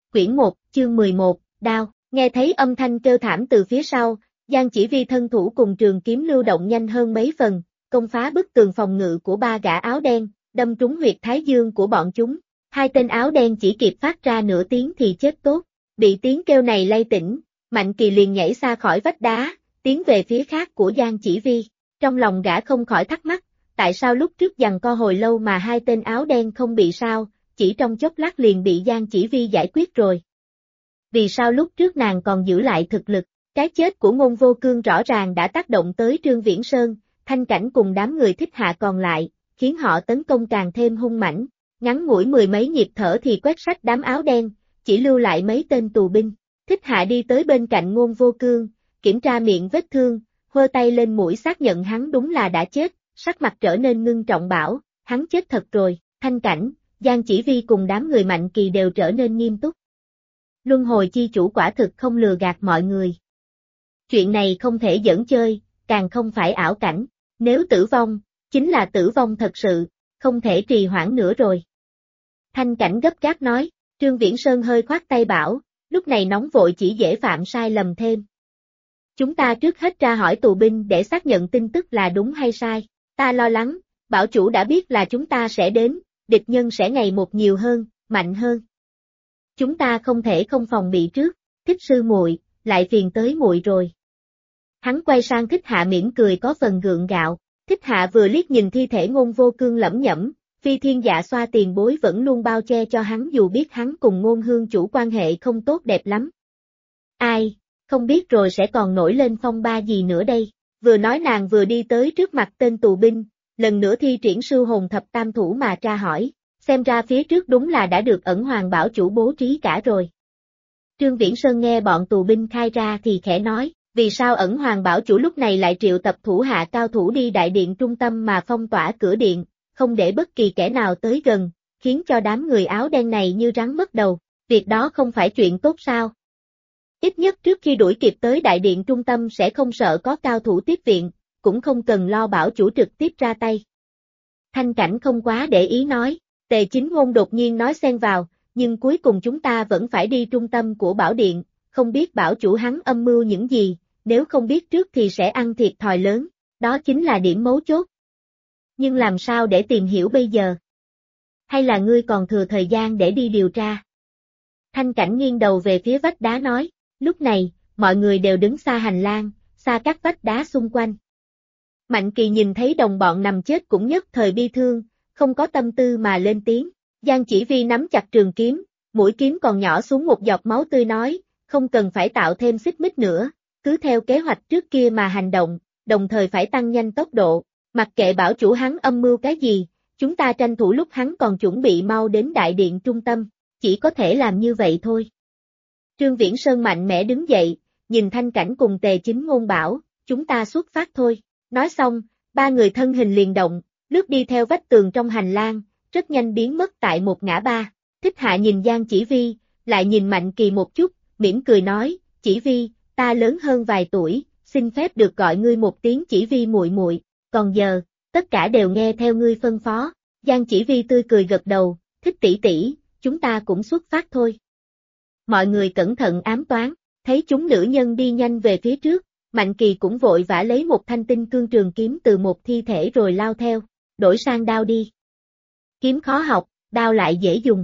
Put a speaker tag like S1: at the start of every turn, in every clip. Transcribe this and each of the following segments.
S1: Quyển 1, chương 11, đao, nghe thấy âm thanh kêu thảm từ phía sau, Giang Chỉ Vi thân thủ cùng trường kiếm lưu động nhanh hơn mấy phần, công phá bức tường phòng ngự của ba gã áo đen, đâm trúng huyệt thái dương của bọn chúng. Hai tên áo đen chỉ kịp phát ra nửa tiếng thì chết tốt, bị tiếng kêu này lay tỉnh, Mạnh Kỳ liền nhảy xa khỏi vách đá, tiến về phía khác của Giang Chỉ Vi. Trong lòng gã không khỏi thắc mắc, tại sao lúc trước giằng co hồi lâu mà hai tên áo đen không bị sao, chỉ trong chốc lát liền bị Giang Chỉ Vi giải quyết rồi. Vì sao lúc trước nàng còn giữ lại thực lực? Cái chết của Ngôn Vô Cương rõ ràng đã tác động tới Trương Viễn Sơn, Thanh Cảnh cùng đám người Thích Hạ còn lại, khiến họ tấn công càng thêm hung mãnh. Ngắn ngủi mười mấy nhịp thở thì quét sạch đám áo đen, chỉ lưu lại mấy tên tù binh. Thích Hạ đi tới bên cạnh Ngôn Vô Cương, kiểm tra miệng vết thương, hơ tay lên mũi xác nhận hắn đúng là đã chết, sắc mặt trở nên ngưng trọng bảo, hắn chết thật rồi. Thanh Cảnh, Giang Chỉ Vi cùng đám người Mạnh Kỳ đều trở nên nghiêm túc. Luân hồi chi chủ quả thực không lừa gạt mọi người. Chuyện này không thể giỡn chơi, càng không phải ảo cảnh, nếu tử vong, chính là tử vong thật sự, không thể trì hoãn nữa rồi. Thanh Cảnh gấp gáp nói, Trương Viễn Sơn hơi khoát tay bảo, lúc này nóng vội chỉ dễ phạm sai lầm thêm. Chúng ta trước hết tra hỏi tù binh để xác nhận tin tức là đúng hay sai, ta lo lắng, bảo chủ đã biết là chúng ta sẽ đến, địch nhân sẽ ngày một nhiều hơn, mạnh hơn. Chúng ta không thể không phòng bị trước, Thích sư muội, lại phiền tới muội rồi. Hắn quay sang Thích Hạ mỉm cười có phần gượng gạo, Thích Hạ vừa liếc nhìn thi thể Ngôn Vô Cương lẩm nhẩm, Phi Thiên Dạ Xoa tiền bối vẫn luôn bao che cho hắn dù biết hắn cùng Ngôn Hương chủ quan hệ không tốt đẹp lắm. Ai, không biết rồi sẽ còn nổi lên phong ba gì nữa đây, vừa nói nàng vừa đi tới trước mặt tên tù binh, lần nữa thi triển sư hồn thập tam thủ mà tra hỏi, xem ra phía trước đúng là đã được Ẩn Hoàng bảo chủ bố trí cả rồi. Trương Viễn Sơn nghe bọn tù binh khai ra thì khẽ nói, vì sao Ẩn Hoàng bảo chủ lúc này lại triệu tập thủ hạ cao thủ đi đại điện trung tâm mà phong tỏa cửa điện, không để bất kỳ kẻ nào tới gần, khiến cho đám người áo đen này như rắn mất đầu, việc đó không phải chuyện tốt sao? Ít nhất trước khi đuổi kịp tới đại điện trung tâm sẽ không sợ có cao thủ tiếp viện, cũng không cần lo bảo chủ trực tiếp ra tay. Thanh Cảnh không quá để ý nói, Tề Chính Ngôn đột nhiên nói xen vào, nhưng cuối cùng chúng ta vẫn phải đi trung tâm của bảo điện, không biết bảo chủ hắn âm mưu những gì, nếu không biết trước thì sẽ ăn thiệt thòi lớn, đó chính là điểm mấu chốt. Nhưng làm sao để tìm hiểu bây giờ? Hay là ngươi còn thừa thời gian để đi điều tra? Thanh Cảnh nghiêng đầu về phía vách đá nói, lúc này, mọi người đều đứng xa hành lang, xa các vách đá xung quanh. Mạnh Kỳ nhìn thấy đồng bọn nằm chết cũng nhất thời bi thương, không có tâm tư mà lên tiếng. Giang Chỉ Vi nắm chặt trường kiếm, mũi kiếm còn nhỏ xuống một giọt máu tươi nói, không cần phải tạo thêm xích mích nữa, cứ theo kế hoạch trước kia mà hành động, đồng thời phải tăng nhanh tốc độ, mặc kệ bảo chủ hắn âm mưu cái gì, chúng ta tranh thủ lúc hắn còn chuẩn bị mau đến đại điện trung tâm, chỉ có thể làm như vậy thôi. Trương Viễn Sơn mạnh mẽ đứng dậy, nhìn Thanh Cảnh cùng Tề Chính Ngôn bảo, chúng ta xuất phát thôi. Nói xong, ba người thân hình liền động, lướt đi theo vách tường trong hành lang, rất nhanh biến mất tại một ngã ba. Thích Hạ nhìn Giang Chỉ Vi, lại nhìn Mạnh Kỳ một chút, mỉm cười nói, Chỉ Vi, ta lớn hơn vài tuổi, xin phép được gọi ngươi một tiếng Chỉ Vi muội muội, còn giờ, tất cả đều nghe theo ngươi phân phó. Giang Chỉ Vi tươi cười gật đầu, Thích tỷ tỷ, chúng ta cũng xuất phát thôi. Mọi người cẩn thận ám toán, thấy chúng nữ nhân đi nhanh về phía trước, Mạnh Kỳ cũng vội vã lấy một thanh tinh cương trường kiếm từ một thi thể rồi lao theo, đổi sang đao đi. Kiếm khó học, đao lại dễ dùng.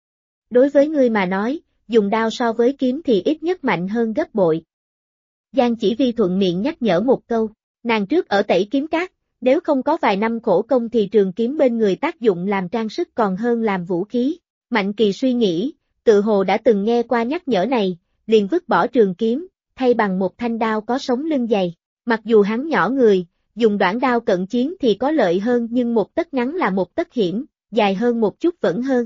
S1: Đối với ngươi mà nói, dùng đao so với kiếm thì ít nhất mạnh hơn gấp bội. Giang Chỉ Vi thuận miệng nhắc nhở một câu, nàng trước ở Tẩy Kiếm Các, nếu không có vài năm khổ công thì trường kiếm bên người tác dụng làm trang sức còn hơn làm vũ khí. Mạnh Kỳ suy nghĩ, tự hồ đã từng nghe qua nhắc nhở này, liền vứt bỏ trường kiếm, thay bằng một thanh đao có sống lưng dày. Mặc dù hắn nhỏ người, dùng đoạn đao cận chiến thì có lợi hơn nhưng một tấc ngắn là một tấc hiểm, dài hơn một chút vẫn hơn.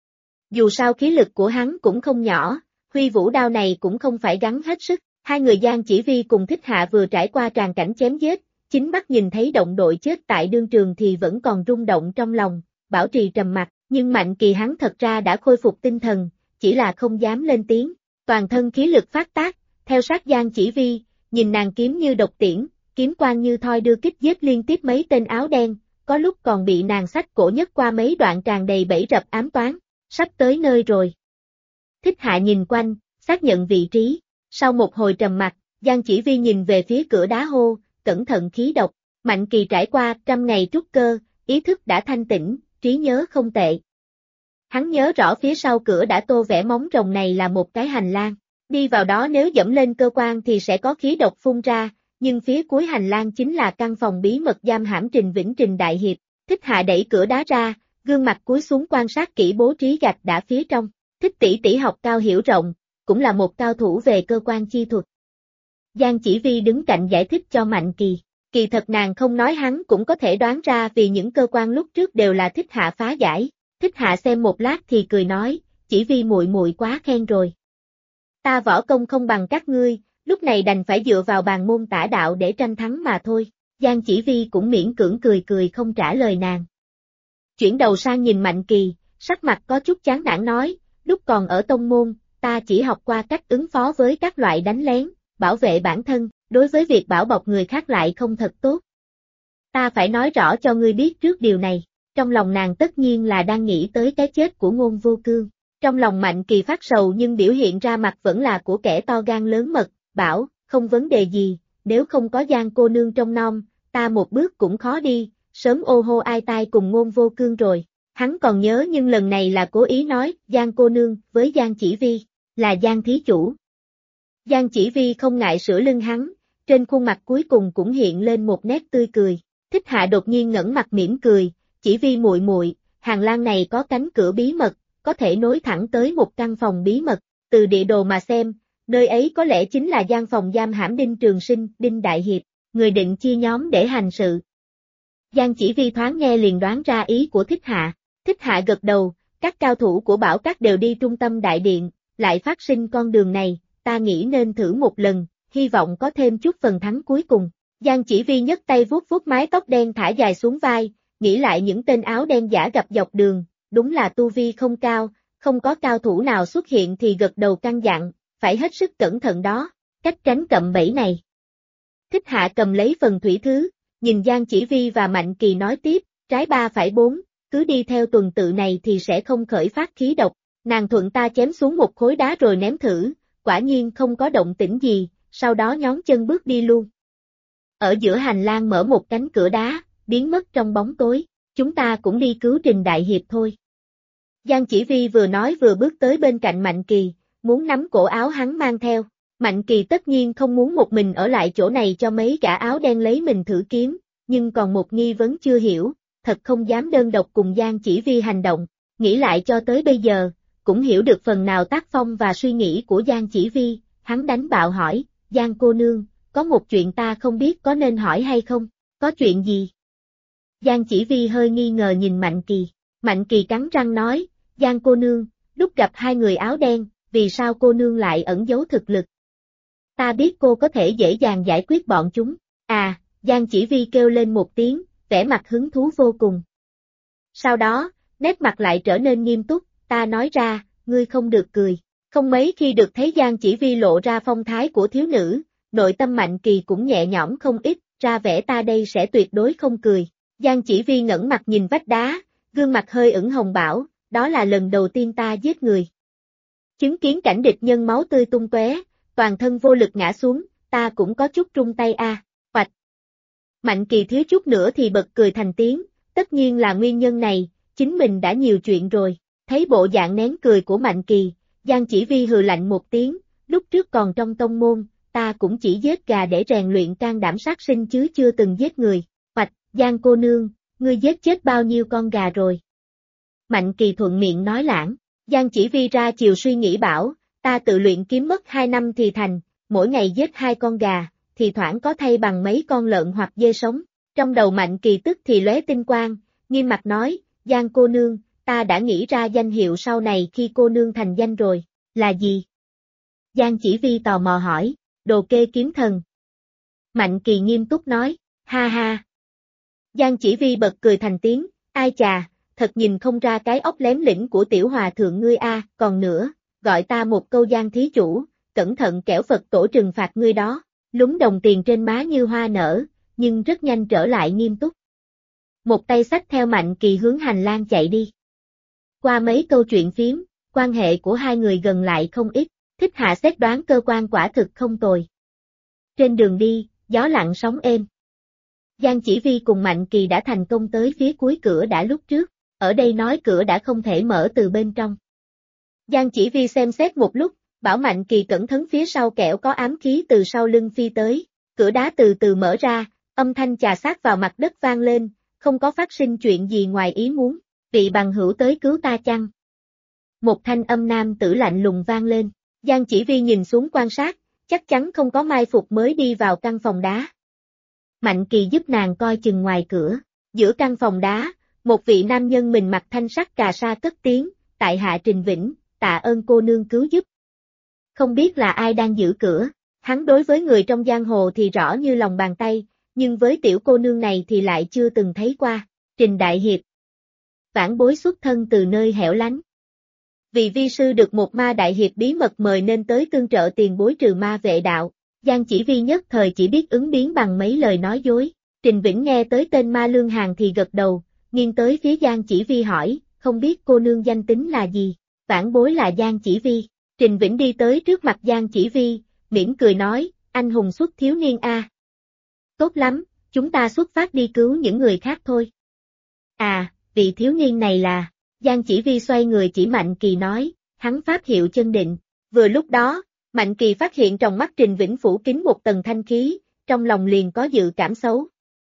S1: Dù sao khí lực của hắn cũng không nhỏ, huy vũ đao này cũng không phải gắn hết sức. Hai người Giang Chỉ Vi cùng Thích Hạ vừa trải qua tràng cảnh chém giết, chính mắt nhìn thấy động đội chết tại đương trường thì vẫn còn rung động trong lòng, bảo trì trầm mặc, nhưng Mạnh Kỳ hắn thật ra đã khôi phục tinh thần, chỉ là không dám lên tiếng, toàn thân khí lực phát tác, theo sát Giang Chỉ Vi, nhìn nàng kiếm như độc tiễn, kiếm quang như thoi đưa kích giết liên tiếp mấy tên áo đen, có lúc còn bị nàng xách cổ nhất qua mấy đoạn tràn đầy bẫy rập ám toán, sắp tới nơi rồi. Thích Hạ nhìn quanh, xác nhận vị trí. Sau một hồi trầm mặc, Giang Chỉ Vi nhìn về phía cửa đá hô, cẩn thận khí độc. Mạnh Kỳ trải qua 100 ngày trúc cơ, ý thức đã thanh tĩnh, trí nhớ không tệ. Hắn nhớ rõ phía sau cửa đã tô vẽ móng rồng này là một cái hành lang. Đi vào đó nếu dẫm lên cơ quan thì sẽ có khí độc phun ra, nhưng phía cuối hành lang chính là căn phòng bí mật giam hãm Trình Vĩnh Trình đại hiệp. Thích Hạ đẩy cửa đá ra, gương mặt cúi xuống quan sát kỹ bố trí gạch đã phía trong. Thích tỷ tỷ học cao hiểu rộng, cũng là một cao thủ về cơ quan chi thuật. Giang Chỉ Vi đứng cạnh giải thích cho Mạnh Kỳ. Kỳ thật nàng không nói hắn cũng có thể đoán ra vì những cơ quan lúc trước đều là Thích Hạ phá giải. Thích Hạ xem một lát thì cười nói, Chỉ Vi muội muội quá khen rồi. Ta võ công không bằng các ngươi, lúc này đành phải dựa vào bàn môn tả đạo để tranh thắng mà thôi. Giang Chỉ Vi cũng miễn cưỡng cười cười không trả lời nàng. Chuyển đầu sang nhìn Mạnh Kỳ, sắc mặt có chút chán nản nói, lúc còn ở tông môn, ta chỉ học qua cách ứng phó với các loại đánh lén, bảo vệ bản thân, đối với việc bảo bọc người khác lại không thật tốt. Ta phải nói rõ cho ngươi biết trước điều này, trong lòng nàng tất nhiên là đang nghĩ tới cái chết của Ngôn Vô Cương. Trong lòng Mạnh Kỳ phát sầu nhưng biểu hiện ra mặt vẫn là của kẻ to gan lớn mật, bảo, không vấn đề gì, nếu không có Giang cô nương trong nom, ta một bước cũng khó đi, sớm ô hô ai tai cùng Ngôn Vô Cương rồi. Hắn còn nhớ nhưng lần này là cố ý nói, Giang cô nương, với Giang Chỉ Vi, là Giang thí chủ. Giang Chỉ Vi không ngại sửa lưng hắn, trên khuôn mặt cuối cùng cũng hiện lên một nét tươi cười. Thích Hạ đột nhiên ngẩng mặt mỉm cười, Chỉ Vi muội muội, hàng lang này có cánh cửa bí mật, có thể nối thẳng tới một căn phòng bí mật, từ địa đồ mà xem, nơi ấy có lẽ chính là gian phòng giam hãm Đinh Trường Sinh, Đinh Đại Hiệp, người định chia nhóm để hành sự. Giang Chỉ Vi thoáng nghe liền đoán ra ý của Thích Hạ. Thích Hạ gật đầu, các cao thủ của Bảo Các đều đi trung tâm đại điện, lại phát sinh con đường này, ta nghĩ nên thử một lần, hy vọng có thêm chút phần thắng cuối cùng. Giang Chỉ Vi nhấc tay vuốt vuốt mái tóc đen thả dài xuống vai, nghĩ lại những tên áo đen giả gặp dọc đường, đúng là tu vi không cao, không có cao thủ nào xuất hiện thì gật đầu căn dặn, phải hết sức cẩn thận đó, cách tránh cạm bẫy này. Thích Hạ cầm lấy phần thủy thứ, nhìn Giang Chỉ Vi và Mạnh Kỳ nói tiếp, trái 3 phải 4, cứ đi theo tuần tự này thì sẽ không khởi phát khí độc. Nàng thuận ta chém xuống một khối đá rồi ném thử, quả nhiên không có động tĩnh gì, sau đó nhón chân bước đi luôn. Ở giữa hành lang mở một cánh cửa đá, biến mất trong bóng tối, chúng ta cũng đi cứu Trình Đại Hiệp thôi. Giang Chỉ Vi vừa nói vừa bước tới bên cạnh Mạnh Kỳ, muốn nắm cổ áo hắn mang theo. Mạnh Kỳ tất nhiên không muốn một mình ở lại chỗ này cho mấy gã áo đen lấy mình thử kiếm, nhưng còn một nghi vấn chưa hiểu, thật không dám đơn độc cùng Giang Chỉ Vi hành động, nghĩ lại cho tới bây giờ, cũng hiểu được phần nào tác phong và suy nghĩ của Giang Chỉ Vi, hắn đánh bạo hỏi, Giang cô nương, có một chuyện ta không biết có nên hỏi hay không, có chuyện gì? Giang Chỉ Vi hơi nghi ngờ nhìn Mạnh Kỳ cắn răng nói, Giang cô nương, lúc gặp hai người áo đen, vì sao cô nương lại ẩn giấu thực lực? Ta biết cô có thể dễ dàng giải quyết bọn chúng, Giang Chỉ Vi kêu lên một tiếng, vẻ mặt hứng thú vô cùng. Sau đó, nét mặt lại trở nên nghiêm túc, ta nói ra, ngươi không được cười. Không mấy khi được thấy Giang Chỉ Vi lộ ra phong thái của thiếu nữ, nội tâm Mạnh Kỳ cũng nhẹ nhõm không ít, ra vẻ ta đây sẽ tuyệt đối không cười. Giang Chỉ Vi ngẩng mặt nhìn vách đá, gương mặt hơi ửng hồng bảo, đó là lần đầu tiên ta giết người. Chứng kiến cảnh địch nhân máu tươi tung tóe, toàn thân vô lực ngã xuống, ta cũng có chút run tay Hoạch. Mạnh Kỳ thiếu chút nữa thì bật cười thành tiếng, tất nhiên là nguyên nhân này, chính mình đã nhiều chuyện rồi. Thấy bộ dạng nén cười của Mạnh Kỳ, Giang Chỉ Vi hừ lạnh một tiếng, lúc trước còn trong tông môn, ta cũng chỉ giết gà để rèn luyện can đảm sát sinh chứ chưa từng giết người. Hoạch, Giang cô nương, ngươi giết chết bao nhiêu con gà rồi? Mạnh Kỳ thuận miệng nói lãng, Giang Chỉ Vi ra chiều suy nghĩ bảo, ta tự luyện kiếm mất 2 năm thì thành, mỗi ngày giết 2 con gà, thì thoảng có thay bằng mấy con lợn hoặc dê sống. Trong đầu Mạnh Kỳ tức thì lóe tinh quang, nghiêm mặt nói, Giang cô nương, ta đã nghĩ ra danh hiệu sau này khi cô nương thành danh rồi, là gì? Giang Chỉ Vi tò mò hỏi, Đồ Kê Kiếm Thần. Mạnh Kỳ nghiêm túc nói, ha ha. Giang Chỉ Vi bật cười thành tiếng, ai chà, thật nhìn không ra cái óc lém lĩnh của tiểu hòa thượng ngươi còn nữa, gọi ta một câu Giang thí chủ, cẩn thận kẻo Phật tổ trừng phạt ngươi đó. Lúng đồng tiền trên má như hoa nở, nhưng rất nhanh trở lại nghiêm túc. Một tay xách theo Mạnh Kỳ hướng hành lang chạy đi. Qua mấy câu chuyện phiếm, quan hệ của hai người gần lại không ít, thích hạ xét đoán cơ quan quả thực không tồi. Trên đường đi, gió lặng sóng êm. Giang Chỉ Vi cùng Mạnh Kỳ đã thành công tới phía cuối cửa đã lúc trước, ở đây nói cửa đã không thể mở từ bên trong. Giang Chỉ Vi xem xét một lúc, bảo Mạnh Kỳ cẩn thận phía sau kẻo có ám khí từ sau lưng phi tới, cửa đá từ từ mở ra, âm thanh chà sát vào mặt đất vang lên, không có phát sinh chuyện gì ngoài ý muốn, vị bằng hữu tới cứu ta chăng? Một thanh âm nam tử lạnh lùng vang lên, Giang Chỉ Vi nhìn xuống quan sát, chắc chắn không có mai phục mới đi vào căn phòng đá. Mạnh Kỳ giúp nàng coi chừng ngoài cửa, giữa căn phòng đá, một vị nam nhân mình mặc thanh sắc cà sa cất tiếng, tại hạ Trình Vĩnh, tạ ơn cô nương cứu giúp. Không biết là ai đang giữ cửa, hắn đối với người trong giang hồ thì rõ như lòng bàn tay, nhưng với tiểu cô nương này thì lại chưa từng thấy qua, Trình Đại Hiệp. Vãn bối xuất thân từ nơi hẻo lánh. Vì vi sư được một ma đại hiệp bí mật mời nên tới tương trợ tiền bối trừ ma vệ đạo, Giang Chỉ Vi nhất thời chỉ biết ứng biến bằng mấy lời nói dối. Trình Vĩnh nghe tới tên ma lương hàng thì gật đầu, nghiêng tới phía Giang Chỉ Vi hỏi, không biết cô nương danh tính là gì, vãn bối là Giang Chỉ Vi. Trình Vĩnh đi tới trước mặt Giang Chỉ Vi, mỉm cười nói, anh hùng xuất thiếu niên a. Tốt lắm, chúng ta xuất phát đi cứu những người khác thôi. À, vị thiếu niên này là, Giang Chỉ Vi xoay người chỉ Mạnh Kỳ nói, hắn pháp hiệu Chân Định. Vừa lúc đó, Mạnh Kỳ phát hiện trong mắt Trình Vĩnh phủ kín một tầng thanh khí, trong lòng liền có dự cảm xấu.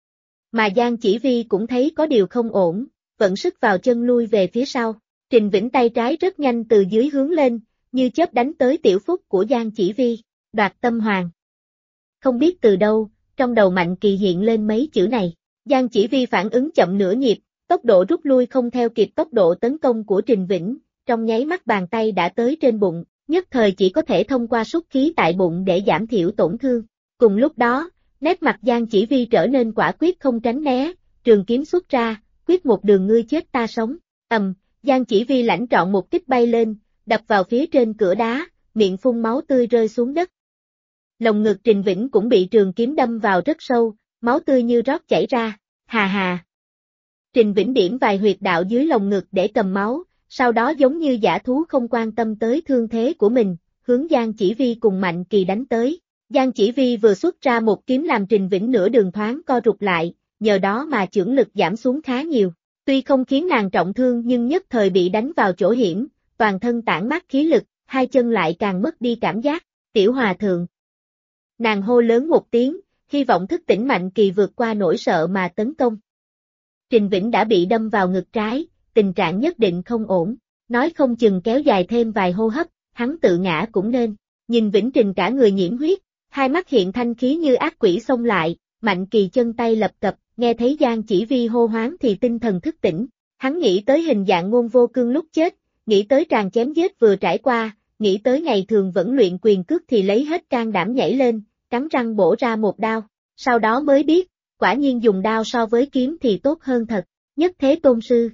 S1: Mà Giang Chỉ Vi cũng thấy có điều không ổn, vận sức vào chân lui về phía sau. Trình Vĩnh tay trái rất nhanh từ dưới hướng lên, như chớp đánh tới tiểu phúc của Giang Chỉ Vi, đoạt tâm hoàng. Không biết từ đâu, trong đầu Mạnh Kỳ hiện lên mấy chữ này, Giang Chỉ Vi phản ứng chậm nửa nhịp, tốc độ rút lui không theo kịp tốc độ tấn công của Trình Vĩnh, trong nháy mắt bàn tay đã tới trên bụng, nhất thời chỉ có thể thông qua xuất khí tại bụng để giảm thiểu tổn thương. Cùng lúc đó, nét mặt Giang Chỉ Vi trở nên quả quyết không tránh né, trường kiếm xuất ra, quyết một đường ngươi chết ta sống. Giang Chỉ Vi lãnh trọn một kích bay lên, đập vào phía trên cửa đá, miệng phun máu tươi rơi xuống đất. Lồng ngực Trình Vĩnh cũng bị trường kiếm đâm vào rất sâu, máu tươi như rót chảy ra, hà hà. Trình Vĩnh điểm vài huyệt đạo dưới lồng ngực để cầm máu, sau đó giống như dã thú không quan tâm tới thương thế của mình, hướng Giang Chỉ Vi cùng Mạnh Kỳ đánh tới. Giang Chỉ Vi vừa xuất ra một kiếm làm Trình Vĩnh nửa đường thoáng co rụt lại, nhờ đó mà chưởng lực giảm xuống khá nhiều. Tuy không khiến nàng trọng thương nhưng nhất thời bị đánh vào chỗ hiểm, toàn thân tản mát khí lực, hai chân lại càng mất đi cảm giác. Tiểu hòa thượng. Nàng hô lớn một tiếng, hy vọng thức tỉnh Mạnh Kỳ vượt qua nỗi sợ mà tấn công. Trình Vĩnh đã bị đâm vào ngực trái, tình trạng nhất định không ổn, nói không chừng kéo dài thêm vài hô hấp, hắn tự ngã cũng nên. Nhìn Vĩnh Trình cả người nhiễm huyết, hai mắt hiện thanh khí như ác quỷ xông lại, Mạnh Kỳ chân tay lập cập, nghe thấy Giang Chỉ Vi hô hoáng thì tinh thần thức tỉnh. Hắn nghĩ tới hình dạng Ngôn Vô Cương lúc chết, nghĩ tới tràng chém giết vừa trải qua, nghĩ tới ngày thường vẫn luyện quyền cước thì lấy hết can đảm nhảy lên, cắn răng bổ ra một đao. Sau đó mới biết, quả nhiên dùng đao so với kiếm thì tốt hơn thật. Nhất Thế Tôn Sư.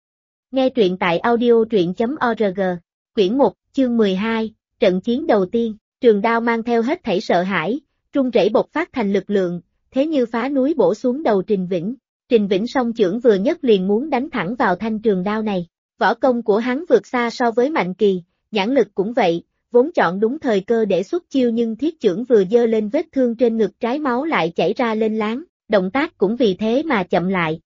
S1: Nghe truyện tại audio.org, quyển 1, chương 12, trận chiến đầu tiên, trường đao mang theo hết thảy sợ hãi, run rẩy bộc phát thành lực lượng, thế như phá núi bổ xuống đầu Trình Vĩnh. Trình Vĩnh song chưởng vừa nhất liền muốn đánh thẳng vào thanh trường đao này. Võ công của hắn vượt xa so với Mạnh Kỳ, nhãn lực cũng vậy, vốn chọn đúng thời cơ để xuất chiêu nhưng thiết chưởng vừa giơ lên vết thương trên ngực trái máu lại chảy ra lên láng, động tác cũng vì thế mà chậm lại.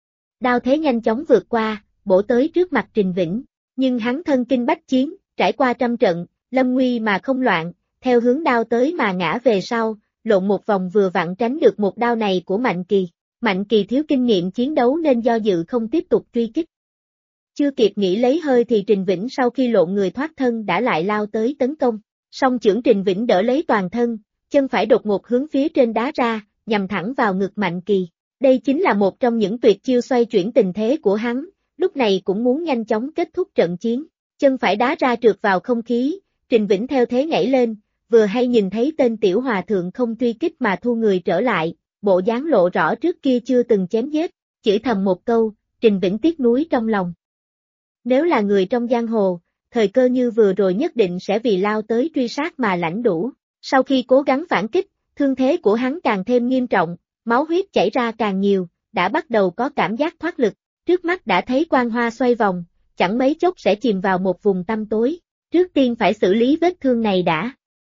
S1: Đao thế nhanh chóng vượt qua, bổ tới trước mặt Trình Vĩnh, nhưng hắn thân kinh bách chiến, trải qua trăm trận, lâm nguy mà không loạn, theo hướng đao tới mà ngã về sau, lộn một vòng vừa vặn tránh được một đao này của Mạnh Kỳ. Mạnh Kỳ thiếu kinh nghiệm chiến đấu nên do dự không tiếp tục truy kích. Chưa kịp nghỉ lấy hơi thì Trình Vĩnh sau khi lộn người thoát thân đã lại lao tới tấn công. Song chưởng Trình Vĩnh đỡ lấy toàn thân, chân phải đột ngột hướng phía trên đá ra, nhằm thẳng vào ngực Mạnh Kỳ. Đây chính là một trong những tuyệt chiêu xoay chuyển tình thế của hắn, lúc này cũng muốn nhanh chóng kết thúc trận chiến. Chân phải đá ra trượt vào không khí, Trình Vĩnh theo thế nhảy lên, vừa hay nhìn thấy tên tiểu hòa thượng không truy kích mà thu người trở lại, bộ dáng lộ rõ trước kia chưa từng chém giết, chửi thầm một câu, Trình Vĩnh tiếc nuối trong lòng. Nếu là người trong giang hồ, thời cơ như vừa rồi nhất định sẽ vì lao tới truy sát mà lãnh đủ. Sau khi cố gắng phản kích, thương thế của hắn càng thêm nghiêm trọng, máu huyết chảy ra càng nhiều, đã bắt đầu có cảm giác thoát lực, trước mắt đã thấy quang hoa xoay vòng, chẳng mấy chốc sẽ chìm vào một vùng tăm tối. Trước tiên phải xử lý vết thương này đã.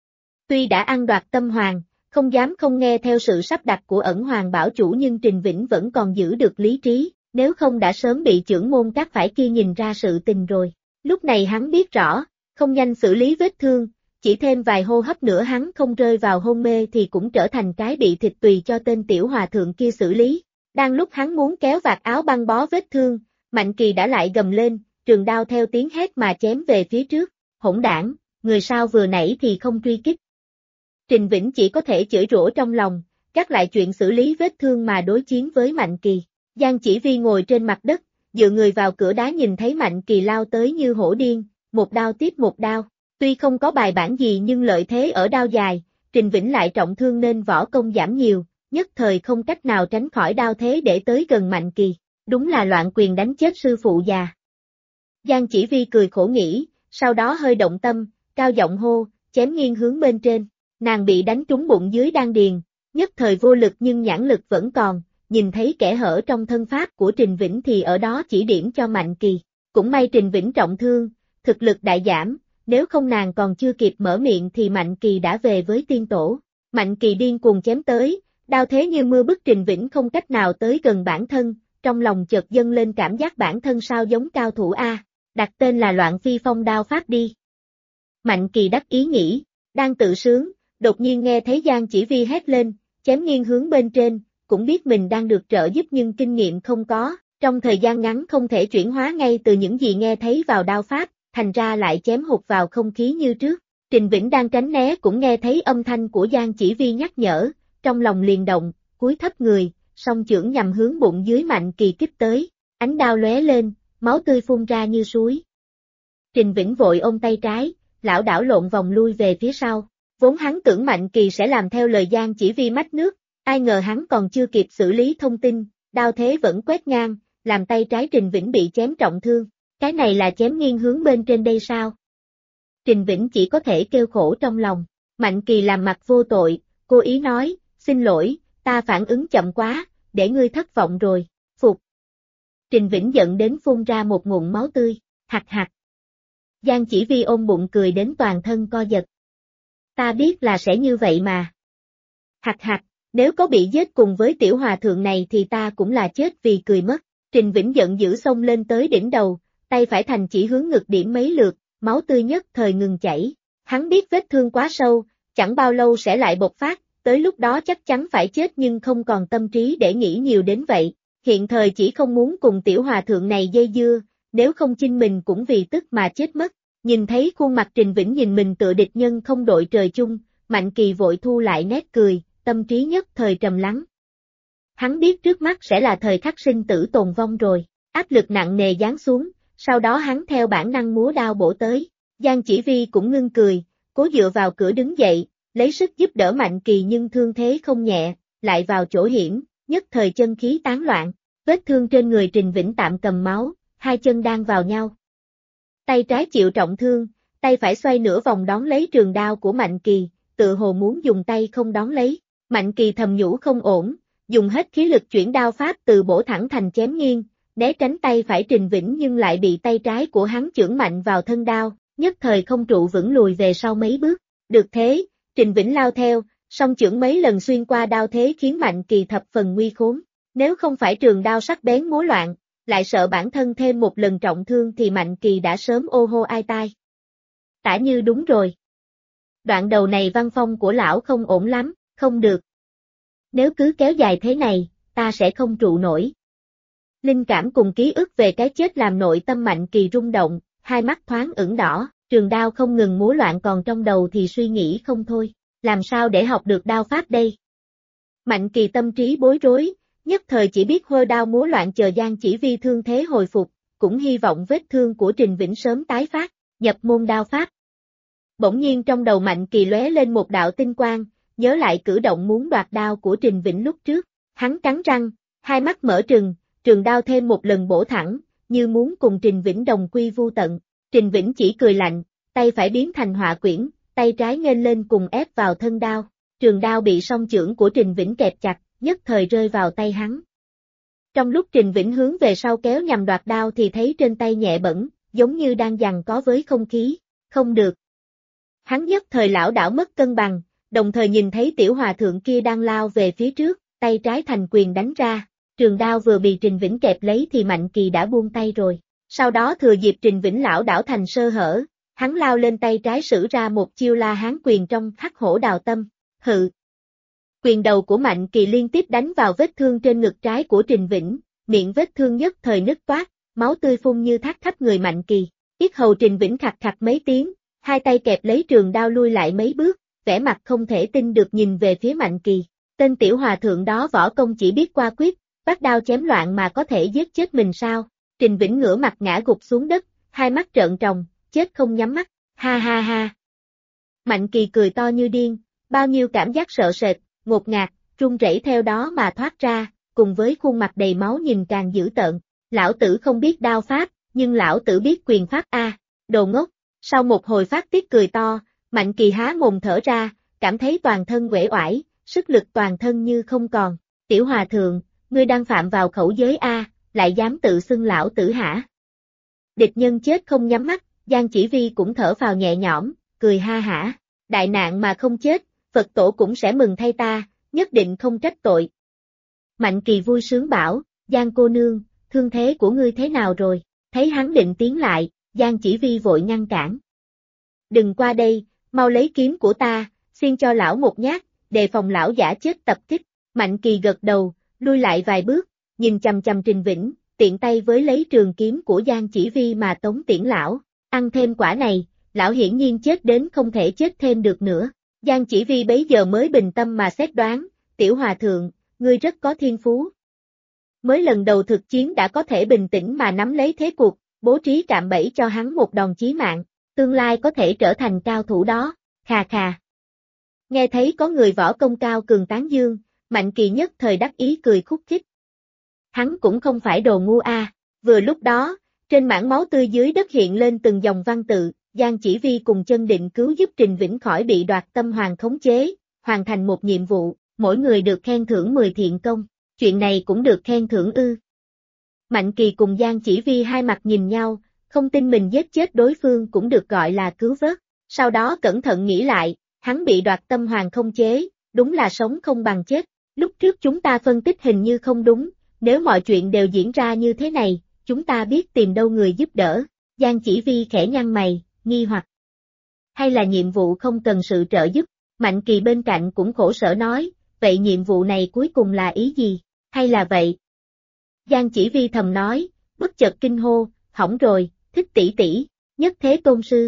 S1: Tuy đã ăn đoạt tâm hoàng, không dám không nghe theo sự sắp đặt của Ẩn Hoàng bảo chủ nhưng Trình Vĩnh vẫn còn giữ được lý trí, nếu không đã sớm bị chưởng môn các phải kia nhìn ra sự tình rồi. Lúc này hắn biết rõ, không nhanh xử lý vết thương, chỉ thêm vài hô hấp nữa hắn không rơi vào hôn mê thì cũng trở thành cái bị thịt tùy cho tên tiểu hòa thượng kia xử lý. Đang lúc hắn muốn kéo vạt áo băng bó vết thương, Mạnh Kỳ đã lại gầm lên, trường đao theo tiếng hét mà chém về phía trước. Hỗn đảng, người sao vừa nãy thì không truy kích. Trình Vĩnh chỉ có thể chửi rủa trong lòng, gác lại chuyện xử lý vết thương mà đối chiến với Mạnh Kỳ. Giang Chỉ Vi ngồi trên mặt đất, dựa người vào cửa đá nhìn thấy Mạnh Kỳ lao tới như hổ điên, một đao tiếp một đao. Tuy không có bài bản gì nhưng lợi thế ở đao dài, Trình Vĩnh lại trọng thương nên võ công giảm nhiều, nhất thời không cách nào tránh khỏi đao thế để tới gần Mạnh Kỳ. Đúng là loạn quyền đánh chết sư phụ già. Giang Chỉ Vi cười khổ nghĩ, sau đó hơi động tâm, cao giọng hô, chém nghiêng hướng bên trên. Nàng bị đánh trúng bụng dưới đan điền, nhất thời vô lực nhưng nhãn lực vẫn còn, nhìn thấy kẻ hở trong thân pháp của Trình Vĩnh thì ở đó chỉ điểm cho Mạnh Kỳ. Cũng may Trình Vĩnh trọng thương, thực lực đại giảm, nếu không nàng còn chưa kịp mở miệng thì Mạnh Kỳ đã về với tiên tổ. Mạnh Kỳ điên cuồng chém tới, đao thế như mưa bức Trình Vĩnh không cách nào tới gần bản thân, trong lòng chợt dâng lên cảm giác bản thân sao giống cao thủ A, đặt tên là Loạn Phi Phong đao pháp đi. Mạnh Kỳ đắc ý nghĩ, đang tự sướng, đột nhiên nghe thấy Giang Chỉ Vi hét lên, chém nghiêng hướng bên trên, cũng biết mình đang được trợ giúp nhưng kinh nghiệm không có, trong thời gian ngắn không thể chuyển hóa ngay từ những gì nghe thấy vào đao pháp, thành ra lại chém hụt vào không khí như trước. Trình Vĩnh đang tránh né cũng nghe thấy âm thanh của Giang Chỉ Vi nhắc nhở, trong lòng liền động, cúi thấp người, song chưởng nhằm hướng bụng dưới Mạnh Kỳ kích tới, ánh đao lóe lên, máu tươi phun ra như suối. Trình Vĩnh vội ôm tay trái, lảo đảo lộn vòng lui về phía sau. Vốn hắn tưởng Mạnh Kỳ sẽ làm theo lời Giang Chỉ Vi mách nước, ai ngờ hắn còn chưa kịp xử lý thông tin, đao thế vẫn quét ngang, làm tay trái Trình Vĩnh bị chém trọng thương. Cái này là chém nghiêng hướng bên trên đây sao? Trình Vĩnh chỉ có thể kêu khổ trong lòng. Mạnh Kỳ làm mặt vô tội, cố ý nói, xin lỗi, ta phản ứng chậm quá, để ngươi thất vọng rồi, phục. Trình Vĩnh giận đến phun ra một ngụm máu tươi, hặc hặc. Giang Chỉ Vi ôm bụng cười đến toàn thân co giật. Ta biết là sẽ như vậy mà. Hặc hặc, nếu có bị giết cùng với tiểu hòa thượng này thì ta cũng là chết vì cười mất. Trình Vĩnh giận dữ xông lên tới đỉnh đầu, tay phải thành chỉ hướng ngực điểm mấy lượt, máu tươi nhất thời ngừng chảy. Hắn biết vết thương quá sâu, chẳng bao lâu sẽ lại bộc phát, tới lúc đó chắc chắn phải chết nhưng không còn tâm trí để nghĩ nhiều đến vậy. Hiện thời chỉ không muốn cùng tiểu hòa thượng này dây dưa, nếu không chinh mình cũng vì tức mà chết mất. Nhìn thấy khuôn mặt Trình Vĩnh nhìn mình tựa địch nhân không đội trời chung, Mạnh Kỳ vội thu lại nét cười, tâm trí nhất thời trầm lắng. Hắn biết trước mắt sẽ là thời khắc sinh tử tồn vong rồi, áp lực nặng nề giáng xuống, sau đó hắn theo bản năng múa đao bổ tới. Giang Chỉ Vi cũng ngưng cười, cố dựa vào cửa đứng dậy, lấy sức giúp đỡ Mạnh Kỳ nhưng thương thế không nhẹ, lại vào chỗ hiểm, nhất thời chân khí tán loạn, vết thương trên người Trình Vĩnh tạm cầm máu, hai chân đang vào nhau. Tay trái chịu trọng thương, tay phải xoay nửa vòng đón lấy trường đao của Mạnh Kỳ, tự hồ muốn dùng tay không đón lấy. Mạnh Kỳ thầm nhủ không ổn, dùng hết khí lực chuyển đao pháp từ bổ thẳng thành chém nghiêng, né tránh tay phải Trình Vĩnh nhưng lại bị tay trái của hắn chưởng mạnh vào thân đao, nhất thời không trụ vững lùi về sau mấy bước. Được thế, Trình Vĩnh lao theo, song chưởng mấy lần xuyên qua đao thế khiến Mạnh Kỳ thập phần nguy khốn. Nếu không phải trường đao sắc bén múa loạn, lại sợ bản thân thêm một lần trọng thương thì Mạnh Kỳ đã sớm ô hô ai tai. Tả Như đúng rồi. Đoạn đầu này văn phong của lão không ổn lắm, không được. Nếu cứ kéo dài thế này, ta sẽ không trụ nổi. Linh cảm cùng ký ức về cái chết làm nội tâm Mạnh Kỳ rung động, hai mắt thoáng ửng đỏ, trường đao không ngừng múa loạn còn trong đầu thì suy nghĩ không thôi, làm sao để học được đao pháp đây? Mạnh Kỳ tâm trí bối rối, nhất thời chỉ biết hơ đao múa loạn chờ Giang Chỉ Vi thương thế hồi phục, cũng hy vọng vết thương của Trình Vĩnh sớm tái phát, nhập môn đao pháp. Bỗng nhiên trong đầu Mạnh Kỳ lóe lên một đạo tinh quang, nhớ lại cử động muốn đoạt đao của Trình Vĩnh lúc trước, hắn cắn răng, hai mắt mở trừng, trường đao thêm một lần bổ thẳng, như muốn cùng Trình Vĩnh đồng quy vu tận. Trình Vĩnh chỉ cười lạnh, tay phải biến thành họa quyển, tay trái nghênh lên cùng ép vào thân đao, trường đao bị song chưởng của Trình Vĩnh kẹp chặt, nhất thời rơi vào tay hắn. Trong lúc Trình Vĩnh hướng về sau kéo nhằm đoạt đao thì thấy trên tay nhẹ bẩn, giống như đang giằng có với không khí. Không được. Hắn nhất thời lảo đảo mất cân bằng, đồng thời nhìn thấy tiểu hòa thượng kia đang lao về phía trước, tay trái thành quyền đánh ra. Trường đao vừa bị Trình Vĩnh kẹp lấy thì Mạnh Kỳ đã buông tay rồi. Sau đó thừa dịp Trình Vĩnh lảo đảo thành sơ hở, hắn lao lên tay trái sử ra một chiêu La Hán quyền trong Hắc Hổ Đào Tâm. Hự. Quyền đầu của Mạnh Kỳ liên tiếp đánh vào vết thương trên ngực trái của Trình Vĩnh, miệng vết thương nhất thời nứt toát, máu tươi phun như thác khắp người Mạnh Kỳ. Yết hầu Trình Vĩnh khặt khặt mấy tiếng, hai tay kẹp lấy trường đao lui lại mấy bước, vẻ mặt không thể tin được nhìn về phía Mạnh Kỳ. Tên tiểu hòa thượng đó võ công chỉ biết qua quyết, bắt đao chém loạn mà có thể giết chết mình sao? Trình Vĩnh ngửa mặt ngã gục xuống đất, hai mắt trợn tròng, chết không nhắm mắt, ha ha ha. Mạnh Kỳ cười to như điên, bao nhiêu cảm giác sợ sệt, ngột ngạt, run rẩy theo đó mà thoát ra, cùng với khuôn mặt đầy máu nhìn càng dữ tợn. Lão tử không biết đao pháp, nhưng lão tử biết quyền pháp a, đồ ngốc. Sau một hồi phát tiết cười to, Mạnh Kỳ há mồm thở ra, cảm thấy toàn thân uể oải, sức lực toàn thân như không còn. Tiểu hòa thượng, ngươi đang phạm vào khẩu giới a, lại dám tự xưng lão tử hả? Địch nhân chết không nhắm mắt, Giang Chỉ Vi cũng thở phào nhẹ nhõm, cười ha hả. Đại nạn mà không chết, Phật tổ cũng sẽ mừng thay ta, nhất định không trách tội. Mạnh Kỳ vui sướng bảo, Giang cô nương, thương thế của ngươi thế nào rồi? Thấy hắn định tiến lại, Giang Chỉ Vi vội ngăn cản. Đừng qua đây, mau lấy kiếm của ta, xin cho lão một nhát, đề phòng lão giả chết tập kích. Mạnh Kỳ gật đầu, lui lại vài bước, nhìn chằm chằm Trình Vĩnh, tiện tay với lấy trường kiếm của Giang Chỉ Vi mà tống tiễn lão. Ăn thêm quả này, lão hiển nhiên chết đến không thể chết thêm được nữa. Giang Chỉ Vi bấy giờ mới bình tâm mà xét đoán, tiểu hòa thượng, ngươi rất có thiên phú. Mới lần đầu thực chiến đã có thể bình tĩnh mà nắm lấy thế cuộc, bố trí cạm bẫy cho hắn một đòn chí mạng, tương lai có thể trở thành cao thủ đó, khà khà. Nghe thấy có người võ công cao cường tán dương, Mạnh Kỳ nhất thời đắc ý cười khúc khích. Hắn cũng không phải đồ ngu a. Vừa lúc đó, trên mảng máu tươi dưới đất hiện lên từng dòng văn tự, Giang Chỉ Vi cùng Chân Định cứu giúp Trình Vĩnh khỏi bị đoạt tâm hoàng khống chế, hoàn thành một nhiệm vụ, mỗi người được khen thưởng 10 thiện công, chuyện này cũng được khen thưởng ư. Mạnh Kỳ cùng Giang Chỉ Vi hai mặt nhìn nhau, không tin mình giết chết đối phương cũng được gọi là cứu vớt, sau đó cẩn thận nghĩ lại, hắn bị đoạt tâm hoàng khống chế, đúng là sống không bằng chết, lúc trước chúng ta phân tích hình như không đúng, nếu mọi chuyện đều diễn ra như thế này, chúng ta biết tìm đâu người giúp đỡ. Giang Chỉ Vi khẽ nhăn mày, nghi hoặc. Hay là nhiệm vụ không cần sự trợ giúp? Mạnh Kỳ bên cạnh cũng khổ sở nói, vậy nhiệm vụ này cuối cùng là ý gì? Hay là vậy? Giang Chỉ Vi thầm nói, bất chợt kinh hô, hỏng rồi, Thích tỷ tỷ, nhất thế tôn sư.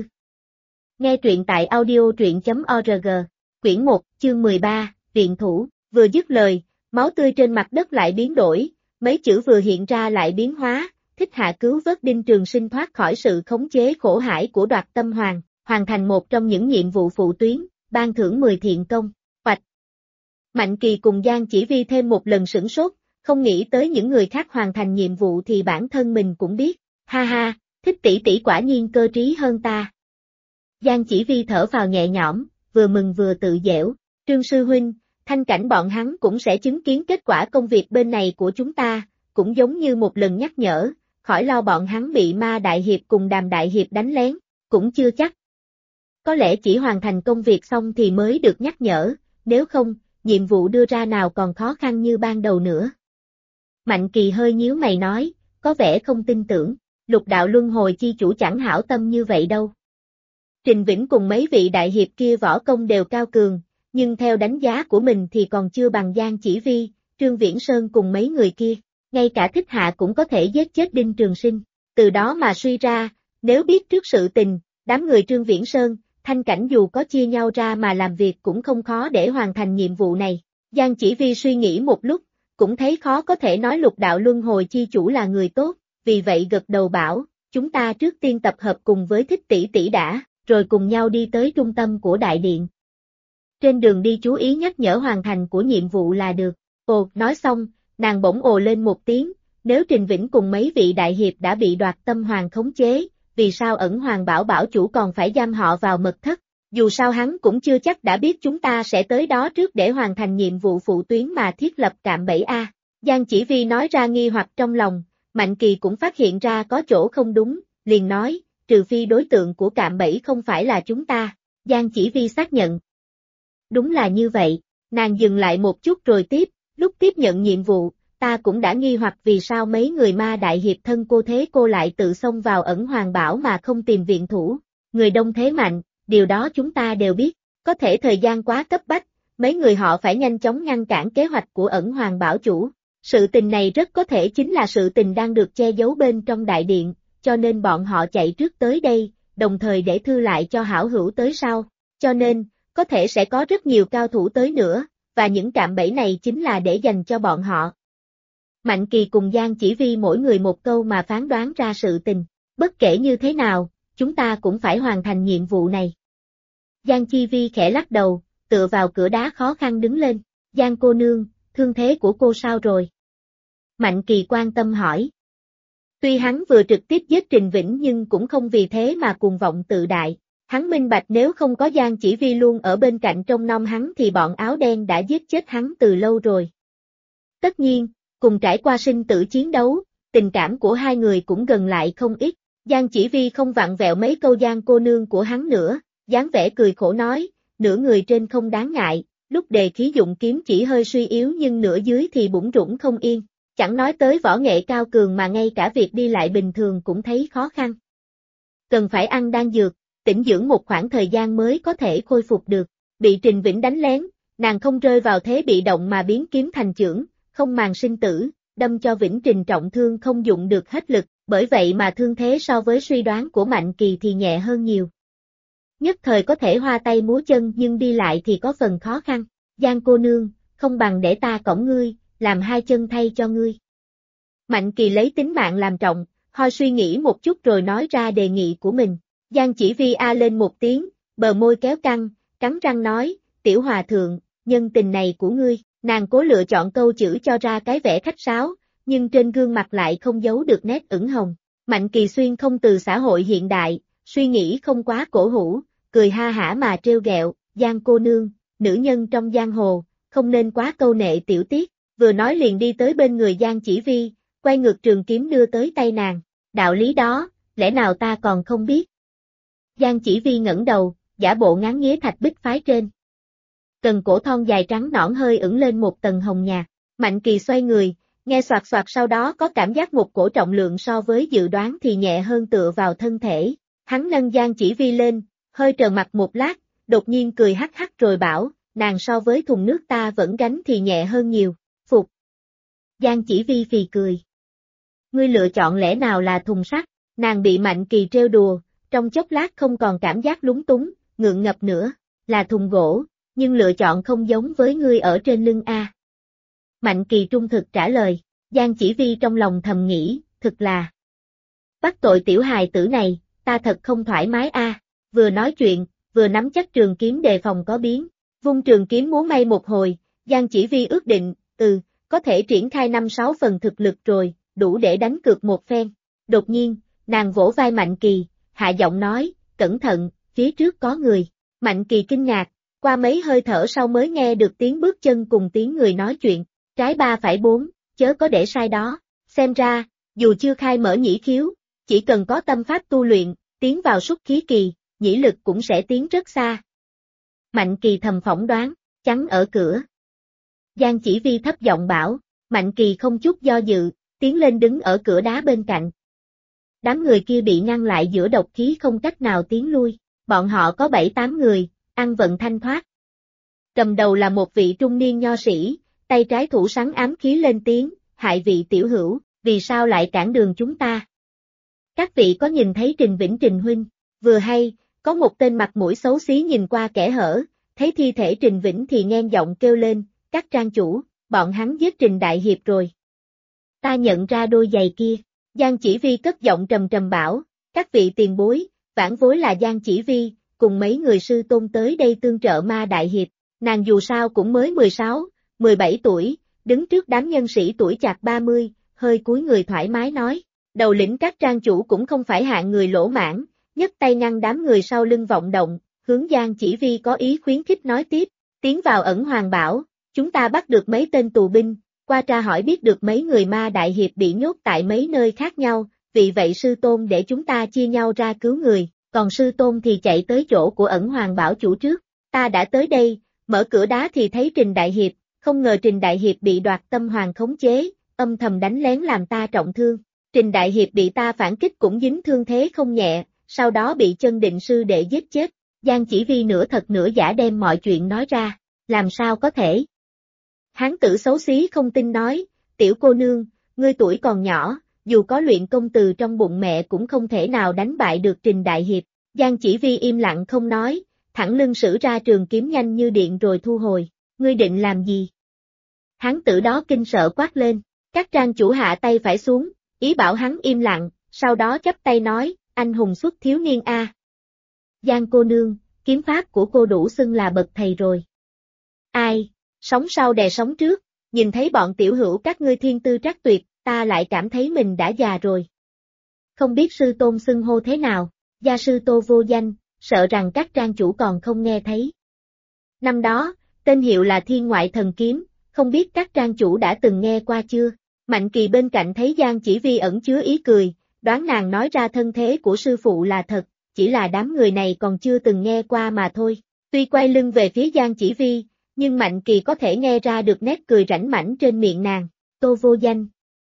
S1: Nghe truyện tại audio.org, quyển 1, chương 13, viện thủ, vừa dứt lời, máu tươi trên mặt đất lại biến đổi, mấy chữ vừa hiện ra lại biến hóa, Thích hạ cứu vớt Đinh Trường Sinh thoát khỏi sự khống chế khổ hải của đoạt tâm hoàng, hoàn thành một trong những nhiệm vụ phụ tuyến, ban thưởng 10 thiện công, oạch. Mạnh Kỳ cùng Giang Chỉ Vi thêm một lần sửng sốt, không nghĩ tới những người khác hoàn thành nhiệm vụ thì bản thân mình cũng biết, ha ha, Thích tỷ tỷ quả nhiên cơ trí hơn ta. Giang Chỉ Vi thở vào nhẹ nhõm, vừa mừng vừa tự dẻo, Trương sư huynh, Thanh Cảnh bọn hắn cũng sẽ chứng kiến kết quả công việc bên này của chúng ta, cũng giống như một lần nhắc nhở, khỏi lo bọn hắn bị Ma Đại Hiệp cùng Đàm Đại Hiệp đánh lén, cũng chưa chắc. Có lẽ chỉ hoàn thành công việc xong thì mới được nhắc nhở, nếu không, nhiệm vụ đưa ra nào còn khó khăn như ban đầu nữa. Mạnh Kỳ hơi nhíu mày nói, có vẻ không tin tưởng, Lục đạo luân hồi chi chủ chẳng hảo tâm như vậy đâu. Trình Vĩnh cùng mấy vị đại hiệp kia võ công đều cao cường, nhưng theo đánh giá của mình thì còn chưa bằng Giang Chỉ Vi, Trương Viễn Sơn cùng mấy người kia, ngay cả Thích hạ cũng có thể giết chết Đinh Trường Sinh, từ đó mà suy ra, nếu biết trước sự tình, đám người Trương Viễn Sơn, Thanh Cảnh dù có chia nhau ra mà làm việc cũng không khó để hoàn thành nhiệm vụ này. Giang Chỉ Vi suy nghĩ một lúc, cũng thấy khó có thể nói Lục đạo luân hồi chi chủ là người tốt, vì vậy gật đầu bảo, chúng ta trước tiên tập hợp cùng với Thích tỷ tỷ đã, rồi cùng nhau đi tới trung tâm của đại điện. Trên đường đi chú ý nhắc nhở hoàn thành của nhiệm vụ là được. Ồ, nói xong, nàng bỗng ồ lên một tiếng, nếu Trình Vĩnh cùng mấy vị đại hiệp đã bị đoạt tâm hoàng khống chế, vì sao Ẩn Hoàng bảo bảo chủ còn phải giam họ vào mật thất, dù sao hắn cũng chưa chắc đã biết chúng ta sẽ tới đó trước để hoàn thành nhiệm vụ phụ tuyến mà thiết lập cạm bẫy a. Giang Chỉ Vi nói ra nghi hoặc trong lòng, Mạnh Kỳ cũng phát hiện ra có chỗ không đúng, liền nói, trừ phi đối tượng của cạm bẫy không phải là chúng ta. Giang Chỉ Vi xác nhận. Đúng là như vậy, nàng dừng lại một chút rồi tiếp, lúc tiếp nhận nhiệm vụ, ta cũng đã nghi hoặc vì sao mấy người ma đại hiệp thân cô thế cô lại tự xông vào ẩn hoàng bảo mà không tìm viện thủ. Người đông thế mạnh, điều đó chúng ta đều biết, có thể thời gian quá cấp bách, mấy người họ phải nhanh chóng ngăn cản kế hoạch của ẩn hoàng bảo chủ. Sự tình này rất có thể chính là sự tình đang được che giấu bên trong đại điện, cho nên bọn họ chạy trước tới đây, đồng thời để thư lại cho hảo hữu tới sau. Cho nên, có thể sẽ có rất nhiều cao thủ tới nữa, và những cạm bẫy này chính là để dành cho bọn họ. Mạnh Kỳ cùng Giang Chỉ Vi mỗi người một câu mà phán đoán ra sự tình. Bất kể như thế nào, chúng ta cũng phải hoàn thành nhiệm vụ này. Giang Chỉ Vi khẽ lắc đầu, tựa vào cửa đá khó khăn đứng lên. Giang cô nương, thương thế của cô sao rồi? Mạnh Kỳ quan tâm hỏi. Tuy hắn vừa trực tiếp giết Trình Vĩnh nhưng cũng không vì thế mà cuồng vọng tự đại. Hắn minh bạch nếu không có Giang Chỉ Vi luôn ở bên cạnh trông nom hắn thì bọn áo đen đã giết chết hắn từ lâu rồi. Tất nhiên, cùng trải qua sinh tử chiến đấu, tình cảm của hai người cũng gần lại không ít. Giang Chỉ Vi không vặn vẹo mấy câu Giang cô nương của hắn nữa, dáng vẻ cười khổ nói, nửa người trên không đáng ngại, lúc đề khí dụng kiếm chỉ hơi suy yếu nhưng nửa dưới thì bủn rủn không yên. Chẳng nói tới võ nghệ cao cường mà ngay cả việc đi lại bình thường cũng thấy khó khăn. Cần phải ăn đan dược, tĩnh dưỡng một khoảng thời gian mới có thể khôi phục được. Bị Trình Vĩnh đánh lén, nàng không rơi vào thế bị động mà biến kiếm thành chưởng, không màng sinh tử, đâm cho Vĩnh Trình trọng thương không dụng được hết lực, bởi vậy mà thương thế so với suy đoán của Mạnh Kỳ thì nhẹ hơn nhiều. Nhất thời có thể hoa tay múa chân nhưng đi lại thì có phần khó khăn. Giang cô nương, không bằng để ta cõng ngươi, làm hai chân thay cho ngươi. Mạnh Kỳ lấy tính mạng làm trọng, hơi suy nghĩ một chút rồi nói ra đề nghị của mình. Giang Chỉ Vi a lên một tiếng, bờ môi kéo căng, cắn răng nói, tiểu hòa thượng, nhân tình này của ngươi, nàng cố lựa chọn câu chữ cho ra cái vẻ khách sáo, nhưng trên gương mặt lại không giấu được nét ửng hồng. Mạnh Kỳ Xuyên không từ xã hội hiện đại, suy nghĩ không quá cổ hủ, cười ha hả mà trêu ghẹo, Giang cô nương, nữ nhân trong giang hồ, không nên quá câu nệ tiểu tiết, vừa nói liền đi tới bên người Giang Chỉ Vi, quay ngược trường kiếm đưa tới tay nàng, đạo lý đó, lẽ nào ta còn không biết? Giang Chỉ Vi ngẩng đầu, giả bộ ngán nghía thạch bích phái trên. Cần cổ thon dài trắng nõn hơi ửng lên một tầng hồng nhạt, Mạnh Kỳ xoay người, nghe xoạt xoạt sau đó có cảm giác một cổ trọng lượng so với dự đoán thì nhẹ hơn tựa vào thân thể, hắn nâng Giang Chỉ Vi lên, hơi trợn mặt một lát, đột nhiên cười hắc hắc rồi bảo, nàng so với thùng nước ta vẫn gánh thì nhẹ hơn nhiều, phục. Giang Chỉ Vi phì cười. Ngươi lựa chọn lẽ nào là thùng sắt, nàng bị Mạnh Kỳ trêu đùa, trong chốc lát không còn cảm giác lúng túng, ngượng ngập nữa, là thùng gỗ, nhưng lựa chọn không giống với ngươi ở trên lưng a. Mạnh Kỳ trung thực trả lời, Giang Chỉ Vi trong lòng thầm nghĩ, thực là bắt tội tiểu hài tử này, ta thật không thoải mái a. Vừa nói chuyện, vừa nắm chắc trường kiếm đề phòng có biến, vung trường kiếm múa may một hồi, Giang Chỉ Vi ước định, có thể triển khai 5-6 phần thực lực rồi, đủ để đánh cược một phen. Đột nhiên, nàng vỗ vai Mạnh Kỳ, hạ giọng nói, cẩn thận, phía trước có người. Mạnh Kỳ kinh ngạc, qua mấy hơi thở sau mới nghe được tiếng bước chân cùng tiếng người nói chuyện, trái 3 phải 4, chớ có để sai đó. Xem ra, dù chưa khai mở nhĩ khiếu, chỉ cần có tâm pháp tu luyện, tiến vào xúc khí kỳ, nhĩ lực cũng sẽ tiến rất xa. Mạnh Kỳ thầm phỏng đoán, chắn ở cửa. Giang Chỉ Vi thấp giọng bảo, Mạnh Kỳ không chút do dự, tiến lên đứng ở cửa đá bên cạnh. Đám người kia bị ngăn lại giữa độc khí không cách nào tiến lui, bọn họ có 7-8 người, ăn vận thanh thoát. Cầm đầu là một vị trung niên nho sĩ, tay trái thủ sắn ám khí lên tiếng, hại vị tiểu hữu, vì sao lại cản đường chúng ta? Các vị có nhìn thấy Trình Vĩnh Trình huynh, vừa hay, có một tên mặt mũi xấu xí nhìn qua kẻ hở, thấy thi thể Trình Vĩnh thì nhen giọng kêu lên, các trang chủ, bọn hắn giết Trình Đại Hiệp rồi. Ta nhận ra đôi giày kia, Giang Chỉ Vi cất giọng trầm trầm bảo, các vị tiền bối, vãn vối là Giang Chỉ Vi, cùng mấy người sư tôn tới đây tương trợ ma Đại Hiệp, nàng dù sao cũng mới 16, 17 tuổi, đứng trước đám nhân sĩ tuổi chạc 30, hơi cúi người thoải mái nói, đầu lĩnh các trang chủ cũng không phải hạng người lỗ mãn, nhấc tay ngăn đám người sau lưng vọng động, hướng Giang Chỉ Vi có ý khuyến khích nói tiếp, tiến vào ẩn hoàng bảo, chúng ta bắt được mấy tên tù binh, qua tra hỏi biết được mấy người ma đại hiệp bị nhốt tại mấy nơi khác nhau, vì vậy sư tôn để chúng ta chia nhau ra cứu người, còn sư tôn thì chạy tới chỗ của Ẩn Hoàng bảo chủ trước. Ta đã tới đây, mở cửa đá thì thấy Trình Đại Hiệp, không ngờ Trình Đại Hiệp bị Đoạt Tâm Hoàng khống chế, âm thầm đánh lén làm ta trọng thương. Trình Đại Hiệp bị ta phản kích cũng dính thương thế không nhẹ, sau đó bị Chân Định sư đệ giết chết. Giang Chỉ Vi nửa thật nửa giả đem mọi chuyện nói ra, làm sao có thể. Hán tử xấu xí không tin nói, tiểu cô nương, ngươi tuổi còn nhỏ, dù có luyện công từ trong bụng mẹ cũng không thể nào đánh bại được Trình Đại Hiệp. Giang Chỉ Vi im lặng không nói, thẳng lưng sử ra trường kiếm nhanh như điện rồi thu hồi, ngươi định làm gì? Hán tử đó kinh sợ quát lên, các trang chủ hạ tay phải xuống, ý bảo hắn im lặng, sau đó chắp tay nói, anh hùng xuất thiếu niên a. Giang cô nương, kiếm pháp của cô đủ xưng là bậc thầy rồi. Ai, sóng sau đè sóng trước, nhìn thấy bọn tiểu hữu các ngươi thiên tư trắc tuyệt, ta lại cảm thấy mình đã già rồi. Không biết sư tôn xưng hô thế nào, gia sư Tô vô danh, sợ rằng các trang chủ còn không nghe thấy. Năm đó, tên hiệu là Thiên Ngoại Thần Kiếm, không biết các trang chủ đã từng nghe qua chưa? Mạnh Kỳ bên cạnh thấy Giang Chỉ Vi ẩn chứa ý cười, đoán nàng nói ra thân thế của sư phụ là thật, chỉ là đám người này còn chưa từng nghe qua mà thôi. Tuy quay lưng về phía Giang Chỉ Vi, nhưng Mạnh Kỳ có thể nghe ra được nét cười rảnh mãnh trên miệng nàng, Tô vô danh.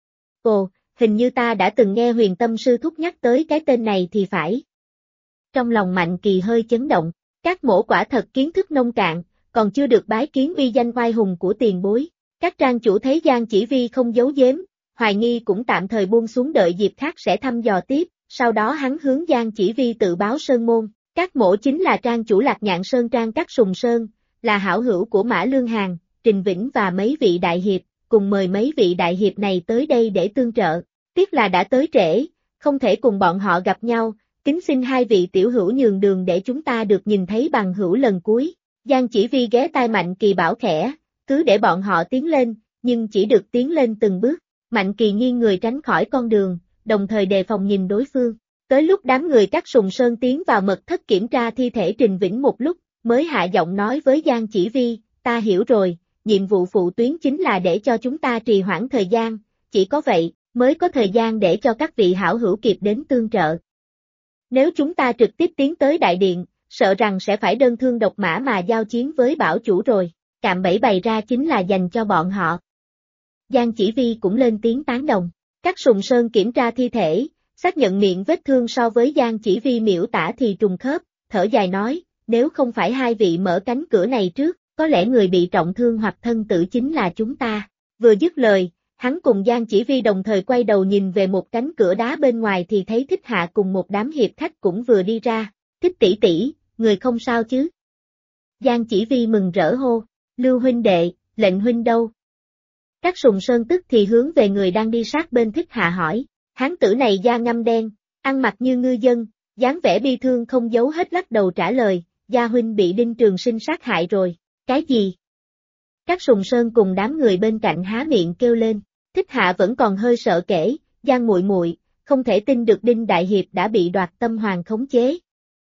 S1: Ồ, hình như ta đã từng nghe Huyền Tâm sư thúc nhắc tới cái tên này thì phải. Trong lòng Mạnh Kỳ hơi chấn động, các mỗ quả thật kiến thức nông cạn, còn chưa được bái kiến uy danh oai hùng của tiền bối. Các trang chủ thấy Giang Chỉ Vi không giấu giếm, hoài nghi cũng tạm thời buông xuống đợi dịp khác sẽ thăm dò tiếp, sau đó hắn hướng Giang Chỉ Vi tự báo sơn môn, các mỗ chính là trang chủ Lạc Nhạn Sơn Trang Các Sùng Sơn, là hảo hữu của Mã Lương Hàn, Trình Vĩnh và mấy vị đại hiệp, cùng mời mấy vị đại hiệp này tới đây để tương trợ, tiếc là đã tới trễ, không thể cùng bọn họ gặp nhau, kính xin hai vị tiểu hữu nhường đường để chúng ta được nhìn thấy bằng hữu lần cuối. Giang Chỉ Vi ghé tai Mạnh Kỳ bảo khẽ, cứ để bọn họ tiến lên, nhưng chỉ được tiến lên từng bước. Mạnh Kỳ nghiêng người tránh khỏi con đường, đồng thời đề phòng nhìn đối phương. Tới lúc đám người Các Sùng Sơn tiến vào mật thất kiểm tra thi thể Trình Vĩnh một lúc, mới hạ giọng nói với Giang Chỉ Vi, ta hiểu rồi, nhiệm vụ phụ tuyến chính là để cho chúng ta trì hoãn thời gian, chỉ có vậy, mới có thời gian để cho các vị hảo hữu kịp đến tương trợ. Nếu chúng ta trực tiếp tiến tới đại điện, sợ rằng sẽ phải đơn thương độc mã mà giao chiến với bảo chủ rồi, cạm bẫy bày ra chính là dành cho bọn họ. Giang Chỉ Vi cũng lên tiếng tán đồng, Các Sùng Sơn kiểm tra thi thể, xác nhận miệng vết thương so với Giang Chỉ Vi miểu tả thì trùng khớp, thở dài nói, nếu không phải hai vị mở cánh cửa này trước, có lẽ người bị trọng thương hoặc thân tử chính là chúng ta. Vừa dứt lời, hắn cùng Giang Chỉ Vi đồng thời quay đầu nhìn về một cánh cửa đá bên ngoài thì thấy Thích Hạ cùng một đám hiệp khách cũng vừa đi ra, Thích tỷ tỷ, người không sao chứ? Giang Chỉ Vi mừng rỡ hô, Lưu huynh đệ, lệnh huynh đâu? Các Sùng Sơn tức thì hướng về người đang đi sát bên Thích Hạ hỏi, hán tử này da ngăm đen, ăn mặc như ngư dân, dáng vẻ bi thương không giấu hết lắc đầu trả lời, gia huynh bị Đinh Trường Sinh sát hại rồi, cái gì? Các Sùng Sơn cùng đám người bên cạnh há miệng kêu lên, Thích Hạ vẫn còn hơi sợ kể, Giang muội muội, không thể tin được Đinh Đại Hiệp đã bị Đoạt Tâm Hoàng khống chế.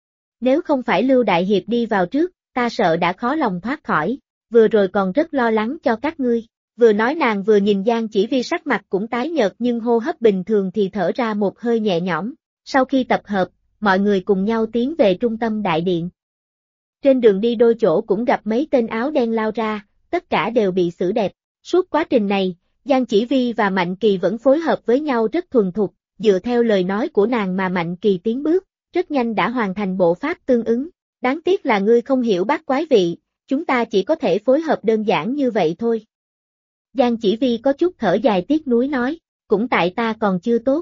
S1: Nếu không phải Lưu Đại Hiệp đi vào trước, ta sợ đã khó lòng thoát khỏi, vừa rồi còn rất lo lắng cho các ngươi. Vừa nói nàng vừa nhìn Giang Chỉ Vi sắc mặt cũng tái nhợt nhưng hô hấp bình thường thì thở ra một hơi nhẹ nhõm. Sau khi tập hợp, mọi người cùng nhau tiến về trung tâm đại điện. Trên đường đi đôi chỗ cũng gặp mấy tên áo đen lao ra, tất cả đều bị xử đẹp. Suốt quá trình này, Giang Chỉ Vi và Mạnh Kỳ vẫn phối hợp với nhau rất thuần thục, dựa theo lời nói của nàng mà Mạnh Kỳ tiến bước, rất nhanh đã hoàn thành bộ pháp tương ứng. Đáng tiếc là ngươi không hiểu bát quái vị, chúng ta chỉ có thể phối hợp đơn giản như vậy thôi. Giang Chỉ Vi có chút thở dài tiếc nuối nói, cũng tại ta còn chưa tốt.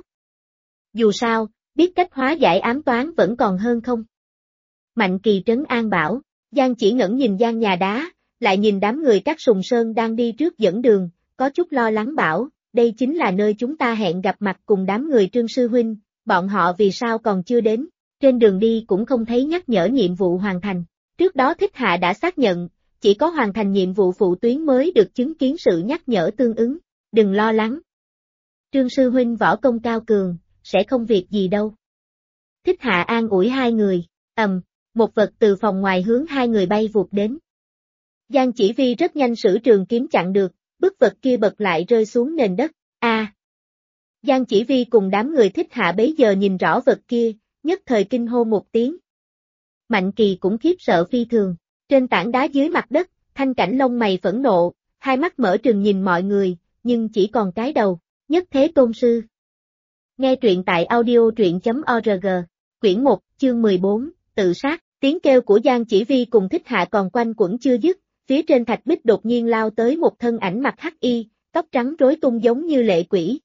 S1: Dù sao, biết cách hóa giải ám toán vẫn còn hơn không. Mạnh Kỳ trấn an bảo, Giang Chỉ ngẩn nhìn gian nhà đá, lại nhìn đám người Các Sùng Sơn đang đi trước dẫn đường, có chút lo lắng bảo, đây chính là nơi chúng ta hẹn gặp mặt cùng đám người Trương Sư Huynh, bọn họ vì sao còn chưa đến, trên đường đi cũng không thấy nhắc nhở nhiệm vụ hoàn thành. Trước đó Thích Hạ đã xác nhận, chỉ có hoàn thành nhiệm vụ phụ tuyến mới được chứng kiến sự nhắc nhở tương ứng, đừng lo lắng. Trương Sư Huynh võ công cao cường, sẽ không việc gì đâu. Thích Hạ an ủi hai người, một vật từ phòng ngoài hướng hai người bay vụt đến. Giang Chỉ Vi rất nhanh sử trường kiếm chặn được, bức vật kia bật lại rơi xuống nền đất. Giang Chỉ Vi cùng đám người Thích Hạ bấy giờ nhìn rõ vật kia, nhất thời kinh hô một tiếng. Mạnh Kỳ cũng khiếp sợ phi thường. Trên tảng đá dưới mặt đất, Thanh Cảnh lông mày phẫn nộ, hai mắt mở trừng nhìn mọi người, nhưng chỉ còn cái đầu. Nhất Thế Tôn Sư. Nghe truyện tại audio.org. Quyển 1, chương 14, tự sát. Tiếng kêu của Giang Chỉ Vi cùng Thích Hạ còn quanh quẩn chưa dứt, phía trên thạch bích đột nhiên lao tới một thân ảnh mặc hắc y, tóc trắng rối tung giống như lệ quỷ.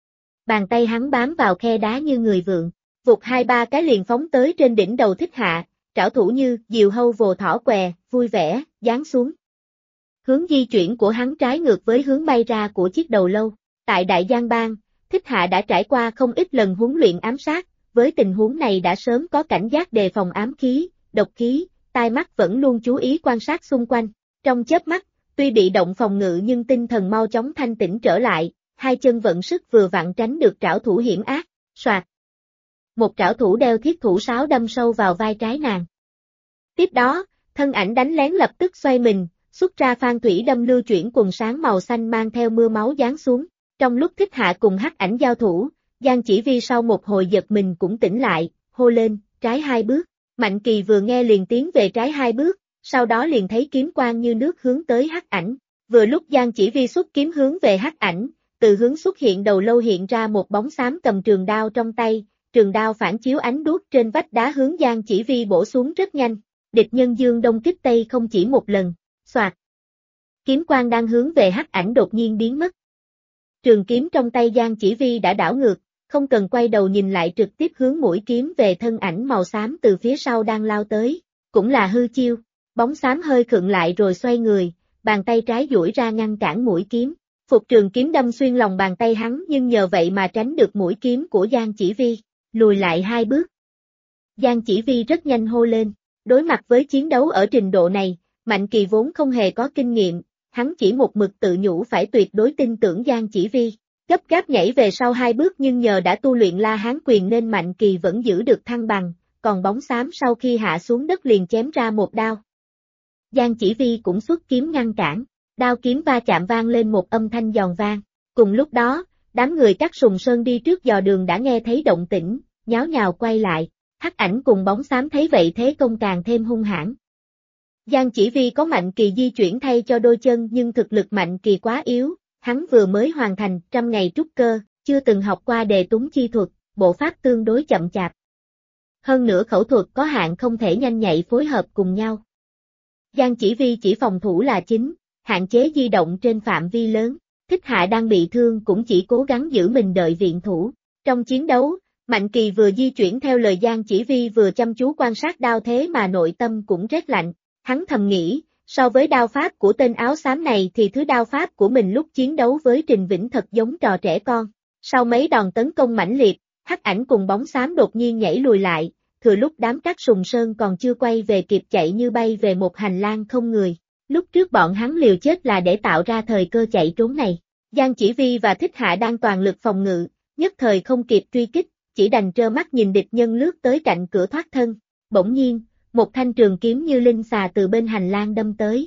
S1: Bàn tay hắn bám vào khe đá như người vượn, vụt 2-3 cái liền phóng tới trên đỉnh đầu Thích Hạ, trảo thủ như diều hâu vồ thỏ què, vui vẻ, giáng xuống. Hướng di chuyển của hắn trái ngược với hướng bay ra của chiếc đầu lâu. Tại Đại Giang Bang, Thích Hạ đã trải qua không ít lần huấn luyện ám sát, với tình huống này đã sớm có cảnh giác đề phòng ám khí, độc khí, tai mắt vẫn luôn chú ý quan sát xung quanh. Trong chớp mắt, tuy bị động phòng ngự nhưng tinh thần mau chóng thanh tĩnh trở lại, hai chân vận sức vừa vặn tránh được trảo thủ hiểm ác, soạt. Một trảo thủ đeo thiết thủ sáo đâm sâu vào vai trái nàng. Tiếp đó, thân ảnh đánh lén lập tức xoay mình, xuất ra phan thủy đâm lưu chuyển quần sáng màu xanh mang theo mưa máu giáng xuống. Trong lúc Thích Hạ cùng hắc ảnh giao thủ, Giang Chỉ Vi sau một hồi giật mình cũng tỉnh lại, hô lên, trái 2 bước. Mạnh Kỳ vừa nghe liền tiến về trái 2 bước, sau đó liền thấy kiếm quang như nước hướng tới hắc ảnh. Vừa lúc Giang Chỉ Vi xuất kiếm hướng về hắc ảnh, từ hướng xuất hiện đầu lâu hiện ra một bóng xám cầm trường đao trong tay, trường đao phản chiếu ánh đuốc trên vách đá hướng Giang Chỉ Vi bổ xuống rất nhanh. Địch nhân dương đông kích tây không chỉ một lần, soạt. Kiếm quang đang hướng về hắc ảnh đột nhiên biến mất. Trường kiếm trong tay Giang Chỉ Vi đã đảo ngược, không cần quay đầu nhìn lại trực tiếp hướng mũi kiếm về thân ảnh màu xám từ phía sau đang lao tới, cũng là hư chiêu, bóng xám hơi khựng lại rồi xoay người, bàn tay trái duỗi ra ngăn cản mũi kiếm, phục trường kiếm đâm xuyên lòng bàn tay hắn nhưng nhờ vậy mà tránh được mũi kiếm của Giang Chỉ Vi, lùi lại 2 bước. Giang Chỉ Vi rất nhanh hô lên, đối mặt với chiến đấu ở trình độ này, Mạnh Kỳ vốn không hề có kinh nghiệm, hắn chỉ một mực tự nhủ phải tuyệt đối tin tưởng Giang Chỉ Vi, gấp gáp nhảy về sau 2 bước nhưng nhờ đã tu luyện La Hán quyền nên Mạnh Kỳ vẫn giữ được thăng bằng, còn bóng xám sau khi hạ xuống đất liền chém ra một đao. Giang Chỉ Vi cũng xuất kiếm ngăn cản, đao kiếm va chạm vang lên một âm thanh giòn vang. Cùng lúc đó, đám người Cát Sùng Sơn đi trước dò đường đã nghe thấy động tĩnh, nháo nhào quay lại, hắc ảnh cùng bóng xám thấy vậy thế công càng thêm hung hãn. Giang Chỉ Vi có Mạnh Kỳ di chuyển thay cho đôi chân nhưng thực lực Mạnh Kỳ quá yếu, hắn vừa mới hoàn thành 100 ngày trúc cơ, chưa từng học qua đề túng chi thuật, bộ pháp tương đối chậm chạp. Hơn nữa khẩu thuật có hạn không thể nhanh nhạy phối hợp cùng nhau. Giang Chỉ Vi chỉ phòng thủ là chính, hạn chế di động trên phạm vi lớn, Thích Hạ đang bị thương cũng chỉ cố gắng giữ mình đợi viện thủ. Trong chiến đấu, Mạnh Kỳ vừa di chuyển theo lời Giang Chỉ Vi vừa chăm chú quan sát đao thế mà nội tâm cũng rét lạnh, hắn thầm nghĩ, so với đao pháp của tên áo xám này thì thứ đao pháp của mình lúc chiến đấu với Trình Vĩnh thật giống trò trẻ con. Sau mấy đòn tấn công mãnh liệt, hắc ảnh cùng bóng xám đột nhiên nhảy lùi lại, thừa lúc đám Cát Sùng Sơn còn chưa quay về kịp chạy như bay về một hành lang không người. Lúc trước bọn hắn liều chết là để tạo ra thời cơ chạy trốn này. Giang Chỉ Vi và Thích Hạ đang toàn lực phòng ngự, nhất thời không kịp truy kích, chỉ đành trơ mắt nhìn địch nhân lướt tới cạnh cửa thoát thân. Bỗng nhiên, một thanh trường kiếm như linh xà từ bên hành lang đâm tới.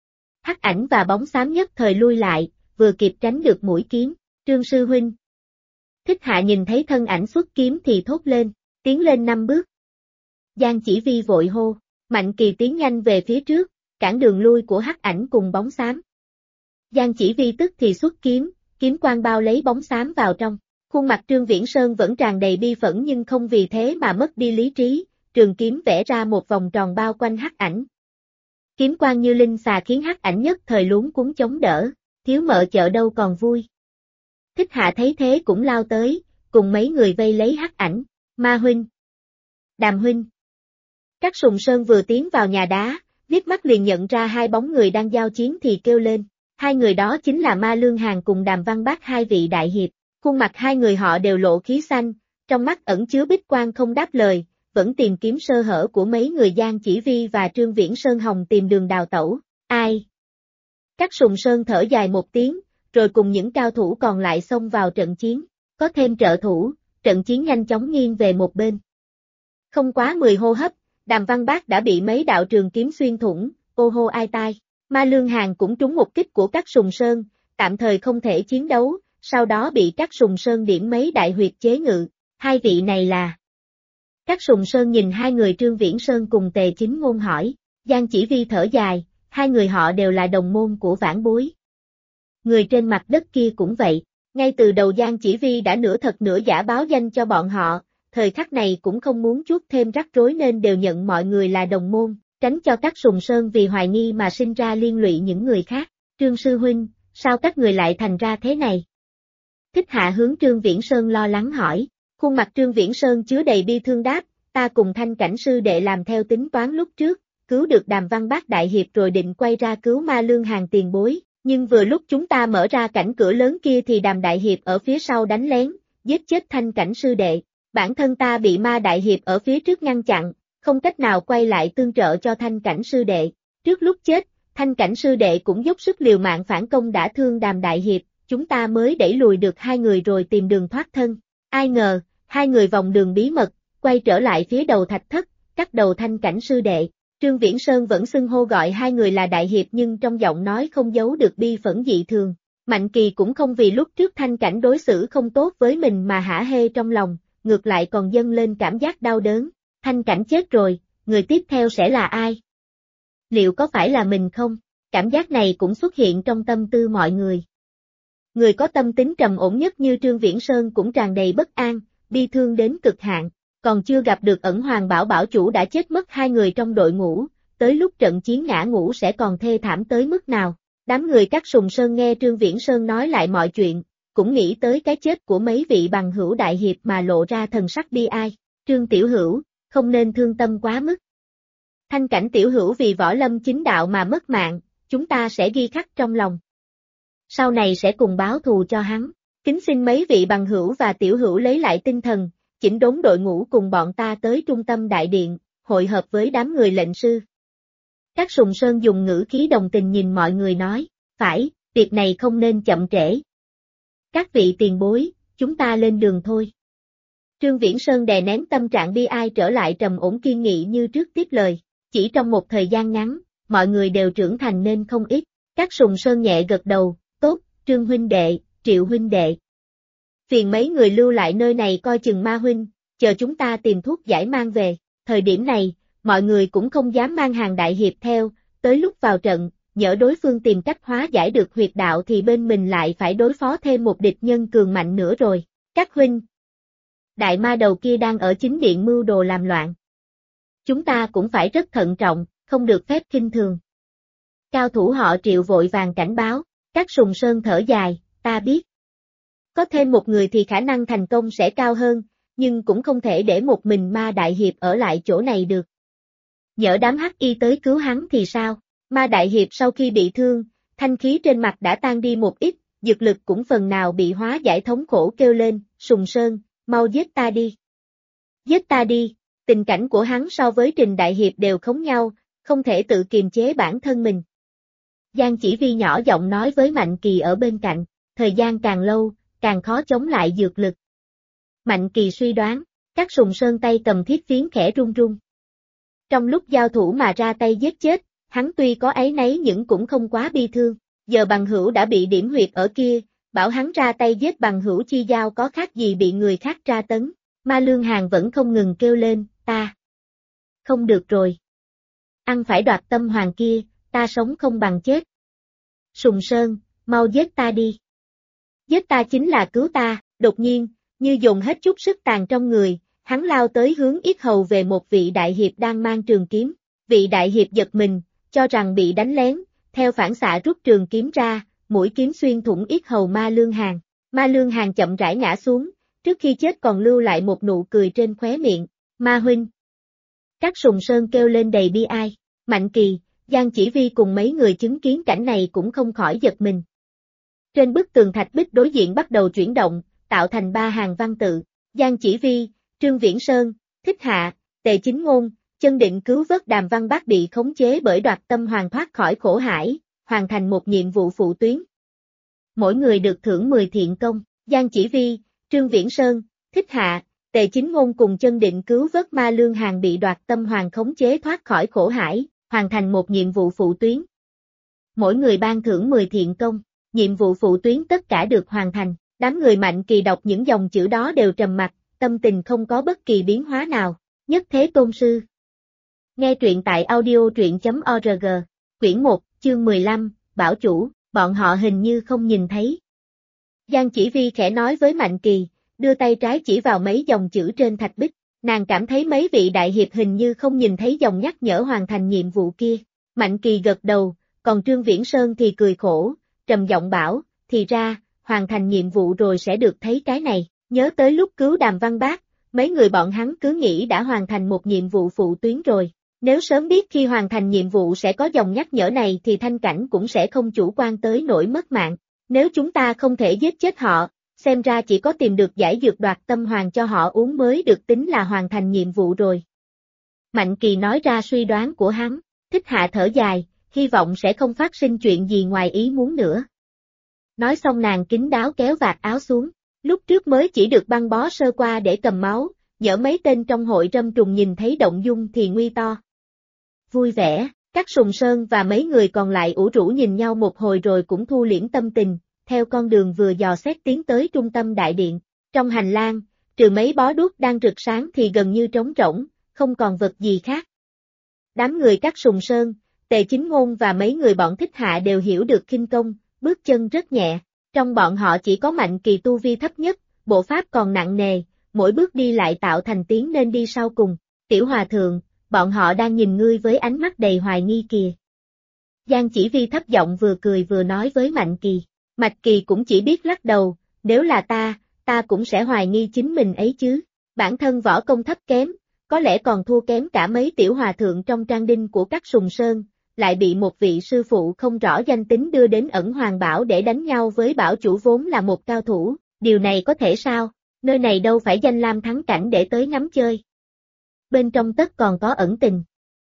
S1: Hắc ảnh và bóng xám nhất thời lui lại, vừa kịp tránh được mũi kiếm. Trương sư huynh. Thích Hạ nhìn thấy thân ảnh xuất kiếm thì thốt lên, tiến lên 5 bước. Giang Chỉ Vi vội hô, Mạnh Kỳ tiến nhanh về phía trước, cản đường lui của hắc ảnh cùng bóng xám. Giang Chỉ Vi tức thì xuất kiếm, kiếm quang bao lấy bóng xám vào trong. Khuôn mặt Trương Viễn Sơn vẫn tràn đầy bi phẫn nhưng không vì thế mà mất đi lý trí, trường kiếm vẽ ra một vòng tròn bao quanh hắc ảnh. Kiếm quang như linh xà khiến hắc ảnh nhất thời luống cuống chống đỡ, thiếu mợ chợ đâu còn vui. Thích Hạ thấy thế cũng lao tới, cùng mấy người vây lấy hắc ảnh, Ma huynh, Đàm huynh. Cát Sùng Sơn vừa tiến vào nhà đá, liếc mắt liền nhận ra hai bóng người đang giao chiến thì kêu lên, hai người đó chính là Ma Lương Hàn cùng Đàm Văn Bác hai vị đại hiệp, khuôn mặt hai người họ đều lộ khí xanh, trong mắt ẩn chứa bích quang không đáp lời, vẫn tìm kiếm sơ hở của mấy người Giang Chỉ Vi và Trương Viễn Sơn Hồng tìm đường đào tẩu, ai? Cát Sùng Sơn thở dài một tiếng, rồi cùng những cao thủ còn lại xông vào trận chiến, có thêm trợ thủ, trận chiến nhanh chóng nghiêng về một bên. Không quá 10 hô hấp, Đàm Văn Bác đã bị mấy đạo trường kiếm xuyên thủng, ô hô ai tai. Ma Lương Hàn cũng trúng một kích của Cát Sùng Sơn, tạm thời không thể chiến đấu, sau đó bị Cát Sùng Sơn điểm mấy đại huyệt chế ngự. Hai vị này là... Cát Sùng Sơn nhìn hai người Trương Viễn Sơn cùng Tề Chính Ngôn hỏi, Giang Chỉ Vi thở dài, hai người họ đều là đồng môn của Vãn Bối. Người trên mặt đất kia cũng vậy, ngay từ đầu Giang Chỉ Vi đã nửa thật nửa giả báo danh cho bọn họ, thời khắc này cũng không muốn chuốc thêm rắc rối nên đều nhận mọi người là đồng môn, tránh cho Cát Sùng Sơn vì hoài nghi mà sinh ra liên lụy những người khác. Trương Sư Huynh, sao các người lại thành ra thế này? Thích Hạ hướng Trương Viễn Sơn lo lắng hỏi, khuôn mặt Trương Viễn Sơn chứa đầy bi thương đáp, ta cùng Thanh Cảnh sư đệ làm theo tính toán lúc trước, cứu được Đàm Văn Bác đại hiệp rồi định quay ra cứu Ma Lương Hàng tiền bối, nhưng vừa lúc chúng ta mở ra cảnh cửa lớn kia thì Đàm đại hiệp ở phía sau đánh lén, giết chết Thanh Cảnh sư đệ, bản thân ta bị Ma đại hiệp ở phía trước ngăn chặn, không cách nào quay lại tương trợ cho Thanh Cảnh sư đệ, trước lúc chết, Thanh Cảnh sư đệ cũng dốc sức liều mạng phản công đã thương Đàm đại hiệp, chúng ta mới đẩy lùi được hai người rồi tìm đường thoát thân, ai ngờ, hai người vòng đường bí mật, quay trở lại phía đầu thạch thất, cắt đầu Thanh Cảnh sư đệ. Trương Viễn Sơn vẫn xưng hô gọi hai người là đại hiệp nhưng trong giọng nói không giấu được bi phẫn dị thường. Mạnh Kỳ cũng không vì lúc trước Thanh Cảnh đối xử không tốt với mình mà hả hê trong lòng, ngược lại còn dâng lên cảm giác đau đớn. Thanh Cảnh chết rồi, người tiếp theo sẽ là ai? Liệu có phải là mình không? Cảm giác này cũng xuất hiện trong tâm tư mọi người. Người có tâm tính trầm ổn nhất như Trương Viễn Sơn cũng tràn đầy bất an, bi thương đến cực hạn. Còn chưa gặp được Ẩn Hoàng Bảo bảo chủ đã chết mất hai người trong đội ngũ, tới lúc trận chiến ngã ngũ sẽ còn thê thảm tới mức nào. Đám người Cát Sùng Sơn nghe Trương Viễn Sơn nói lại mọi chuyện, cũng nghĩ tới cái chết của mấy vị bằng hữu đại hiệp mà lộ ra thần sắc bi ai. Trương tiểu hữu, không nên thương tâm quá mức. Thanh Cảnh tiểu hữu vì võ lâm chính đạo mà mất mạng, chúng ta sẽ ghi khắc trong lòng. Sau này sẽ cùng báo thù cho hắn. Kính xin mấy vị bằng hữu và tiểu hữu lấy lại tinh thần, chỉnh đốn đội ngũ cùng bọn ta tới trung tâm đại điện, hội hợp với đám người lệnh sư. Cát Sùng Sơn dùng ngữ khí đồng tình nhìn mọi người nói, phải, việc này không nên chậm trễ. Các vị tiền bối, chúng ta lên đường thôi. Trương Viễn Sơn đè nén tâm trạng bi ai trở lại trầm ổn kiên nghị như trước tiếp lời, chỉ trong một thời gian ngắn, mọi người đều trưởng thành nên không ít. Cát Sùng Sơn nhẹ gật đầu, tốt, Trương huynh đệ, Triệu huynh đệ. Phiền mấy người lưu lại nơi này coi chừng Ma huynh, chờ chúng ta tìm thuốc giải mang về. Thời điểm này, mọi người cũng không dám mang hàng đại hiệp theo, tới lúc vào trận, nhỡ đối phương tìm cách hóa giải được huyệt đạo thì bên mình lại phải đối phó thêm một địch nhân cường mạnh nữa rồi. Các huynh, đại ma đầu kia đang ở chính điện mưu đồ làm loạn. Chúng ta cũng phải rất thận trọng, không được phép khinh thường. Cao thủ họ Triệu vội vàng cảnh báo, Cát Sùng Sơn thở dài, ta biết. Có thêm một người thì khả năng thành công sẽ cao hơn, nhưng cũng không thể để một mình Ma đại hiệp ở lại chỗ này được. Nhỡ đám hắc y tới cứu hắn thì sao? Ma đại hiệp sau khi bị thương, thanh khí trên mặt đã tan đi một ít, dược lực cũng phần nào bị hóa giải thống khổ kêu lên, Sùng Sơn, mau giết ta đi. Giết ta đi, tình cảnh của hắn so với Trình đại hiệp đều khống nhau, không thể tự kiềm chế bản thân mình. Giang Chỉ Vi nhỏ giọng nói với Mạnh Kỳ ở bên cạnh, thời gian càng lâu, càng khó chống lại dược lực. Mạnh Kỳ suy đoán, Cát Sùng Sơn tay cầm thiết phiến khẽ run run. Trong lúc giao thủ mà ra tay giết chết, hắn tuy có áy náy nhưng cũng không quá bi thương, giờ bằng hữu đã bị điểm huyệt ở kia, bảo hắn ra tay giết bằng hữu chi giao có khác gì bị người khác tra tấn. Ma Lương Hàng vẫn không ngừng kêu lên, ta. Không được rồi. Ăn phải đoạt tâm hoàng kia, ta sống không bằng chết. Sùng Sơn, mau giết ta đi. Giết ta chính là cứu ta, đột nhiên, như dùng hết chút sức tàn trong người, hắn lao tới hướng yết hầu về một vị đại hiệp đang mang trường kiếm. Vị đại hiệp giật mình, cho rằng bị đánh lén, theo phản xạ rút trường kiếm ra, mũi kiếm xuyên thủng yết hầu Ma Lương Hàng. Ma Lương Hàng chậm rãi ngã xuống, trước khi chết còn lưu lại một nụ cười trên khóe miệng, Ma huynh. Cát Sùng Sơn kêu lên đầy bi ai, Mạnh Kỳ, Giang Chỉ Vi cùng mấy người chứng kiến cảnh này cũng không khỏi giật mình. Trên bức tường thạch bích đối diện bắt đầu chuyển động, tạo thành 3 hàng văn tự, Giang Chỉ Vi, Trương Viễn Sơn, Thích Hạ, Tề Chính Ngôn, chân định cứu vớt Đàm Văn Bác bị khống chế bởi đoạt tâm hoàng thoát khỏi khổ hải, hoàn thành một nhiệm vụ phụ tuyến. Mỗi người được thưởng 10 thiện công, Giang Chỉ Vi, Trương Viễn Sơn, Thích Hạ, Tề Chính Ngôn cùng chân định cứu vớt Ma Lương Hàng bị đoạt tâm hoàng khống chế thoát khỏi khổ hải, hoàn thành một nhiệm vụ phụ tuyến. Mỗi người ban thưởng 10 thiện công, nhiệm vụ phụ tuyến tất cả được hoàn thành. Đám người Mạnh Kỳ đọc những dòng chữ đó đều trầm mặc, tâm tình không có bất kỳ biến hóa nào. Nhất Thế Tôn Sư. Nghe truyện tại audio truyện.org. Quyển 1, chương 15, Bảo Chủ, bọn họ hình như không nhìn thấy. Giang Chỉ Vi khẽ nói với Mạnh Kỳ, đưa tay trái chỉ vào mấy dòng chữ trên thạch bích. Nàng cảm thấy mấy vị đại hiệp hình như không nhìn thấy dòng nhắc nhở hoàn thành nhiệm vụ kia. Mạnh Kỳ gật đầu, còn Trương Viễn Sơn thì cười khổ, trầm giọng bảo, thì ra, hoàn thành nhiệm vụ rồi sẽ được thấy cái này. Nhớ tới lúc cứu Đàm Văn Bác, mấy người bọn hắn cứ nghĩ đã hoàn thành một nhiệm vụ phụ tuyến rồi. Nếu sớm biết khi hoàn thành nhiệm vụ sẽ có dòng nhắc nhở này thì Thanh Cảnh cũng sẽ không chủ quan tới nỗi mất mạng. Nếu chúng ta không thể giết chết họ, xem ra chỉ có tìm được giải dược đoạt tâm hoàng cho họ uống mới được tính là hoàn thành nhiệm vụ rồi. Mạnh Kỳ nói ra suy đoán của hắn, Thích Hạ thở dài, hy vọng sẽ không phát sinh chuyện gì ngoài ý muốn nữa. Nói xong nàng kín đáo kéo vạt áo xuống, lúc trước mới chỉ được băng bó sơ qua để cầm máu, nhỡ mấy tên trong hội râm trùng nhìn thấy động dung thì nguy to. Vui vẻ, các Sùng Sơn và mấy người còn lại ủ rũ nhìn nhau một hồi rồi cũng thu liễm tâm tình, theo con đường vừa dò xét tiến tới trung tâm đại điện. Trong hành lang, trừ mấy bó đuốc đang rực sáng thì gần như trống rỗng, không còn vật gì khác. Đám người các Sùng Sơn, Tề Chính Ngôn và mấy người bọn Thích Hạ đều hiểu được khinh công, bước chân rất nhẹ. Trong bọn họ chỉ có Mạnh Kỳ tu vi thấp nhất, bộ pháp còn nặng nề, mỗi bước đi lại tạo thành tiếng nên đi sau cùng. Tiểu Hòa Thượng, bọn họ đang nhìn ngươi với ánh mắt đầy hoài nghi kìa. Giang Chỉ Vi thấp giọng vừa cười vừa nói với Mạnh Kỳ. Mạnh Kỳ cũng chỉ biết lắc đầu, nếu là ta cũng sẽ hoài nghi chính mình ấy chứ. Bản thân võ công thấp kém, có lẽ còn thua kém cả mấy tiểu hòa thượng trong trang đinh của các Sùng Sơn, lại bị một vị sư phụ không rõ danh tính đưa đến Ẩn Hoàng Bảo để đánh nhau với bảo chủ vốn là một cao thủ, điều này có thể sao, nơi này đâu phải danh lam thắng cảnh để tới ngắm chơi. Bên trong tất còn có ẩn tình.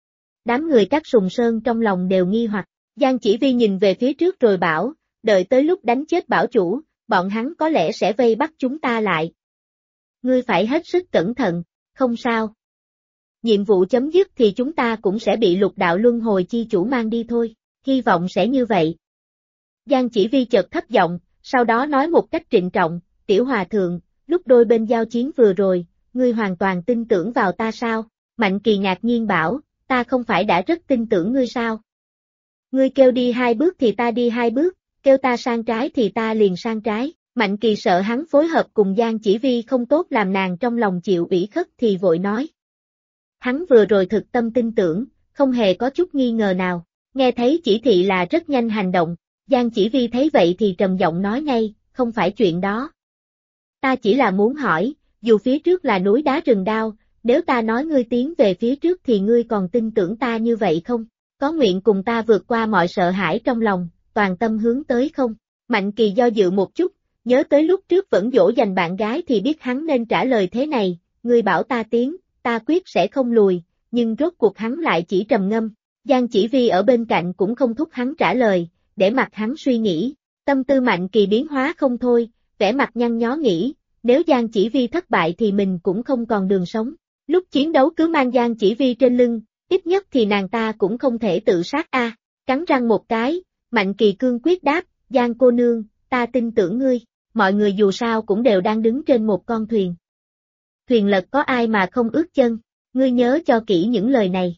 S1: Đám người các Sùng Sơn trong lòng đều nghi hoặc, Giang Chỉ Vi nhìn về phía trước rồi bảo, đợi tới lúc đánh chết bảo chủ, bọn hắn có lẽ sẽ vây bắt chúng ta lại. Ngươi phải hết sức cẩn thận, không sao. Nhiệm vụ chấm dứt thì chúng ta cũng sẽ bị Lục Đạo Luân Hồi Chi Chủ mang đi thôi, hy vọng sẽ như vậy. Giang Chỉ Vi chợt thấp giọng, sau đó nói một cách trịnh trọng, Tiểu Hòa Thượng, lúc đôi bên giao chiến vừa rồi, ngươi hoàn toàn tin tưởng vào ta sao? Mạnh Kỳ ngạc nhiên bảo, ta không phải đã rất tin tưởng ngươi sao? Ngươi kêu đi 2 bước thì ta đi 2 bước, kêu ta sang trái thì ta liền sang trái. Mạnh Kỳ sợ hắn phối hợp cùng Giang Chỉ Vi không tốt làm nàng trong lòng chịu ủy khuất thì vội nói. Hắn vừa rồi thực tâm tin tưởng, không hề có chút nghi ngờ nào, nghe thấy chỉ thị là rất nhanh hành động, Giang Chỉ Vi thấy vậy thì trầm giọng nói ngay, không phải chuyện đó. Ta chỉ là muốn hỏi, dù phía trước là núi đá rừng đao, nếu ta nói ngươi tiến về phía trước thì ngươi còn tin tưởng ta như vậy không? Có nguyện cùng ta vượt qua mọi sợ hãi trong lòng, toàn tâm hướng tới không? Mạnh Kỳ do dự một chút, nhớ tới lúc trước vẫn dỗ dành bạn gái thì biết hắn nên trả lời thế này, ngươi bảo ta tiến, ta quyết sẽ không lùi, nhưng rốt cuộc hắn lại chỉ trầm ngâm. Giang Chỉ Vi ở bên cạnh cũng không thúc hắn trả lời, để mặc hắn suy nghĩ, tâm tư Mạnh Kỳ biến hóa không thôi, vẻ mặt nhăn nhó nghĩ, nếu Giang Chỉ Vi thất bại thì mình cũng không còn đường sống. Lúc chiến đấu cứ mang Giang Chỉ Vi trên lưng, ít nhất thì nàng ta cũng không thể tự sát a. Cắn răng một cái, Mạnh Kỳ cương quyết đáp, Giang cô nương, ta tin tưởng ngươi, mọi người dù sao cũng đều đang đứng trên một con thuyền. Thuyền lật có ai mà không ướt chân, ngươi nhớ cho kỹ những lời này.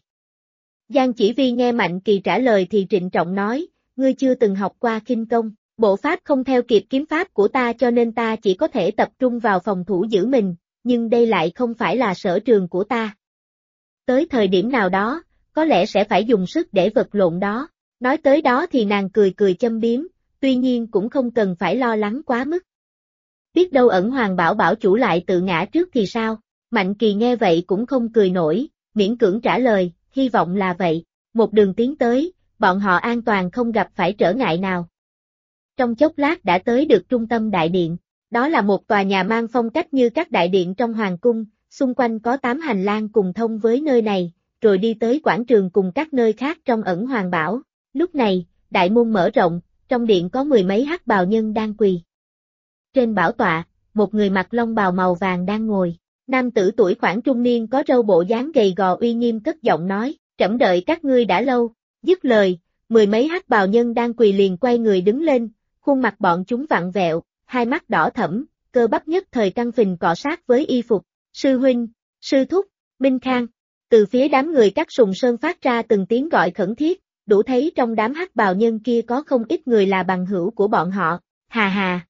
S1: Giang Chỉ Vi nghe Mạnh Kỳ trả lời thì trịnh trọng nói, ngươi chưa từng học qua khinh công, bộ pháp không theo kịp kiếm pháp của ta cho nên ta chỉ có thể tập trung vào phòng thủ giữ mình, nhưng đây lại không phải là sở trường của ta. Tới thời điểm nào đó, có lẽ sẽ phải dùng sức để vật lộn đó. Nói tới đó thì nàng cười cười châm biếm, tuy nhiên cũng không cần phải lo lắng quá mức. Biết đâu Ẩn Hoàng Bảo bảo chủ lại tự ngã trước thì sao? Mạnh Kỳ nghe vậy cũng không cười nổi, miễn cưỡng trả lời, hy vọng là vậy. Một đường tiến tới, bọn họ an toàn không gặp phải trở ngại nào. Trong chốc lát đã tới được trung tâm đại điện. Đó là một tòa nhà mang phong cách như các đại điện trong hoàng cung, xung quanh có 8 hành lang cùng thông với nơi này, rồi đi tới quảng trường cùng các nơi khác trong Ẩn Hoàng Bảo. Lúc này, đại môn mở rộng, trong điện có 10 mấy hắc bào nhân đang quỳ. Trên bảo tọa, một người mặc long bào màu vàng đang ngồi. Nam tử tuổi khoảng trung niên có râu bộ dáng gầy gò uy nghiêm cất giọng nói, trẫm đợi các ngươi đã lâu. Dứt lời, 10 mấy hắc bào nhân đang quỳ liền quay người đứng lên, khuôn mặt bọn chúng vặn vẹo, hai mắt đỏ thẫm, cơ bắp nhất thời căng phình cọ sát với y phục. Sư huynh, sư thúc, Minh Khang. Từ phía đám người Cát Sùng Sơn phát ra từng tiếng gọi khẩn thiết, đủ thấy trong đám hắc bào nhân kia có không ít người là bằng hữu của bọn họ. Hà hà.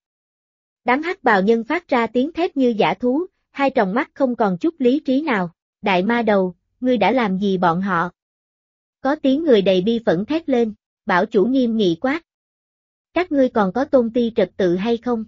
S1: Đám hắc bào nhân phát ra tiếng thét như dã thú, hai tròng mắt không còn chút lý trí nào. Đại ma đầu, ngươi đã làm gì bọn họ? Có tiếng người đầy bi phẫn thét lên, bảo chủ nghiêm nghị quát. Các ngươi còn có tôn ti trật tự hay không?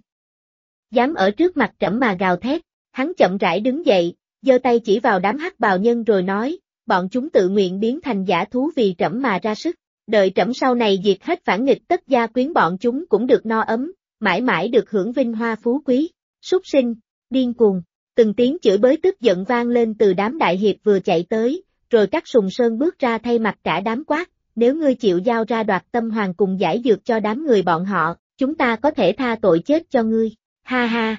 S1: Dám ở trước mặt trẫm mà gào thét, hắn chậm rãi đứng dậy, giơ tay chỉ vào đám hắc bào nhân rồi nói, bọn chúng tự nguyện biến thành dã thú vì trẫm mà ra sức, đợi trẫm sau này diệt hết phản nghịch tất gia quyến bọn chúng cũng được no ấm, mãi mãi được hưởng vinh hoa phú quý. Súc sinh, điên cuồng, từng tiếng chửi bới tức giận vang lên từ đám đại hiệp vừa chạy tới, rồi Cát Sùng Sơn bước ra thay mặt cả đám quát, nếu ngươi chịu giao ra đoạt tâm hoàng cùng giải dược cho đám người bọn họ, chúng ta có thể tha tội chết cho ngươi, ha ha.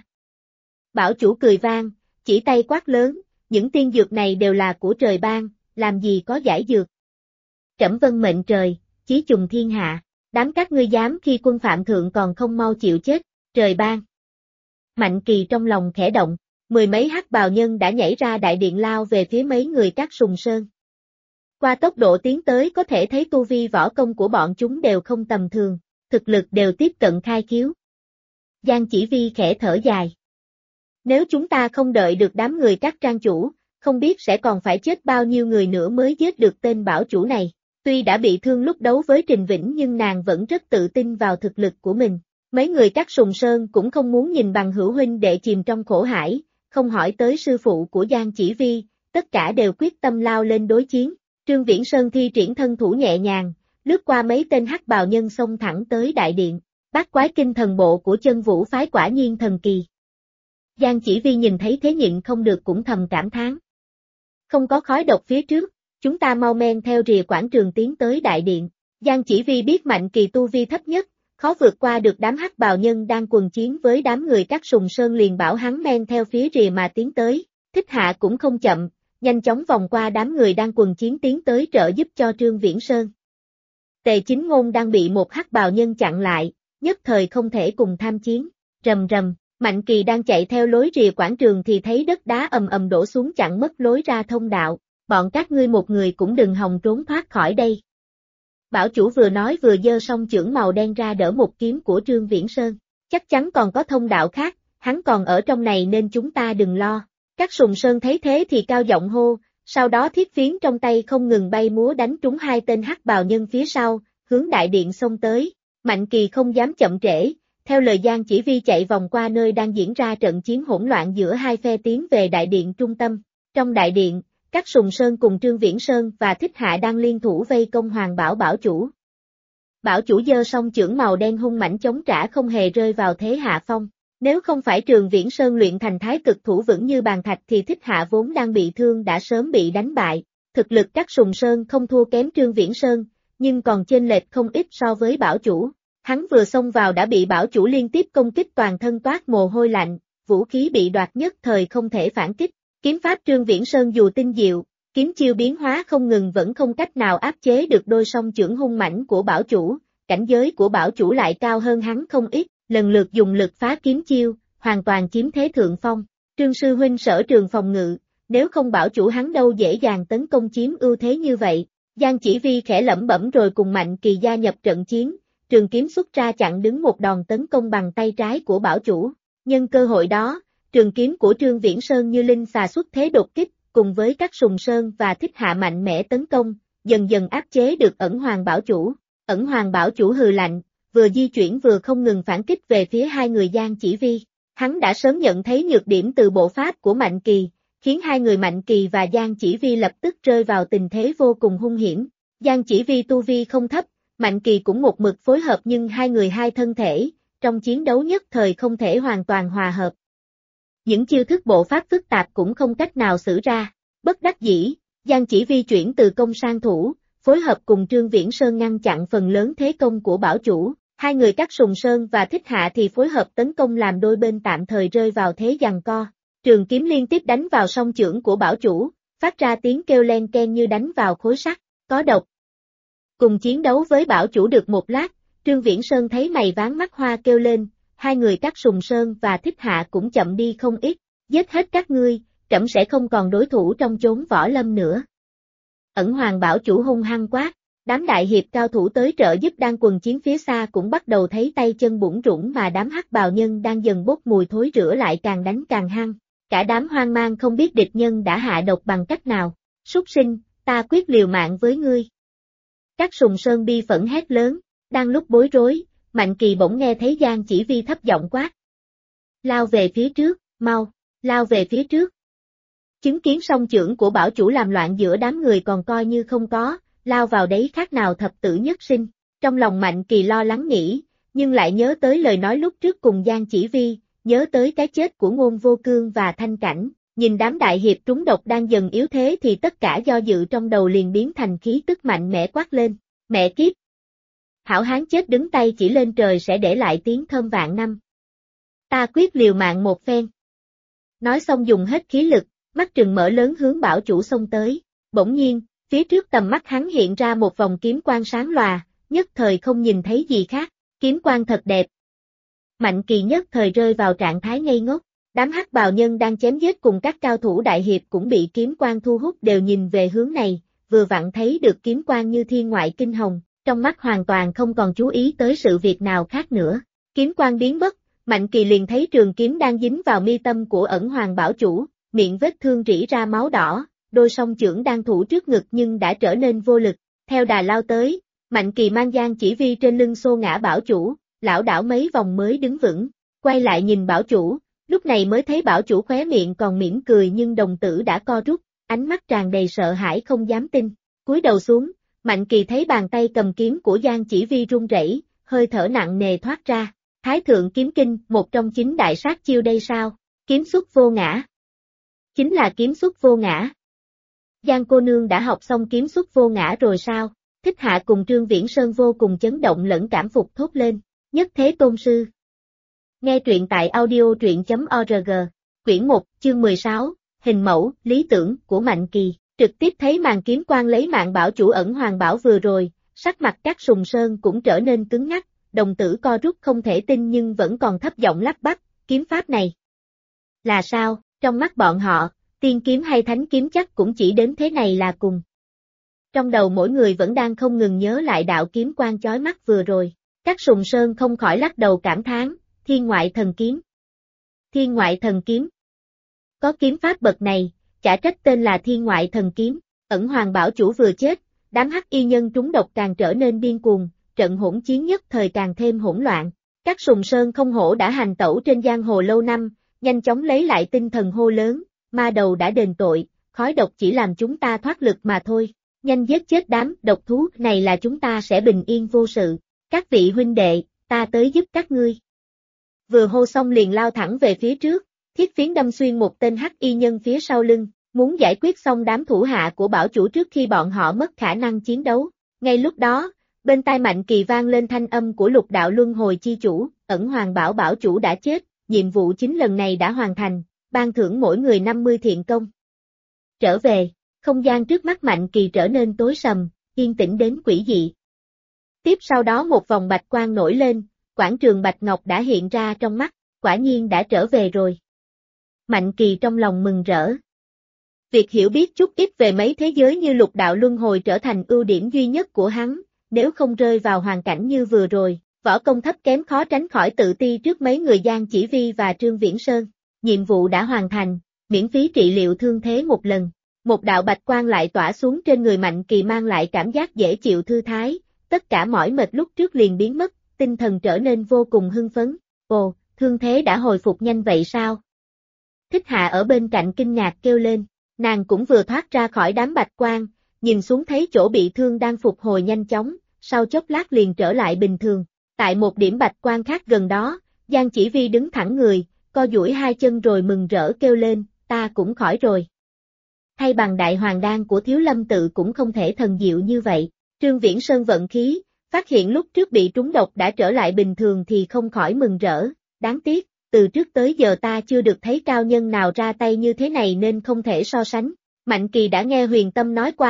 S1: Bảo chủ cười vang, chỉ tay quát lớn, những tiên dược này đều là của trời ban, làm gì có giải dược. Trẫm vâng mệnh trời, chí trùng thiên hạ, đám các ngươi dám khi quân phạm thượng còn không mau chịu chết, trời ban. Mạnh Kỳ trong lòng khẽ động, mười mấy hắc bào nhân đã nhảy ra đại điện lao về phía mấy người Cát Sùng Sơn. Qua tốc độ tiến tới có thể thấy tu vi võ công của bọn chúng đều không tầm thường, thực lực đều tiếp cận khai khiếu. Giang Chỉ Vi khẽ thở dài. Nếu chúng ta không đợi được đám người Cát trang chủ, không biết sẽ còn phải chết bao nhiêu người nữa mới giết được tên bảo chủ này. Tuy đã bị thương lúc đấu với Trình Vĩnh nhưng nàng vẫn rất tự tin vào thực lực của mình. Mấy người Cát Sùng Sơn cũng không muốn nhìn bằng hữu huynh đệ chìm trong khổ hải, không hỏi tới sư phụ của Giang Chỉ Vi, tất cả đều quyết tâm lao lên đối chiến. Trương Viễn Sơn thi triển thân thủ nhẹ nhàng, lướt qua mấy tên hắc bào nhân xông thẳng tới đại điện. Bát quái kinh thần bộ của Chân Vũ phái quả nhiên thần kỳ. Giang Chỉ Vi nhìn thấy thế nhịn không được cũng thầm cảm thán. Không có khói độc phía trước, chúng ta mau men theo rìa quảng trường tiến tới đại điện. Giang Chỉ Vi biết Mạnh Kỳ tu vi thấp nhất, khó vượt qua được đám hắc bào nhân đang quần chiến với đám người Cát Sùng Sơn liền bảo hắn men theo phía rìa mà tiến tới. Thích Hạ cũng không chậm, nhanh chóng vòng qua đám người đang quần chiến tiến tới trợ giúp cho Trương Viễn Sơn. Tề Chính Ngôn đang bị một hắc bào nhân chặn lại, nhất thời không thể cùng tham chiến. Rầm rầm, Mạnh Kỳ đang chạy theo lối rìa quảng trường thì thấy đất đá ầm ầm đổ xuống chặn mất lối ra thông đạo. Bọn các ngươi một người cũng đừng hòng trốn thoát khỏi đây. Bảo chủ vừa nói vừa giơ song chưởng màu đen ra đỡ một kiếm của Trương Viễn Sơn. Chắc chắn còn có thông đạo khác, hắn còn ở trong này nên chúng ta đừng lo. Cát Sùng Sơn thấy thế thì cao giọng hô, sau đó thiết phiến trong tay không ngừng bay múa đánh trúng hai tên hắc bào nhân phía sau, hướng đại điện xông tới. Mạnh Kỳ không dám chậm trễ, theo lời Giang Chỉ Vi chạy vòng qua nơi đang diễn ra trận chiến hỗn loạn giữa hai phe tiến về đại điện trung tâm. Trong đại điện, Cát Sùng Sơn cùng Trương Viễn Sơn và Thích Hạ đang liên thủ vây công Hoàng Bảo bảo chủ. Bảo chủ giơ song chưởng màu đen hung mãnh chống trả không hề rơi vào thế hạ phong. Nếu không phải Trương Viễn Sơn luyện thành thái cực thủ vững như bàn thạch thì Thích Hạ vốn đang bị thương đã sớm bị đánh bại. Thực lực Cát Sùng Sơn không thua kém Trương Viễn Sơn, nhưng còn chênh lệch không ít so với bảo chủ. Hắn vừa xông vào đã bị bảo chủ liên tiếp công kích toàn thân toát mồ hôi lạnh, vũ khí bị đoạt nhất thời không thể phản kích. Kiếm pháp Trương Viễn Sơn dù tinh diệu, kiếm chiêu biến hóa không ngừng vẫn không cách nào áp chế được đôi song chưởng hung mãnh của bảo chủ, cảnh giới của bảo chủ lại cao hơn hắn không ít, lần lượt dùng lực phá kiếm chiêu, hoàn toàn chiếm thế thượng phong. Trương sư huynh sở trường phòng ngự, nếu không bảo chủ hắn đâu dễ dàng tấn công chiếm ưu thế như vậy. Giang Chỉ Vi khẽ lẩm bẩm rồi cùng Mạnh Kỳ gia nhập trận chiến, trường kiếm xuất ra chặn đứng một đòn tấn công bằng tay trái của bảo chủ. Nhân cơ hội đó, trường kiếm của Trương Viễn Sơn như linh xà xuất thế đột kích, cùng với Cát Sùng Sơn và Thích Hạ mạnh mẽ tấn công, dần dần áp chế được Ẩn Hoàng bảo chủ. Ẩn Hoàng bảo chủ hừ lạnh, vừa di chuyển vừa không ngừng phản kích về phía hai người Giang Chỉ Vi. Hắn đã sớm nhận thấy nhược điểm từ bộ pháp của Mạnh Kỳ, khiến hai người Mạnh Kỳ và Giang Chỉ Vi lập tức rơi vào tình thế vô cùng hung hiểm. Giang Chỉ Vi tu vi không thấp, Mạnh Kỳ cũng một mực phối hợp nhưng hai người hai thân thể, trong chiến đấu nhất thời không thể hoàn toàn hòa hợp. Những chiêu thức bộ pháp phức tạp cũng không cách nào xử ra. Bất đắc dĩ, Giang Chỉ Vi chuyển từ công sang thủ, phối hợp cùng Trương Viễn Sơn ngăn chặn phần lớn thế công của bảo chủ. Hai người Cát Sùng Sơn và Thích Hạ thì phối hợp tấn công làm đôi bên tạm thời rơi vào thế giằng co. Trường kiếm liên tiếp đánh vào song chưởng của bảo chủ, phát ra tiếng kêu len keng như đánh vào khối sắt, có độc. Cùng chiến đấu với bảo chủ được một lát, Trương Viễn Sơn thấy mày ván mắt hoa kêu lên, hai người Trác Sùng Sơn và Thích Hạ cũng chậm đi không ít, giết hết các ngươi, trẫm sẽ không còn đối thủ trong chốn võ lâm nữa. Ẩn Hoàng bảo chủ hung hăng quát, đám đại hiệp cao thủ tới trợ giúp đang quần chiến phía xa cũng bắt đầu thấy tay chân bủn rủn mà đám hắc bào nhân đang dần bốc mùi thối rữa lại càng đánh càng hăng, cả đám hoang mang không biết địch nhân đã hạ độc bằng cách nào, súc sinh, ta quyết liều mạng với ngươi. Trác Sùng Sơn bi phẫn hét lớn, đang lúc bối rối, Mạnh Kỳ bỗng nghe thấy Giang Chỉ Vi thấp giọng quát. Lao về phía trước, mau, lao về phía trước. Chứng kiến song chưởng của bảo chủ làm loạn giữa đám người còn coi như không có, lao vào đấy khác nào thập tử nhất sinh. Trong lòng Mạnh Kỳ lo lắng nghĩ, nhưng lại nhớ tới lời nói lúc trước cùng Giang Chỉ Vi, nhớ tới cái chết của Ngôn Vô Cương và Thanh Cảnh, nhìn đám đại hiệp trúng độc đang dần yếu thế thì tất cả do dự trong đầu liền biến thành khí tức mạnh mẽ quát lên, mẹ kiếp. Hảo hán chết đứng tay chỉ lên trời sẽ để lại tiếng thơm vạn năm. Ta quyết liều mạng một phen. Nói xong dùng hết khí lực, mắt trừng mở lớn hướng bảo chủ xông tới, bỗng nhiên, phía trước tầm mắt hắn hiện ra một vòng kiếm quang sáng lòa, nhất thời không nhìn thấy gì khác, kiếm quang thật đẹp. Mạnh Kỳ nhất thời rơi vào trạng thái ngây ngốc, đám hắc bào nhân đang chém giết cùng các cao thủ đại hiệp cũng bị kiếm quang thu hút đều nhìn về hướng này, vừa vặn thấy được kiếm quang như thiên ngoại kinh hồng, trong mắt hoàn toàn không còn chú ý tới sự việc nào khác nữa. Kiếm quang biến mất, Mạnh Kỳ liền thấy trường kiếm đang dính vào mi tâm của Ẩn Hoàng bảo chủ, miệng vết thương rỉ ra máu đỏ, đôi song chưởng đang thủ trước ngực nhưng đã trở nên vô lực, theo đà lao tới, Mạnh Kỳ mang Giang Chỉ Vi trên lưng xô ngã bảo chủ, lảo đảo mấy vòng mới đứng vững, quay lại nhìn bảo chủ, lúc này mới thấy bảo chủ khóe miệng còn mỉm cười nhưng đồng tử đã co rút, ánh mắt tràn đầy sợ hãi không dám tin, cúi đầu xuống, Mạnh Kỳ thấy bàn tay cầm kiếm của Giang Chỉ Vi run rẩy, hơi thở nặng nề thoát ra, Thái Thượng Kiếm Kinh, một trong 9 đại sát chiêu đây sao, kiếm xuất vô ngã. Chính là kiếm xuất vô ngã. Giang cô nương đã học xong kiếm xuất vô ngã rồi sao? Thích Hạ cùng Trương Viễn Sơn vô cùng chấn động lẫn cảm phục thốt lên, nhất thế tôn sư. Nghe truyện tại audio.truyện.org, quyển 1, chương 16, hình mẫu, lý tưởng của Mạnh Kỳ, trực tiếp thấy màn kiếm quang lấy mạng bảo chủ Ẩn Hoàng bảo vừa rồi, sắc mặt các Sùng Sơn cũng trở nên cứng ngắc, đồng tử co rút không thể tin nhưng vẫn còn thấp giọng lắp bắp, kiếm pháp này. Là sao, trong mắt bọn họ, tiên kiếm hay thánh kiếm chắc cũng chỉ đến thế này là cùng. Trong đầu mỗi người vẫn đang không ngừng nhớ lại đạo kiếm quang chói mắt vừa rồi, các Sùng Sơn không khỏi lắc đầu cảm thán, thiên ngoại thần kiếm. Thiên ngoại thần kiếm. Có kiếm pháp bậc này, chả trách tên là thiên ngoại thần kiếm, Ẩn Hoàng bảo chủ vừa chết, đám hắc y nhân trúng độc càng trở nên điên cuồng, trận hỗn chiến nhất thời càng thêm hỗn loạn. Các Sùng Sơn không hổ đã hành tẩu trên giang hồ lâu năm, nhanh chóng lấy lại tinh thần hô lớn, ma đầu đã đền tội, khói độc chỉ làm chúng ta thoát lực mà thôi, nhanh giết chết đám độc thú này là chúng ta sẽ bình yên vô sự, các vị huynh đệ, ta tới giúp các ngươi. Vừa hô xong liền lao thẳng về phía trước, thiết phiến đâm xuyên một tên hắc y nhân phía sau lưng, muốn giải quyết xong đám thủ hạ của bảo chủ trước khi bọn họ mất khả năng chiến đấu. Ngay lúc đó, bên tai Mạnh Kỳ vang lên thanh âm của Lục Đạo Luân Hồi chi chủ, Ẩn Hoàng bảo bảo chủ đã chết, nhiệm vụ chính lần này đã hoàn thành, ban thưởng mỗi người 50 thiện công. Trở về, không gian trước mắt Mạnh Kỳ trở nên tối sầm, yên tĩnh đến quỷ dị. Tiếp sau đó một vòng bạch quang nổi lên, quảng trường Bạch Ngọc đã hiện ra trong mắt, quả nhiên đã trở về rồi. Mạnh Kỳ trong lòng mừng rỡ. Việc hiểu biết chút ít về mấy thế giới như Lục Đạo Luân Hồi trở thành ưu điểm duy nhất của hắn, nếu không rơi vào hoàn cảnh như vừa rồi, võ công thấp kém khó tránh khỏi tự ti trước mấy người Giang Chỉ Vi và Trương Viễn Sơn. Nhiệm vụ đã hoàn thành, miễn phí trị liệu thương thế một lần. Một đạo bạch quang lại tỏa xuống trên người Mạnh Kỳ mang lại cảm giác dễ chịu thư thái, tất cả mỏi mệt lúc trước liền biến mất, tinh thần trở nên vô cùng hưng phấn. Ồ, thương thế đã hồi phục nhanh vậy sao? Thích Hạ ở bên cạnh kinh ngạc kêu lên, nàng cũng vừa thoát ra khỏi đám bạch quang, nhìn xuống thấy chỗ bị thương đang phục hồi nhanh chóng, sau chốc lát liền trở lại bình thường. Tại một điểm bạch quang khác gần đó, Giang Chỉ Vi đứng thẳng người, co duỗi hai chân rồi mừng rỡ kêu lên, ta cũng khỏi rồi. Thay bằng đại hoàng đan của Thiếu Lâm tự cũng không thể thần diệu như vậy. Trương Viễn Sơn vận khí, phát hiện lúc trước bị trúng độc đã trở lại bình thường thì không khỏi mừng rỡ, đáng tiếc, từ trước tới giờ ta chưa được thấy cao nhân nào ra tay như thế này nên không thể so sánh. Mạnh Kỳ đã nghe Huyền Tâm nói qua,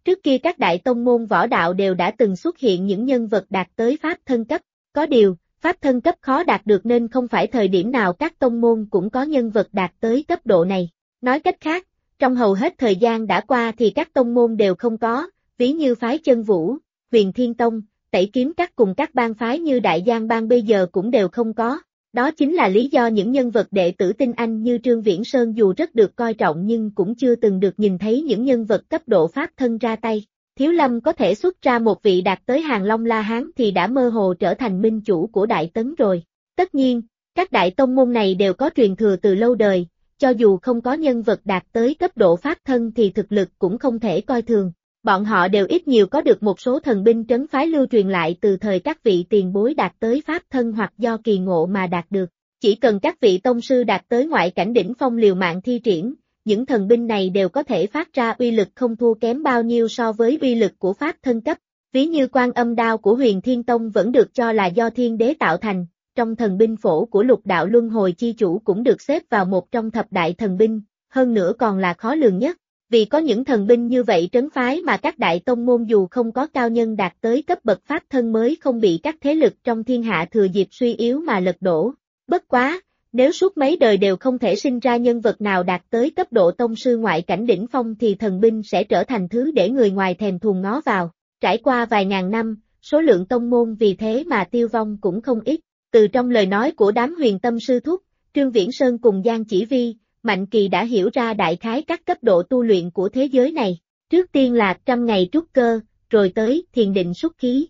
S1: Trước kia các đại tông môn võ đạo đều đã từng xuất hiện những nhân vật đạt tới pháp thân cấp, có điều, pháp thân cấp khó đạt được nên không phải thời điểm nào các tông môn cũng có nhân vật đạt tới cấp độ này. Nói cách khác, trong hầu hết thời gian đã qua thì các tông môn đều không có, ví như phái Chân Vũ, Huyền Thiên Tông, Tẩy Kiếm Các cùng các bang phái như Đại Giang Bang bây giờ cũng đều không có. Đó chính là lý do những nhân vật đệ tử tinh anh như Trương Viễn Sơn dù rất được coi trọng nhưng cũng chưa từng được nhìn thấy những nhân vật cấp độ pháp thân ra tay. Thiếu Lâm có thể xuất ra một vị đạt tới Hàng Long La Hán thì đã mơ hồ trở thành minh chủ của Đại Tấn rồi. Tất nhiên, các đại tông môn này đều có truyền thừa từ lâu đời, cho dù không có nhân vật đạt tới cấp độ pháp thân thì thực lực cũng không thể coi thường. Bọn họ đều ít nhiều có được một số thần binh trấn phái lưu truyền lại từ thời các vị tiền bối đạt tới pháp thân hoặc do kỳ ngộ mà đạt được. Chỉ cần các vị tông sư đạt tới ngoại cảnh đỉnh phong liều mạng thi triển, những thần binh này đều có thể phát ra uy lực không thua kém bao nhiêu so với uy lực của pháp thân cấp. Ví như Quan Âm Đao của Huyền Thiên Tông vẫn được cho là do thiên đế tạo thành, trong thần binh phổ của Lục Đạo Luân Hồi Chi Chủ cũng được xếp vào một trong thập đại thần binh, hơn nữa còn là khó lường nhất. Vì có những thần binh như vậy trấn phái mà các đại tông môn dù không có cao nhân đạt tới cấp bậc pháp thân mới không bị các thế lực trong thiên hạ thừa dịp suy yếu mà lật đổ. Bất quá, nếu suốt mấy đời đều không thể sinh ra nhân vật nào đạt tới cấp độ tông sư ngoại cảnh đỉnh phong thì thần binh sẽ trở thành thứ để người ngoài thèm thuồng ngó vào. Trải qua vài ngàn năm, số lượng tông môn vì thế mà tiêu vong cũng không ít. Từ trong lời nói của đám huyền tâm sư thúc, Trương Viễn Sơn cùng Giang Chỉ Vi, Mạnh Kỳ đã hiểu ra đại khái các cấp độ tu luyện của thế giới này. Trước tiên là 100 ngày trúc cơ, rồi tới thiền định xuất khí.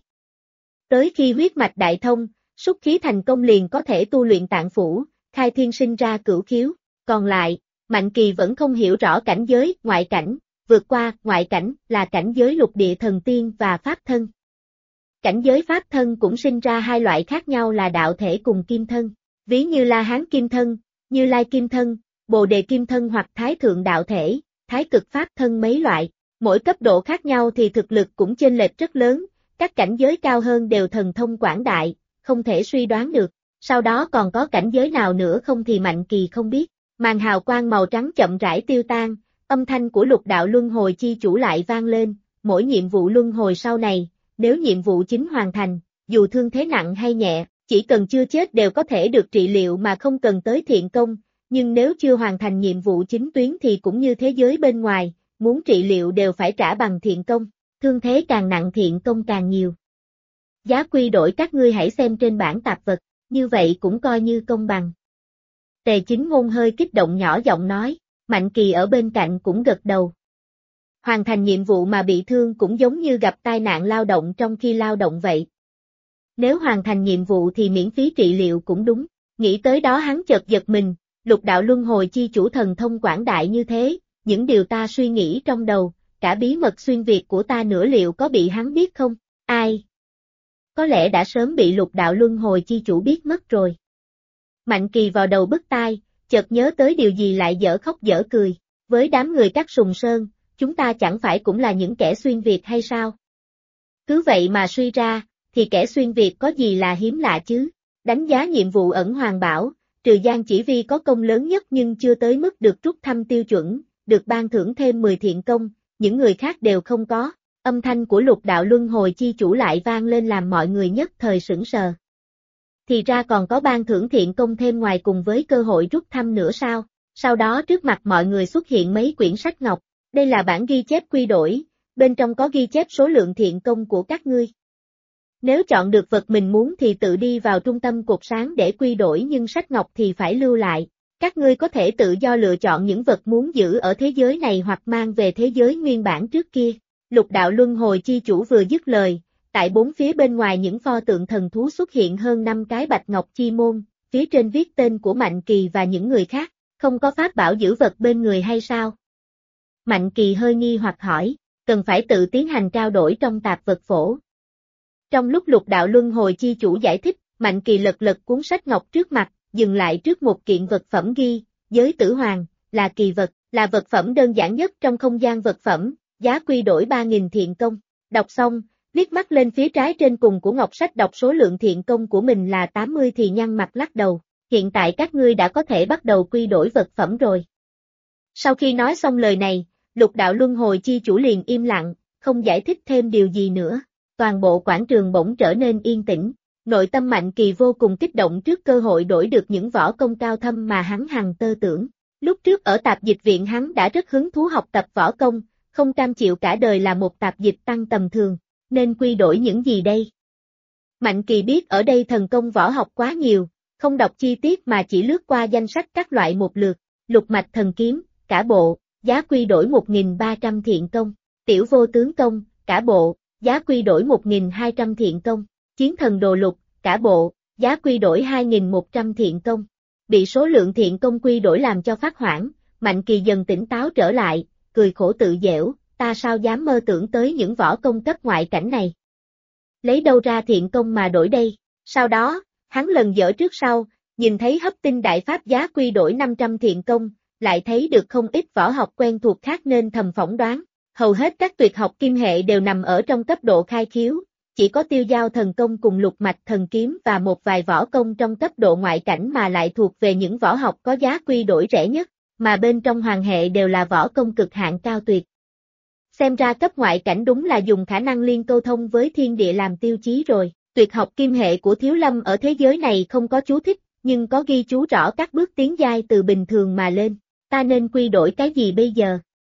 S1: Tới khi huyết mạch đại thông, xuất khí thành công liền có thể tu luyện tạng phủ, khai thiên sinh ra cửu khiếu. Còn lại, Mạnh Kỳ vẫn không hiểu rõ cảnh giới ngoại cảnh, vượt qua ngoại cảnh là cảnh giới lục địa thần tiên và pháp thân. Cảnh giới pháp thân cũng sinh ra hai loại khác nhau là đạo thể cùng kim thân. Ví như La Hán kim thân, Như Lai kim thân, Bồ Đề kim thân hoặc Thái thượng đạo thể, Thái cực pháp thân mấy loại. Mỗi cấp độ khác nhau thì thực lực cũng chênh lệch rất lớn, các cảnh giới cao hơn đều thần thông quảng đại, không thể suy đoán được. Sau đó còn có cảnh giới nào nữa không thì Mạnh Kỳ không biết. Màn hào quang màu trắng chậm rãi tiêu tan, âm thanh của Lục Đạo Luân Hồi Chi Chủ lại vang lên, mỗi nhiệm vụ luân hồi sau này, nếu nhiệm vụ chính hoàn thành, dù thương thế nặng hay nhẹ, chỉ cần chưa chết đều có thể được trị liệu mà không cần tới thiện công, nhưng nếu chưa hoàn thành nhiệm vụ chính tuyến thì cũng như thế giới bên ngoài, muốn trị liệu đều phải trả bằng thiện công, thương thế càng nặng thiện công càng nhiều. Giá quy đổi các ngươi hãy xem trên bảng tạp vật, như vậy cũng coi như công bằng. Tề Chính Ngôn hơi kích động nhỏ giọng nói, Mạnh Kỳ ở bên cạnh cũng gật đầu. Hoàn thành nhiệm vụ mà bị thương cũng giống như gặp tai nạn lao động trong khi lao động vậy. Nếu hoàn thành nhiệm vụ thì miễn phí trị liệu cũng đúng, nghĩ tới đó hắn chợt giật mình, Lục Đạo Luân Hồi Chi Chủ thần thông quảng đại như thế, những điều ta suy nghĩ trong đầu, cả bí mật xuyên việt của ta nữa liệu có bị hắn biết không? Ai? Có lẽ đã sớm bị Lục Đạo Luân Hồi Chi Chủ biết mất rồi. Mạnh Kỳ vào đầu bứt tai, chợt nhớ tới điều gì lại dở khóc dở cười, với đám người Cát Sùng Sơn, chúng ta chẳng phải cũng là những kẻ xuyên việt hay sao? Cứ vậy mà suy ra, thì kẻ xuyên việt có gì là hiếm lạ chứ? Đánh giá nhiệm vụ ẩn hoàng bảo, trừ Giang Chỉ Vi có công lớn nhất nhưng chưa tới mức được rút thăm tiêu chuẩn, được ban thưởng thêm 10 thiện công, những người khác đều không có. Âm thanh của Lục Đạo Luân Hồi Chi Chủ lại vang lên làm mọi người nhất thời sửng sờ. Thì ra còn có ban thưởng thiện công thêm ngoài cùng với cơ hội rút thăm nữa sao? Sau đó trước mặt mọi người xuất hiện mấy quyển sách ngọc, đây là bản ghi chép quy đổi, bên trong có ghi chép số lượng thiện công của các ngươi. Nếu chọn được vật mình muốn thì tự đi vào trung tâm cột sáng để quy đổi nhưng sách ngọc thì phải lưu lại. Các ngươi có thể tự do lựa chọn những vật muốn giữ ở thế giới này hoặc mang về thế giới nguyên bản trước kia. Lục Đạo Luân Hồi Chi Chủ vừa dứt lời, tại bốn phía bên ngoài những pho tượng thần thú xuất hiện hơn 5 cái bạch ngọc chi môn, phía trên viết tên của Mạnh Kỳ và những người khác, không có pháp bảo giữ vật bên người hay sao? Mạnh Kỳ hơi nghi hoặc hỏi, cần phải tự tiến hành trao đổi trong tạp vật phổ. Trong lúc Lục Đạo Luân Hồi Chi Chủ giải thích, Mạnh Kỳ lật lật cuốn sách ngọc trước mặt, dừng lại trước một kiện vật phẩm ghi, giới tử hoàng, là kỳ vật, là vật phẩm đơn giản nhất trong không gian vật phẩm, giá quy đổi 3.000 thiện công. Đọc xong, liếc mắt lên phía trái trên cùng của ngọc sách đọc số lượng thiện công của mình là 80 thì nhăn mặt lắc đầu, hiện tại các ngươi đã có thể bắt đầu quy đổi vật phẩm rồi. Sau khi nói xong lời này, Lục Đạo Luân Hồi Chi Chủ liền im lặng, không giải thích thêm điều gì nữa. Toàn bộ quảng trường bỗng trở nên yên tĩnh. Nội tâm Mạnh Kỳ vô cùng kích động trước cơ hội đổi được những võ công cao thâm mà hắn hằng tơ tưởng. Lúc trước ở tạp dịch viện hắn đã rất hứng thú học tập võ công, không cam chịu cả đời là một tạp dịch tăng tầm thường, nên quy đổi những gì đây? Mạnh Kỳ biết ở đây thần công võ học quá nhiều, không đọc chi tiết mà chỉ lướt qua danh sách các loại một lượt. Lục mạch thần kiếm, cả bộ, giá quy đổi 1.300 thiện công. Tiểu vô tướng công, cả bộ, giá quy đổi 1.200 thiện công. Chiến thần đồ lục, cả bộ, giá quy đổi 2.100 thiện công. Bị số lượng thiện công quy đổi làm cho phát hoảng, Mạnh Kỳ dần tỉnh táo trở lại, cười khổ tự giễu, ta sao dám mơ tưởng tới những võ công cấp ngoại cảnh này. Lấy đâu ra thiện công mà đổi đây? Sau đó, hắn lần dở trước sau, nhìn thấy hấp tinh đại pháp giá quy đổi 500 thiện công, lại thấy được không ít võ học quen thuộc khác nên thầm phỏng đoán. Hầu hết các tuyệt học kim hệ đều nằm ở trong cấp độ khai khiếu, chỉ có tiêu giao thần công cùng lục mạch thần kiếm và một vài võ công trong cấp độ ngoại cảnh mà lại thuộc về những võ học có giá quy đổi rẻ nhất, mà bên trong hoàng hệ đều là võ công cực hạn cao tuyệt. Xem ra cấp ngoại cảnh đúng là dùng khả năng liên câu thông với thiên địa làm tiêu chí rồi. Tuyệt học kim hệ của Thiếu Lâm ở thế giới này không có chú thích, nhưng có ghi chú rõ các bước tiến giai từ bình thường mà lên. Ta nên quy đổi cái gì bây giờ?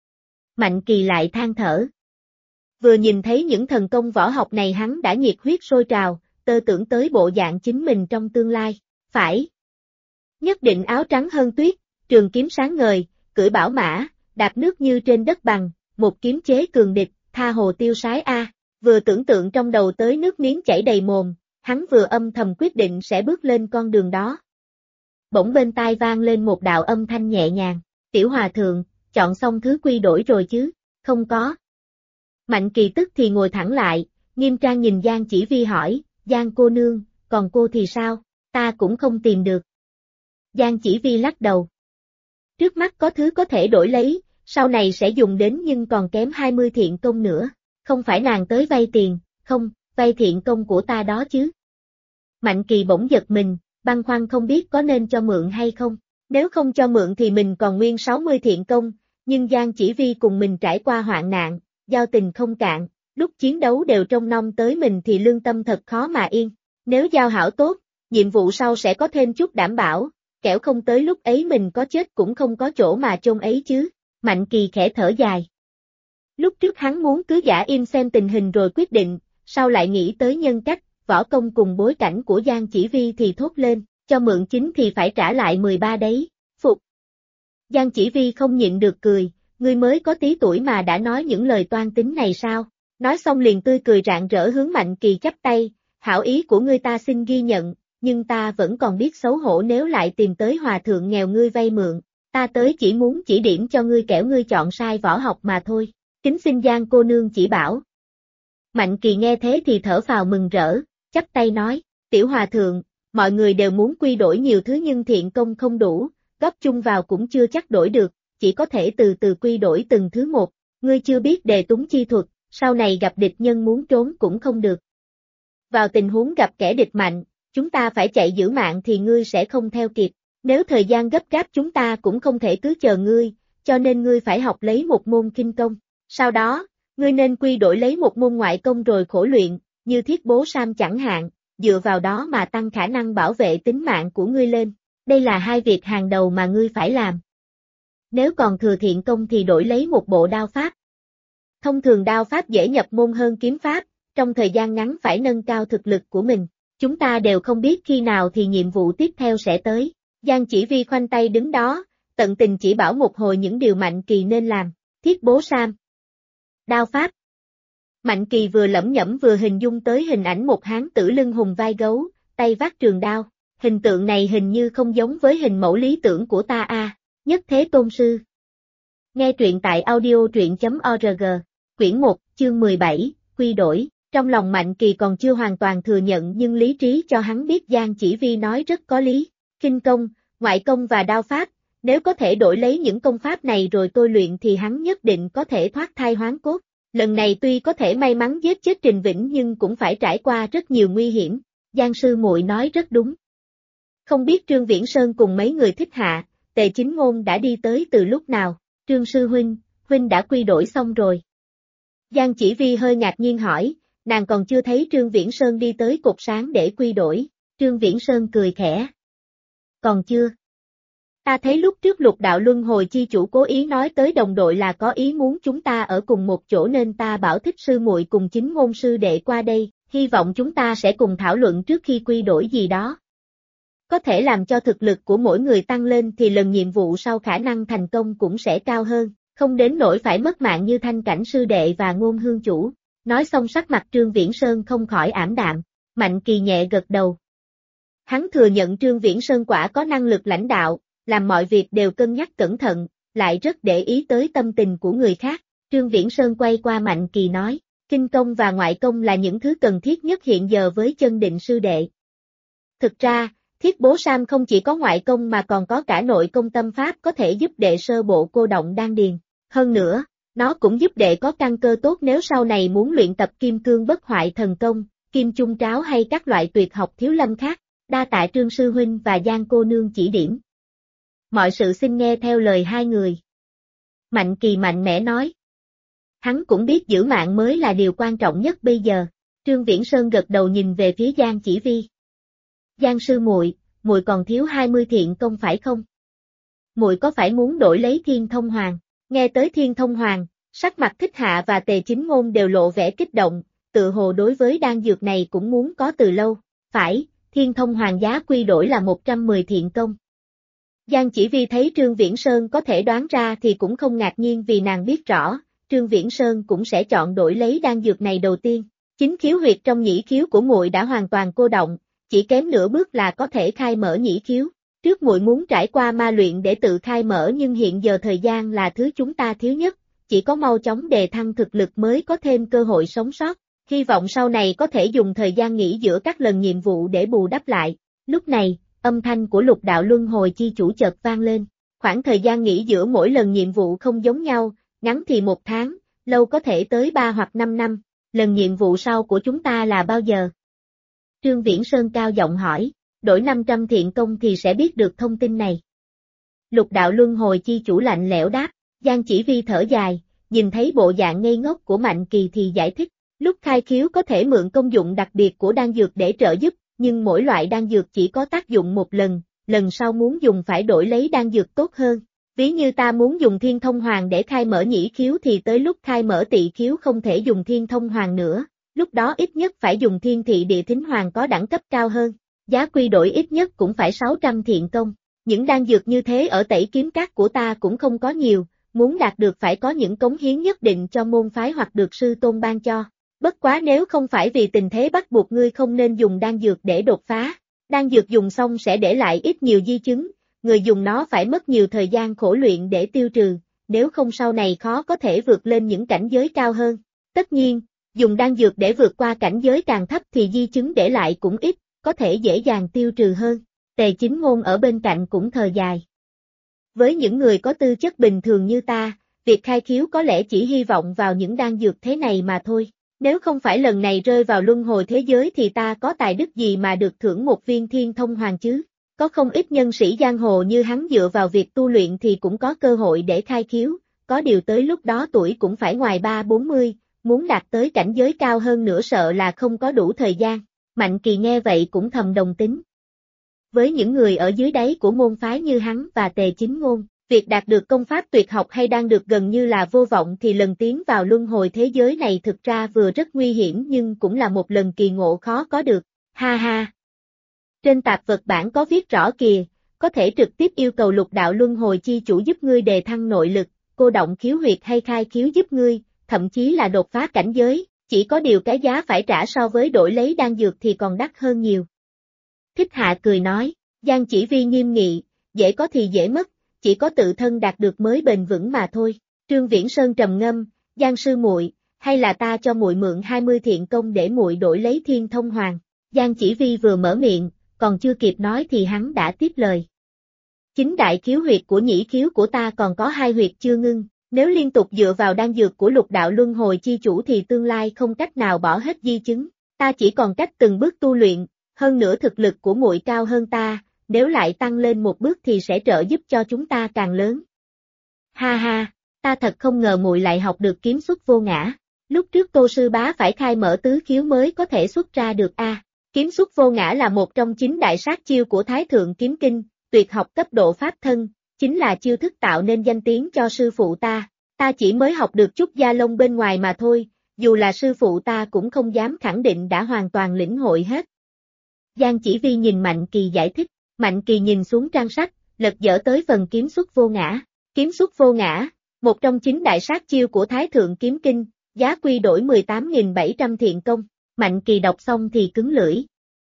S1: Mạnh Kỳ lại than thở. Vừa nhìn thấy những thần công võ học này hắn đã nhiệt huyết sôi trào, tơ tưởng tới bộ dạng chính mình trong tương lai. Phải. Nhất định áo trắng hơn tuyết, trường kiếm sáng ngời, cưỡi bảo mã, đạp nước như trên đất bằng, một kiếm chế cường địch, tha hồ tiêu sái a. Vừa tưởng tượng trong đầu tới nước miếng chảy đầy mồm, hắn vừa âm thầm quyết định sẽ bước lên con đường đó. Bỗng bên tai vang lên một đạo âm thanh nhẹ nhàng, Tiểu Hòa Thượng, chọn xong thứ quy đổi rồi chứ? Không có. Mạnh Kỳ tức thì ngồi thẳng lại, nghiêm trang nhìn Giang Chỉ Vi hỏi, Giang cô nương, còn cô thì sao? Ta cũng không tìm được. Giang Chỉ Vi lắc đầu. Trước mắt có thứ có thể đổi lấy, sau này sẽ dùng đến nhưng còn kém 20 thiện công nữa. Không phải nàng tới vay tiền, không, vay thiện công của ta đó chứ. Mạnh Kỳ bỗng giật mình, băn khoăn không biết có nên cho mượn hay không. Nếu không cho mượn thì mình còn nguyên 60 thiện công, nhưng Giang Chỉ Vi cùng mình trải qua hoạn nạn, giao tình không cạn, lúc chiến đấu đều trông nom tới mình thì lương tâm thật khó mà yên. Nếu giao hảo tốt, nhiệm vụ sau sẽ có thêm chút đảm bảo, kẻo không tới lúc ấy mình có chết cũng không có chỗ mà chôn ấy chứ. Mạnh Kỳ khẽ thở dài. Lúc trước hắn muốn cứ giả im xem tình hình rồi quyết định, sau lại nghĩ tới nhân cách, võ công cùng bối cảnh của Giang Chỉ Vi thì thốt lên, cho mượn chính thì phải trả lại 13 đấy, phục. Giang Chỉ Vi không nhịn được cười, ngươi mới có tí tuổi mà đã nói những lời toan tính này sao? Nói xong liền tươi cười rạng rỡ hướng Mạnh Kỳ chắp tay, hảo ý của ngươi ta xin ghi nhận, nhưng ta vẫn còn biết xấu hổ nếu lại tìm tới hòa thượng nghèo ngươi vay mượn, ta tới chỉ muốn chỉ điểm cho ngươi kẻo ngươi chọn sai võ học mà thôi, kính xin Giang cô nương chỉ bảo. Mạnh Kỳ nghe thế thì thở phào mừng rỡ, chắp tay nói, Tiểu Hòa Thượng, mọi người đều muốn quy đổi nhiều thứ nhưng thiện công không đủ, góp chung vào cũng chưa chắc đổi được, chỉ có thể từ từ quy đổi từng thứ một, ngươi chưa biết đề túng chi thuật, sau này gặp địch nhân muốn trốn cũng không được. Vào tình huống gặp kẻ địch mạnh, chúng ta phải chạy giữ mạng thì ngươi sẽ không theo kịp, nếu thời gian gấp gáp chúng ta cũng không thể cứ chờ ngươi, cho nên ngươi phải học lấy một môn kinh công, sau đó, ngươi nên quy đổi lấy một môn ngoại công rồi khổ luyện, như thiết bố sam chẳng hạn, dựa vào đó mà tăng khả năng bảo vệ tính mạng của ngươi lên, đây là hai việc hàng đầu mà ngươi phải làm. Nếu còn thừa thiện công thì đổi lấy một bộ đao pháp. Thông thường đao pháp dễ nhập môn hơn kiếm pháp, trong thời gian ngắn phải nâng cao thực lực của mình. Chúng ta đều không biết khi nào thì nhiệm vụ tiếp theo sẽ tới. Giang Chỉ Vi khoanh tay đứng đó, tận tình chỉ bảo một hồi những điều Mạnh Kỳ nên làm. Thiết bố sam. Đao pháp. Mạnh Kỳ vừa lẩm nhẩm vừa hình dung tới hình ảnh một hán tử lưng hùng vai gấu, tay vác trường đao. Hình tượng này hình như không giống với hình mẫu lý tưởng của ta a. Nhất Thế Tôn Sư. Nghe truyện tại audio.org, quyển 1, chương 17, quy đổi. Trong lòng Mạnh Kỳ còn chưa hoàn toàn thừa nhận nhưng lý trí cho hắn biết Giang Chỉ Vi nói rất có lý. Kinh công, ngoại công và đao pháp, nếu có thể đổi lấy những công pháp này rồi tôi luyện thì hắn nhất định có thể thoát thai hoán cốt. Lần này tuy có thể may mắn giết chết Trình Vĩnh nhưng cũng phải trải qua rất nhiều nguy hiểm. Giang sư muội nói rất đúng. Không biết Trương Viễn Sơn cùng mấy người thích hạ, Tề Chính Ngôn đã đi tới từ lúc nào. Trương sư huynh đã quy đổi xong rồi. Giang Chỉ Vi hơi ngạc nhiên hỏi, nàng còn chưa thấy Trương Viễn Sơn đi tới cột sáng để quy đổi. Trương Viễn Sơn cười khẽ. Còn chưa. Ta thấy lúc trước Lục Đạo Luân Hồi chi chủ cố ý nói tới đồng đội là có ý muốn chúng ta ở cùng một chỗ nên ta bảo Thích sư muội cùng Chính Ngôn sư đệ qua đây, hy vọng chúng ta sẽ cùng thảo luận trước khi quy đổi gì đó. Có thể làm cho thực lực của mỗi người tăng lên thì lần nhiệm vụ sau khả năng thành công cũng sẽ cao hơn, không đến nỗi phải mất mạng như Thanh Cảnh sư đệ và Ngôn Hương chủ. Nói xong sắc mặt Trương Viễn Sơn không khỏi ảm đạm, Mạnh Kỳ nhẹ gật đầu. Hắn thừa nhận Trương Viễn Sơn quả có năng lực lãnh đạo, làm mọi việc đều cân nhắc cẩn thận, lại rất để ý tới tâm tình của người khác. Trương Viễn Sơn quay qua Mạnh Kỳ nói, kinh công và ngoại công là những thứ cần thiết nhất hiện giờ với Chân Định sư đệ. Thực ra, Thiết Bố Sam không chỉ có ngoại công mà còn có cả nội công tâm pháp có thể giúp đệ sơ bộ cô động đan điền. Hơn nữa, nó cũng giúp đệ có căn cơ tốt nếu sau này muốn luyện tập kim cương bất hoại thần công, kim chung tráo hay các loại tuyệt học thiếu lâm khác. Đa tạ Trương sư huynh và Giang cô nương chỉ điểm. Mọi sự xin nghe theo lời hai người. Mạnh Kỳ mạnh mẽ nói. Hắn cũng biết giữ mạng mới là điều quan trọng nhất bây giờ. Trương Viễn Sơn gật đầu nhìn về phía Giang Chỉ Vi. Giang sư muội, muội còn thiếu 20 thiện công phải không? Muội có phải muốn đổi lấy Thiên Thông Hoàng? Nghe tới Thiên Thông Hoàng, sắc mặt Thích Hạ và Tề Chính Ngôn đều lộ vẻ kích động, tự hồ đối với đan dược này cũng muốn có từ lâu. Phải, Thiên Thông Hoàng giá quy đổi là 110 thiện công. Giang Chỉ Vi thấy Trương Viễn Sơn có thể đoán ra thì cũng không ngạc nhiên vì nàng biết rõ, Trương Viễn Sơn cũng sẽ chọn đổi lấy đan dược này đầu tiên. Chính khiếu huyệt trong nhĩ khiếu của muội đã hoàn toàn cô động, chỉ kém nửa bước là có thể khai mở nhĩ khiếu. Trước muội muốn trải qua ma luyện để tự khai mở nhưng hiện giờ thời gian là thứ chúng ta thiếu nhất, chỉ có mau chóng đề thăng thực lực mới có thêm cơ hội sống sót. Hy vọng sau này có thể dùng thời gian nghỉ giữa các lần nhiệm vụ để bù đắp lại. Lúc này, âm thanh của Lục Đạo Luân Hồi chi chủ chợt vang lên. Khoảng thời gian nghỉ giữa mỗi lần nhiệm vụ không giống nhau, ngắn thì 1 tháng, lâu có thể tới 3 hoặc 5 năm. Lần nhiệm vụ sau của chúng ta là bao giờ? Trương Viễn Sơn cao giọng hỏi, đổi 500 thiện công thì sẽ biết được thông tin này. Lục Đạo Luân Hồi chi chủ lạnh lẽo đáp, Giang Chỉ Vi thở dài, nhìn thấy bộ dạng ngây ngốc của Mạnh Kỳ thì giải thích. Lúc khai khiếu có thể mượn công dụng đặc biệt của đan dược để trợ giúp, nhưng mỗi loại đan dược chỉ có tác dụng một lần, lần sau muốn dùng phải đổi lấy đan dược tốt hơn. Ví như ta muốn dùng Thiên Thông Hoàng để khai mở nhĩ khiếu thì tới lúc khai mở tỵ khiếu không thể dùng Thiên Thông Hoàng nữa, lúc đó ít nhất phải dùng Thiên Thị Địa Thính Hoàng có đẳng cấp cao hơn, giá quy đổi ít nhất cũng phải 600 thiện công. Những đan dược như thế ở Tẩy Kiếm Các của ta cũng không có nhiều, muốn đạt được phải có những cống hiến nhất định cho môn phái hoặc được sư tôn ban cho. Bất quá nếu không phải vì tình thế bắt buộc ngươi không nên dùng đan dược để đột phá, đan dược dùng xong sẽ để lại ít nhiều di chứng, người dùng nó phải mất nhiều thời gian khổ luyện để tiêu trừ, nếu không sau này khó có thể vượt lên những cảnh giới cao hơn. Tất nhiên, dùng đan dược để vượt qua cảnh giới càng thấp thì di chứng để lại cũng ít, có thể dễ dàng tiêu trừ hơn. Tề Chính Ngôn ở bên cạnh cũng thở dài. Với những người có tư chất bình thường như ta, việc khai khiếu có lẽ chỉ hy vọng vào những đan dược thế này mà thôi. Nếu không phải lần này rơi vào luân hồi thế giới thì ta có tài đức gì mà được thưởng một viên Thiên Thông Hoàng chứ? Có không ít nhân sĩ giang hồ như hắn dựa vào việc tu luyện thì cũng có cơ hội để khai khiếu, có điều tới lúc đó tuổi cũng phải ngoài 3-40, muốn đạt tới cảnh giới cao hơn nữa sợ là không có đủ thời gian. Mạnh Kỳ nghe vậy cũng thầm đồng tính. Với những người ở dưới đáy của môn phái như hắn và Tề Chính Ngôn, việc đạt được công pháp tuyệt học hay đang được gần như là vô vọng thì lần tiến vào luân hồi thế giới này thực ra vừa rất nguy hiểm nhưng cũng là một lần kỳ ngộ khó có được. Ha ha! Trên tạp vật bản có viết rõ kìa, có thể trực tiếp yêu cầu Lục Đạo Luân Hồi chi chủ giúp ngươi đề thăng nội lực, cô động khiếu huyệt hay khai khiếu giúp ngươi, thậm chí là đột phá cảnh giới, chỉ có điều cái giá phải trả so với đổi lấy đan dược thì còn đắt hơn nhiều. Thích Hạ cười nói, Giang Chỉ Vi nghiêm nghị, dễ có thì dễ mất, chỉ có tự thân đạt được mới bền vững mà thôi. Trương Viễn Sơn trầm ngâm, Giang sư muội, hay là ta cho muội mượn 20 thiện công để muội đổi lấy Thiên Thông Hoàng. Giang Chỉ Vi vừa mở miệng, còn chưa kịp nói thì hắn đã tiếp lời. Chính đại khiếu huyệt của nhĩ khiếu của ta còn có 2 huyệt chưa ngưng, nếu liên tục dựa vào đan dược của Lục Đạo Luân Hồi chi chủ thì tương lai không cách nào bỏ hết di chứng, ta chỉ còn cách từng bước tu luyện, hơn nữa thực lực của muội cao hơn ta, nếu lại tăng lên một bước thì sẽ trợ giúp cho chúng ta càng lớn. Ha ha, ta thật không ngờ muội lại học được kiếm xuất vô ngã. Lúc trước Tô sư bá phải khai mở tứ khiếu mới có thể xuất ra được a. Kiếm xuất vô ngã là một trong 9 đại sát chiêu của Thái Thượng Kiếm Kinh, tuyệt học cấp độ pháp thân, chính là chiêu thức tạo nên danh tiếng cho sư phụ ta chỉ mới học được chút da lông bên ngoài mà thôi, dù là sư phụ ta cũng không dám khẳng định đã hoàn toàn lĩnh hội hết. Giang Chỉ Vi nhìn Mạnh Kỳ giải thích, Mạnh Kỳ nhìn xuống trang sách, lật dở tới phần kiếm xuất vô ngã. Kiếm xuất vô ngã, một trong 9 đại sát chiêu của Thái Thượng Kiếm Kinh, giá quy đổi 18.700 thiện công. Mạnh Kỳ đọc xong thì cứng lưỡi.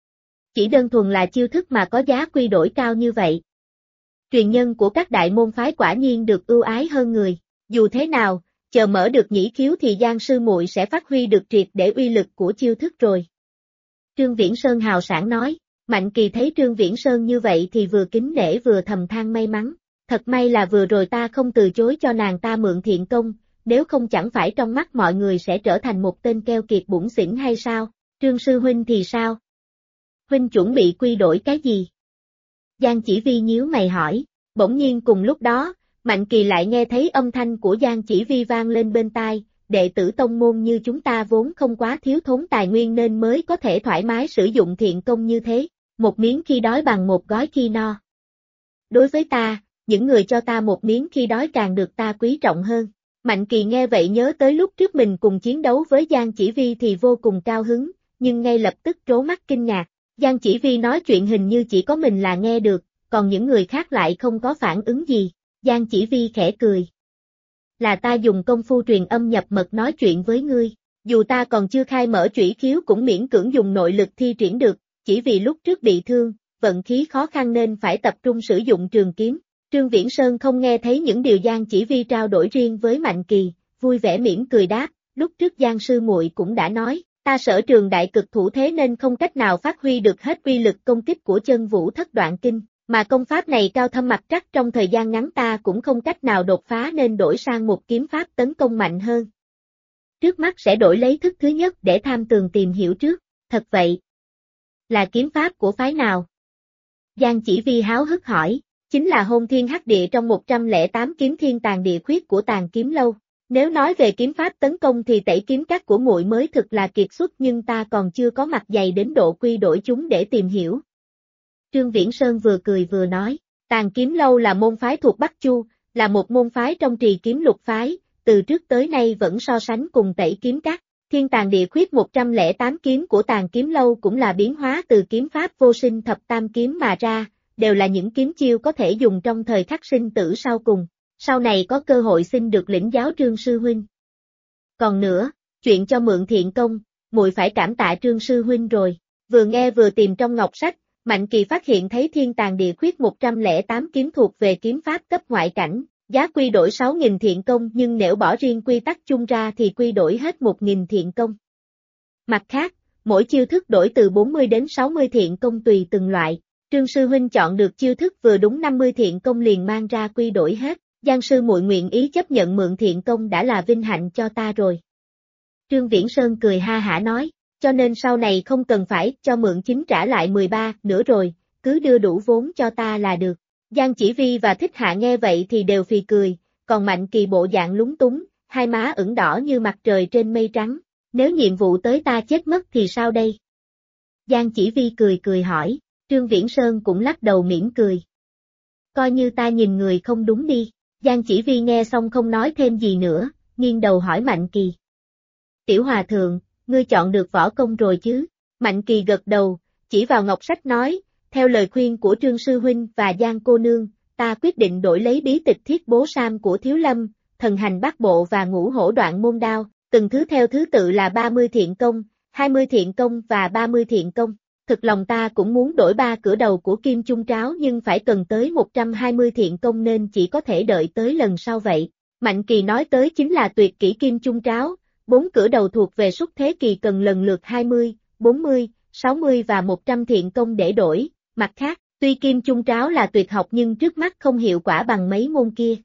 S1: Chỉ đơn thuần là chiêu thức mà có giá quy đổi cao như vậy. Truyền nhân của các đại môn phái quả nhiên được ưu ái hơn người. Dù thế nào, chờ mở được nhĩ khiếu thì Giang sư muội sẽ phát huy được triệt để uy lực của chiêu thức rồi. Trương Viễn Sơn hào sảng nói. Mạnh Kỳ thấy Trương Viễn Sơn như vậy thì vừa kính nể vừa thầm than may mắn. Thật may là vừa rồi ta không từ chối cho nàng ta mượn thiện công, nếu không chẳng phải trong mắt mọi người sẽ trở thành một tên keo kiệt bủn xỉn hay sao? Trương sư huynh thì sao? Huynh chuẩn bị quy đổi cái gì? Giang Chỉ Vi nhíu mày hỏi. Bỗng nhiên cùng lúc đó, Mạnh Kỳ lại nghe thấy âm thanh của Giang Chỉ Vi vang lên bên tai, đệ tử tông môn như chúng ta vốn không quá thiếu thốn tài nguyên nên mới có thể thoải mái sử dụng thiện công như thế, một miếng khi đói bằng một gói khi no. Đối với ta, những người cho ta một miếng khi đói càng được ta quý trọng hơn. Mạnh Kỳ nghe vậy nhớ tới lúc trước mình cùng chiến đấu với Giang Chỉ Vi thì vô cùng cao hứng, nhưng ngay lập tức trố mắt kinh ngạc. Giang Chỉ Vi nói chuyện hình như chỉ có mình là nghe được, còn những người khác lại không có phản ứng gì. Giang Chỉ Vi khẽ cười. Là ta dùng công phu truyền âm nhập mật nói chuyện với ngươi, dù ta còn chưa khai mở chủy khiếu cũng miễn cưỡng dùng nội lực thi triển được, chỉ vì lúc trước bị thương, vận khí khó khăn nên phải tập trung sử dụng trường kiếm. Trương Viễn Sơn không nghe thấy những điều Giang Chỉ Vi trao đổi riêng với Mạnh Kỳ, vui vẻ mỉm cười đáp, lúc trước Giang sư muội cũng đã nói, ta sở trường đại cực thủ thế nên không cách nào phát huy được hết uy lực công kích của chân vũ thất đoạn kinh, mà công pháp này cao thâm mặt trắc trong thời gian ngắn ta cũng không cách nào đột phá nên đổi sang một kiếm pháp tấn công mạnh hơn. Trước mắt sẽ đổi lấy thức thứ nhất để tham tường tìm hiểu trước, thật vậy. Là kiếm pháp của phái nào? Giang Chỉ Vi háo hức hỏi. Chính là Hôn Thiên Hắc Địa trong 108 kiếm thiên tàn địa khuyết của Tàn Kiếm Lâu. Nếu nói về kiếm pháp tấn công thì tẩy kiếm các của muội mới thực là kiệt xuất nhưng ta còn chưa có mặt dày đến độ quy đổi chúng để tìm hiểu. Trương Viễn Sơn vừa cười vừa nói, Tàn Kiếm Lâu là môn phái thuộc Bắc Chu, là một môn phái trong trì kiếm lục phái, từ trước tới nay vẫn so sánh cùng tẩy kiếm các. Thiên Tàn Địa Khuyết 108 kiếm của Tàn Kiếm Lâu cũng là biến hóa từ kiếm pháp vô sinh thập tam kiếm mà ra, đều là những kiếm chiêu có thể dùng trong thời khắc sinh tử sau cùng, sau này có cơ hội xin được lĩnh giáo Trương sư huynh. Còn nữa, chuyện cho mượn thiện công, muội phải cảm tạ Trương sư huynh rồi. Vừa nghe vừa tìm trong ngọc sách, Mạnh Kỳ phát hiện thấy Thiên Tàn Địa Khuyết 108 kiếm thuộc về kiếm pháp cấp ngoại cảnh, giá quy đổi 6.000 thiện công nhưng nếu bỏ riêng quy tắc chung ra thì quy đổi hết 1.000 thiện công. Mặt khác, mỗi chiêu thức đổi từ 40 đến 60 thiện công tùy từng loại. Trương sư huynh chọn được chiêu thức vừa đúng 50 thiện công liền mang ra quy đổi hết, Giang sư muội nguyện ý chấp nhận mượn thiện công đã là vinh hạnh cho ta rồi. Trương Viễn Sơn cười ha hả nói, cho nên sau này không cần phải cho mượn chính trả lại 13 nữa rồi, cứ đưa đủ vốn cho ta là được. Giang Chỉ Vi và Thích Hạ nghe vậy thì đều phì cười, còn Mạnh Kỳ bộ dạng lúng túng, hai má ửng đỏ như mặt trời trên mây trắng, nếu nhiệm vụ tới ta chết mất thì sao đây? Giang Chỉ Vi cười cười hỏi. Trương Viễn Sơn cũng lắc đầu mỉm cười. Coi như ta nhìn người không đúng đi. Giang Chỉ Vi nghe xong không nói thêm gì nữa, nghiêng đầu hỏi Mạnh Kỳ. Tiểu hòa thượng, ngươi chọn được võ công rồi chứ? Mạnh Kỳ gật đầu, chỉ vào ngọc sách nói, theo lời khuyên của Trương sư huynh và Giang cô nương, ta quyết định đổi lấy bí tịch Thiết Bố Sam của Thiếu Lâm, Thần Hành Bát Bộ và Ngũ Hổ Đoạn Môn Đao, từng thứ theo thứ tự là 30 thiện công, 20 thiện công và 30 thiện công. Thực lòng ta cũng muốn đổi 3 cửa đầu của Kim Chung Tráo nhưng phải cần tới 120 thiện công nên chỉ có thể đợi tới lần sau vậy. Mạnh Kỳ nói tới chính là tuyệt kỹ Kim Chung Tráo, 4 cửa đầu thuộc về Xuất Thế Kỳ cần lần lượt 20, 40, 60 và 100 thiện công để đổi. Mặt khác, tuy Kim Chung Tráo là tuyệt học nhưng trước mắt không hiệu quả bằng mấy môn kia.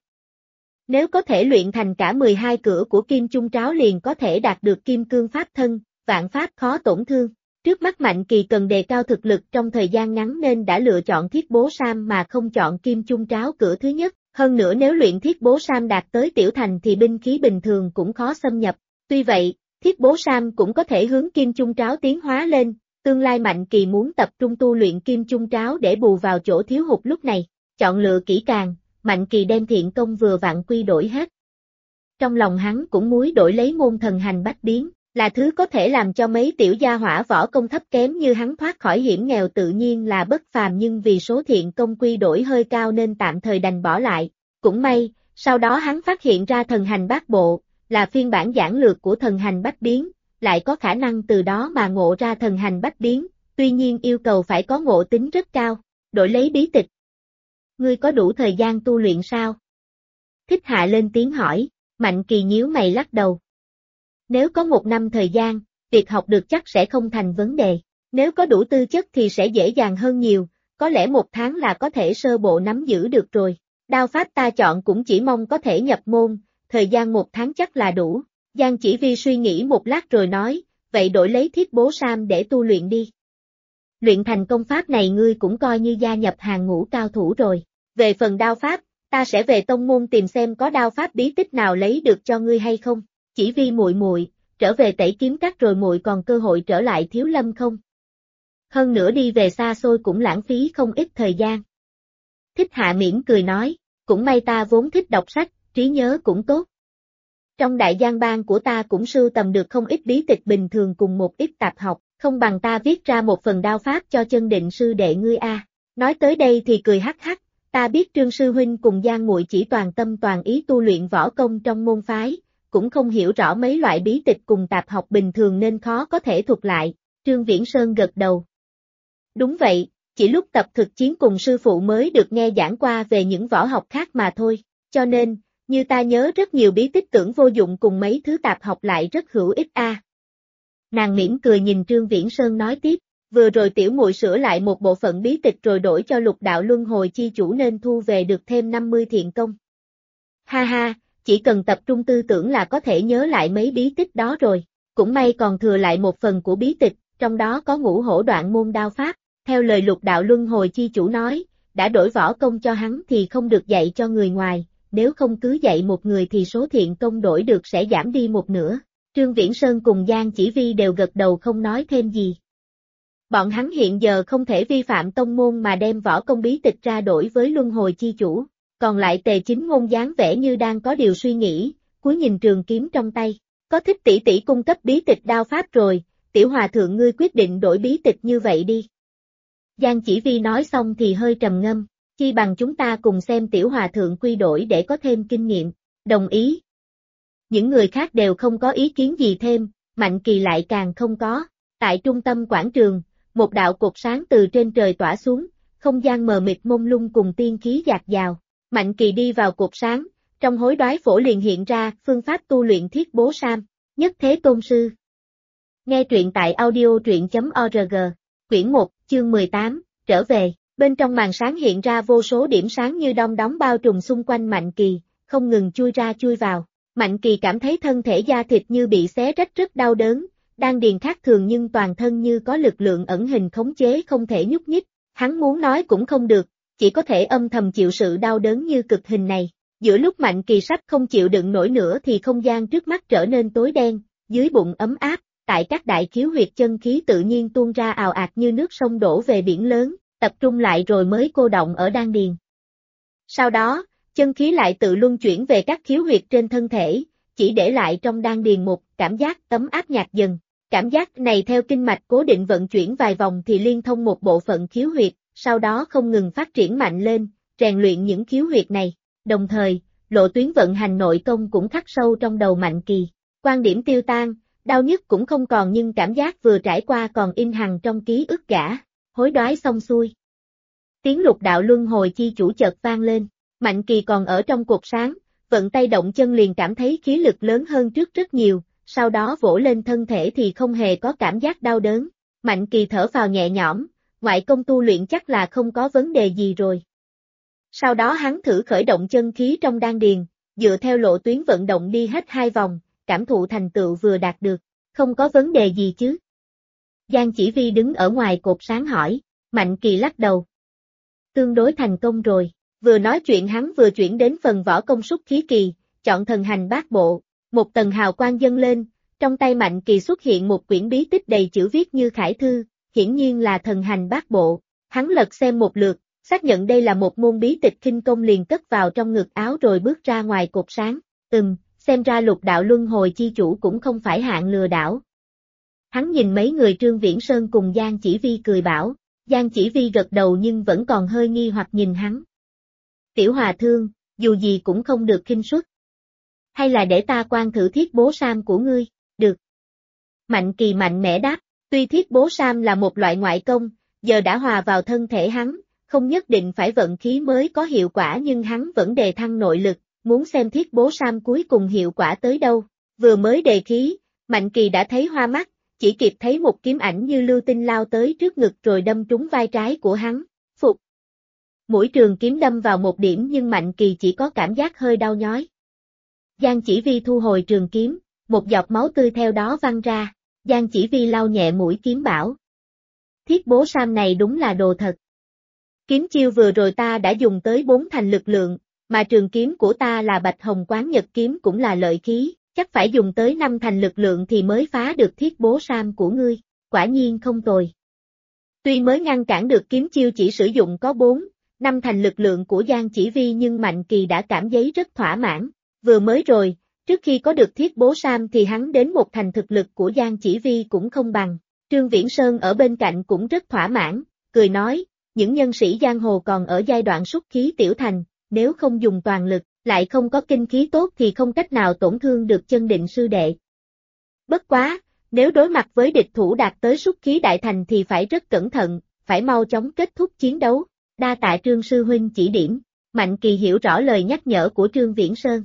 S1: Nếu có thể luyện thành cả 12 cửa của Kim Chung Tráo liền có thể đạt được Kim Cương Pháp Thân, vạn pháp khó tổn thương. Trước mắt Mạnh Kỳ cần đề cao thực lực trong thời gian ngắn nên đã lựa chọn Thiết Bố Sam mà không chọn Kim Chung Tráo cửa thứ nhất. Hơn nữa nếu luyện Thiết Bố Sam đạt tới tiểu thành thì binh khí bình thường cũng khó xâm nhập. Tuy vậy, Thiết Bố Sam cũng có thể hướng Kim Chung Tráo tiến hóa lên, tương lai Mạnh Kỳ muốn tập trung tu luyện Kim Chung Tráo để bù vào chỗ thiếu hụt lúc này. Chọn lựa kỹ càng, Mạnh Kỳ đem thiện công vừa vặn quy đổi hết. Trong lòng hắn cũng múi đổi lấy môn thần hành bách biến, là thứ có thể làm cho mấy tiểu gia hỏa võ công thấp kém như hắn thoát khỏi hiểm nghèo tự nhiên là bất phàm, nhưng vì số thiện công quy đổi hơi cao nên tạm thời đành bỏ lại. Cũng may, sau đó hắn phát hiện ra thần hành bát bộ, là phiên bản giản lược của thần hành bách biến, lại có khả năng từ đó mà ngộ ra thần hành bách biến, tuy nhiên yêu cầu phải có ngộ tính rất cao. Đổi lấy bí tịch. Ngươi có đủ thời gian tu luyện sao? Thích Hạ lên tiếng hỏi. Mạnh Kỳ nhíu mày lắc đầu. Nếu có 1 năm thời gian, việc học được chắc sẽ không thành vấn đề. Nếu có đủ tư chất thì sẽ dễ dàng hơn nhiều, có lẽ 1 tháng là có thể sơ bộ nắm giữ được rồi. Đao pháp ta chọn cũng chỉ mong có thể nhập môn, thời gian 1 tháng chắc là đủ. Giang Chỉ Vi suy nghĩ một lát rồi nói, vậy đổi lấy Thiết Bố Sam để tu luyện đi. Luyện thành công pháp này ngươi cũng coi như gia nhập hàng ngũ cao thủ rồi. Về phần đao pháp, ta sẽ về tông môn tìm xem có đao pháp bí tích nào lấy được cho ngươi hay không. Chỉ Vi muội muội, trở về Tẩy Kiếm Các rồi muội còn cơ hội trở lại Thiếu Lâm không? Hơn nữa đi về xa xôi cũng lãng phí không ít thời gian. Thích Hạ mỉm cười nói, cũng may ta vốn thích đọc sách, trí nhớ cũng tốt. Trong đại giang bang của ta cũng sưu tầm được không ít bí tịch bình thường cùng một ít tạp học, không bằng ta viết ra một phần đao pháp cho Chân Định sư đệ ngươi a. Nói tới đây thì cười hắc hắc, ta biết Trương sư huynh cùng Giang muội chỉ toàn tâm toàn ý tu luyện võ công trong môn phái, cũng không hiểu rõ mấy loại bí tịch cùng tạp học bình thường nên khó có thể thuật lại. Trương Viễn Sơn gật đầu. Đúng vậy, chỉ lúc tập thực chiến cùng sư phụ mới được nghe giảng qua về những võ học khác mà thôi, cho nên, như ta nhớ rất nhiều bí tích tưởng vô dụng cùng mấy thứ tạp học lại rất hữu ích a. Nàng mỉm cười nhìn Trương Viễn Sơn nói tiếp, vừa rồi tiểu muội sửa lại một bộ phận bí tịch rồi đổi cho Lục Đạo Luân Hồi chi chủ nên thu về được thêm 50 thiện công. Ha ha, chỉ cần tập trung tư tưởng là có thể nhớ lại mấy bí tích đó rồi, cũng may còn thừa lại một phần của bí tịch, trong đó có Ngũ Hổ Đoạn môn đao pháp, theo lời Lục Đạo Luân Hồi chi chủ nói, đã đổi võ công cho hắn thì không được dạy cho người ngoài, nếu không cứ dạy một người thì số thiện công đổi được sẽ giảm đi một nửa. Trương Viễn Sơn cùng Giang Chỉ Vi đều gật đầu không nói thêm gì. Bọn hắn hiện giờ không thể vi phạm tông môn mà đem võ công bí tịch ra đổi với luân hồi chi chủ, còn lại Tề Chính Ngôn dáng vẻ như đang có điều suy nghĩ, cúi nhìn trường kiếm trong tay, có thích tỷ tỷ cung cấp bí tịch đao pháp rồi, tiểu hòa thượng ngươi quyết định đổi bí tịch như vậy đi. Giang Chỉ Vi nói xong thì hơi trầm ngâm, chi bằng chúng ta cùng xem tiểu hòa thượng quy đổi để có thêm kinh nghiệm, đồng ý. Những người khác đều không có ý kiến gì thêm, Mạnh Kỳ lại càng không có. Tại trung tâm quảng trường, một đạo cột sáng từ trên trời tỏa xuống, không gian mờ mịt mông lung cùng tiên khí dạt dào. Mạnh Kỳ đi vào cột sáng, trong hối đoái phổ liền hiện ra phương pháp tu luyện Thiết Bố Sam, Nhất Thế Tôn Sư. Nghe truyện tại audio.org, quyển 1, chương 18, trở về, bên trong màn sáng hiện ra vô số điểm sáng như đom đóm bao trùm xung quanh Mạnh Kỳ, không ngừng chui ra chui vào. Mạnh Kỳ cảm thấy thân thể da thịt như bị xé rách rất đau đớn, đan điền khác thường nhưng toàn thân như có lực lượng ẩn hình khống chế không thể nhúc nhích, hắn muốn nói cũng không được, chỉ có thể âm thầm chịu sự đau đớn như cực hình này. Giữa lúc Mạnh Kỳ sắp không chịu đựng nổi nữa thì không gian trước mắt trở nên tối đen, dưới bụng ấm áp, tại các đại khiếu huyệt chân khí tự nhiên tuôn ra ào ạt như nước sông đổ về biển lớn, tập trung lại rồi mới cô đọng ở đan điền. Sau đó, chân khí lại tự luân chuyển về các khiếu huyệt trên thân thể, chỉ để lại trong đan điền một cảm giác ấm áp nhạt dần. Cảm giác này theo kinh mạch cố định vận chuyển vài vòng thì liên thông một bộ phận khiếu huyệt, sau đó không ngừng phát triển mạnh lên, rèn luyện những khiếu huyệt này. Đồng thời, lộ tuyến vận hành nội công cũng khắc sâu trong đầu Mạnh Kỳ. Quan điểm tiêu tan, đau nhức cũng không còn nhưng cảm giác vừa trải qua còn in hằn trong ký ức gã. Hối đoái xong xuôi. Tiếng Lục Đạo Luân Hồi chi chủ chợt vang lên. Mạnh Kỳ còn ở trong cột sáng, vận tay động chân liền cảm thấy khí lực lớn hơn trước rất nhiều, sau đó vỗ lên thân thể thì không hề có cảm giác đau đớn. Mạnh Kỳ thở phào nhẹ nhõm, ngoại công tu luyện chắc là không có vấn đề gì rồi. Sau đó hắn thử khởi động chân khí trong đan điền, dựa theo lộ tuyến vận động đi hết 2 vòng, cảm thụ thành tựu vừa đạt được, không có vấn đề gì chứ. Giang Chỉ Vi đứng ở ngoài cột sáng hỏi, Mạnh Kỳ lắc đầu. Tương đối thành công rồi. Vừa nói chuyện hắn vừa chuyển đến phần võ công xúc khí kỳ, chọn thần hành bát bộ, một tầng hào quang dâng lên, Trong tay Mạnh Kỳ xuất hiện một quyển bí tích đầy chữ viết như khải thư, hiển nhiên là thần hành bát bộ. Hắn lật xem một lượt, xác nhận đây là một môn bí tịch khinh công liền cất vào trong ngực áo rồi bước ra ngoài cột sáng. Xem ra Lục đạo luân hồi chi chủ cũng không phải hạng lừa đảo. Hắn nhìn mấy người Trương Viễn Sơn cùng Giang Chỉ Vi cười bảo, Giang Chỉ Vi gật đầu nhưng vẫn còn hơi nghi hoặc nhìn hắn. Tiểu hòa thượng, dù gì cũng không được khinh suất. Hay là để ta quan thử thiết bố sam của ngươi, được. Mạnh Kỳ mạnh mẽ đáp, tuy thiết bố sam là một loại ngoại công, giờ đã hòa vào thân thể hắn, không nhất định phải vận khí mới có hiệu quả nhưng hắn vẫn đề thăng nội lực, muốn xem thiết bố sam cuối cùng hiệu quả tới đâu. Vừa mới đề khí, Mạnh Kỳ đã thấy hoa mắt, chỉ kịp thấy một kiếm ảnh như lưu tinh lao tới trước ngực rồi đâm trúng vai trái của hắn. Phục. Mũi trường kiếm đâm vào một điểm nhưng Mạnh Kỳ chỉ có cảm giác hơi đau nhói. Giang Chỉ Vi thu hồi trường kiếm, một giọt máu tươi theo đó văng ra. Giang Chỉ Vi lau nhẹ mũi kiếm bảo. Thiết bố sam này đúng là đồ thật. Kiếm chiêu vừa rồi ta đã dùng tới 4 thành lực lượng, mà trường kiếm của ta là Bạch Hồng Quán Nhật kiếm cũng là lợi khí, chắc phải dùng tới 5 thành lực lượng thì mới phá được thiết bố sam của ngươi, quả nhiên không tồi. Tuy mới ngăn cản được kiếm chiêu chỉ sử dụng có 4, 5 thành lực lượng của Giang Chỉ Vi nhưng Mạnh Kỳ đã cảm thấy rất thỏa mãn, vừa mới rồi, trước khi có được thiết bố sam thì hắn đến 1 thành thực lực của Giang Chỉ Vi cũng không bằng. Trương Viễn Sơn ở bên cạnh cũng rất thỏa mãn, cười nói, những nhân sĩ giang hồ còn ở giai đoạn xuất khí tiểu thành, nếu không dùng toàn lực, lại không có kinh khí tốt thì không cách nào tổn thương được chân định sư đệ. Bất quá, nếu đối mặt với địch thủ đạt tới xuất khí đại thành thì phải rất cẩn thận, phải mau chóng kết thúc chiến đấu. Đa tạ Trương sư huynh chỉ điểm, Mạnh Kỳ hiểu rõ lời nhắc nhở của Trương Viễn Sơn.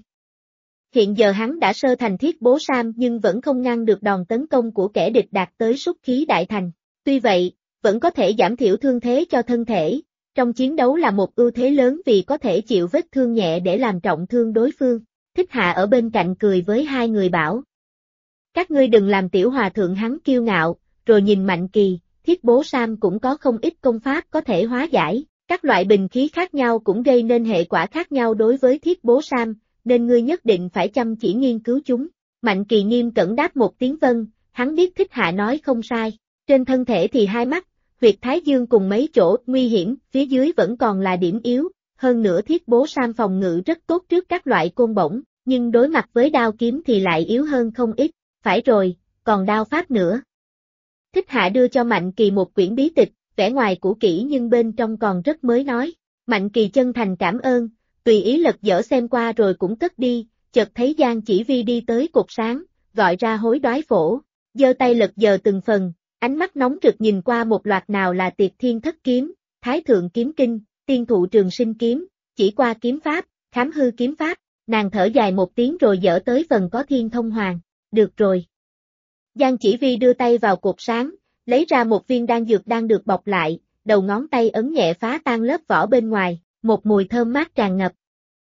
S1: Hiện giờ hắn đã sơ thành thiết bố sam nhưng vẫn không ngăn được đòn tấn công của kẻ địch đạt tới xuất khí đại thành. Tuy vậy, vẫn có thể giảm thiểu thương thế cho thân thể, trong chiến đấu là một ưu thế lớn vì có thể chịu vết thương nhẹ để làm trọng thương đối phương. Thích Hạ ở bên cạnh cười với hai người bảo. Các ngươi đừng làm tiểu hòa thượng hắn kiêu ngạo, rồi nhìn Mạnh Kỳ, thiết bố sam cũng có không ít công pháp có thể hóa giải, các loại bình khí khác nhau cũng gây nên hệ quả khác nhau đối với thiết bố sam, nên ngươi nhất định phải chăm chỉ nghiên cứu chúng. Mạnh Kỳ nghiêm cẩn đáp một tiếng vâng, hắn biết Thích Hạ nói không sai, trên thân thể thì hai mắt, huyệt thái dương cùng mấy chỗ nguy hiểm, phía dưới vẫn còn là điểm yếu, hơn nữa thiết bố sam phòng ngự rất tốt trước các loại côn bổng, nhưng đối mặt với đao kiếm thì lại yếu hơn không ít, phải rồi, còn đao pháp nữa. Thích Hạ đưa cho Mạnh Kỳ một quyển bí tịch, vẻ ngoài cũ kỹ nhưng bên trong còn rất mới nói. Mạnh Kỳ chân thành cảm ơn, tùy ý lật dở xem qua rồi cũng cất đi, chợt thấy Giang Chỉ Vi đi tới cột sáng, gọi ra hối đoái phổ, giơ tay lật dở từng phần, ánh mắt nóng rực nhìn qua một loạt nào là Tiệt Thiên Thất Kiếm, Thái Thượng Kiếm Kinh, Tiên Thụ Trường Sinh Kiếm, Chỉ Qua Kiếm Pháp, Khám Hư Kiếm Pháp, nàng thở dài một tiếng rồi dở tới phần có Thiên Thông Hoàng, được rồi. Giang Chỉ Vi đưa tay vào cột sáng, lấy ra một viên đan dược đang được bọc lại, đầu ngón tay ấn nhẹ phá tan lớp vỏ bên ngoài, một mùi thơm mát tràn ngập.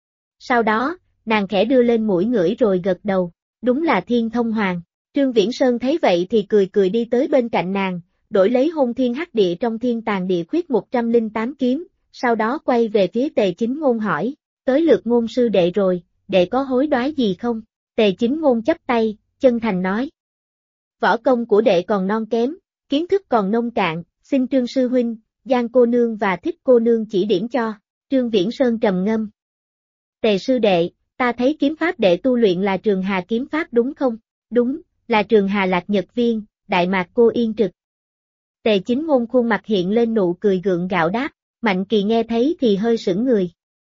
S1: Sau đó, nàng khẽ đưa lên mũi ngửi rồi gật đầu, đúng là Thiên Thông Hoàng. Trương Viễn Sơn thấy vậy thì cười cười đi tới bên cạnh nàng, đổi lấy hôn thiên hắc địa trong thiên tàng địa khuyết 108 kiếm, sau đó quay về phía Tề Chính Ngôn hỏi, tới lượt Ngôn sư đệ rồi, đệ có hối đoái gì không? Tề Chính Ngôn chắp tay, chân thành nói. Võ công của đệ còn non kém, kiến thức còn nông cạn, xin Trương sư huynh, Giang cô nương và Thích cô nương chỉ điểm cho. Trương Viễn Sơn trầm ngâm. Tề sư đệ, ta thấy kiếm pháp đệ tu luyện là Trường Hà kiếm pháp đúng không? Đúng, là Trường Hà Lạc Nhật Viên, Đại Mạc Cô Yên Trực. Tề Chính Ngôn khuôn mặt hiện lên nụ cười gượng gạo đáp, Mạnh Kỳ nghe thấy thì hơi sững người.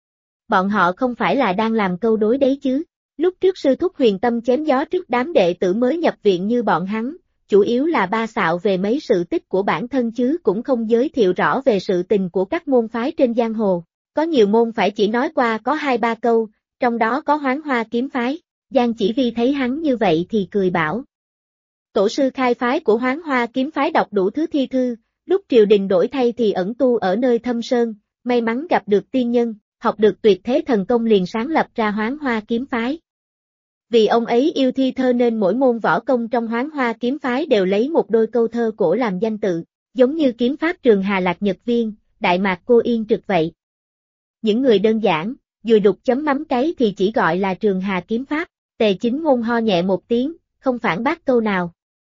S1: Bọn họ không phải là đang làm câu đối đấy chứ? Lúc trước sư thúc Huyền Tâm chém gió trước đám đệ tử mới nhập viện như bọn hắn, chủ yếu là ba xạo về mấy sự tích của bản thân chứ cũng không giới thiệu rõ về sự tình của các môn phái trên giang hồ. Có nhiều môn phải chỉ nói qua có 2-3 câu, trong đó có Hoán Hoa kiếm phái. Giang Chỉ Vi thấy hắn như vậy thì cười bảo. Tổ sư khai phái của Hoán Hoa kiếm phái đọc đủ thứ thi thư, lúc triều đình đổi thay thì ẩn tu ở nơi thâm sơn, may mắn gặp được tiên nhân, học được tuyệt thế thần công liền sáng lập ra Hoán Hoa kiếm phái. Vì ông ấy yêu thi thơ nên mỗi môn võ công trong Hoán Hoa kiếm phái đều lấy một đôi câu thơ cổ làm danh tự, giống như kiếm pháp Trường Hà Lạc Nhật Viên, Đại Mạc Cô Yên Trực vậy. Những người đơn giản, dùi đục chấm mắm cái thì chỉ gọi là Trường Hà kiếm pháp. Tề Chính Ngôn ho nhẹ một tiếng, không phản bác câu nào.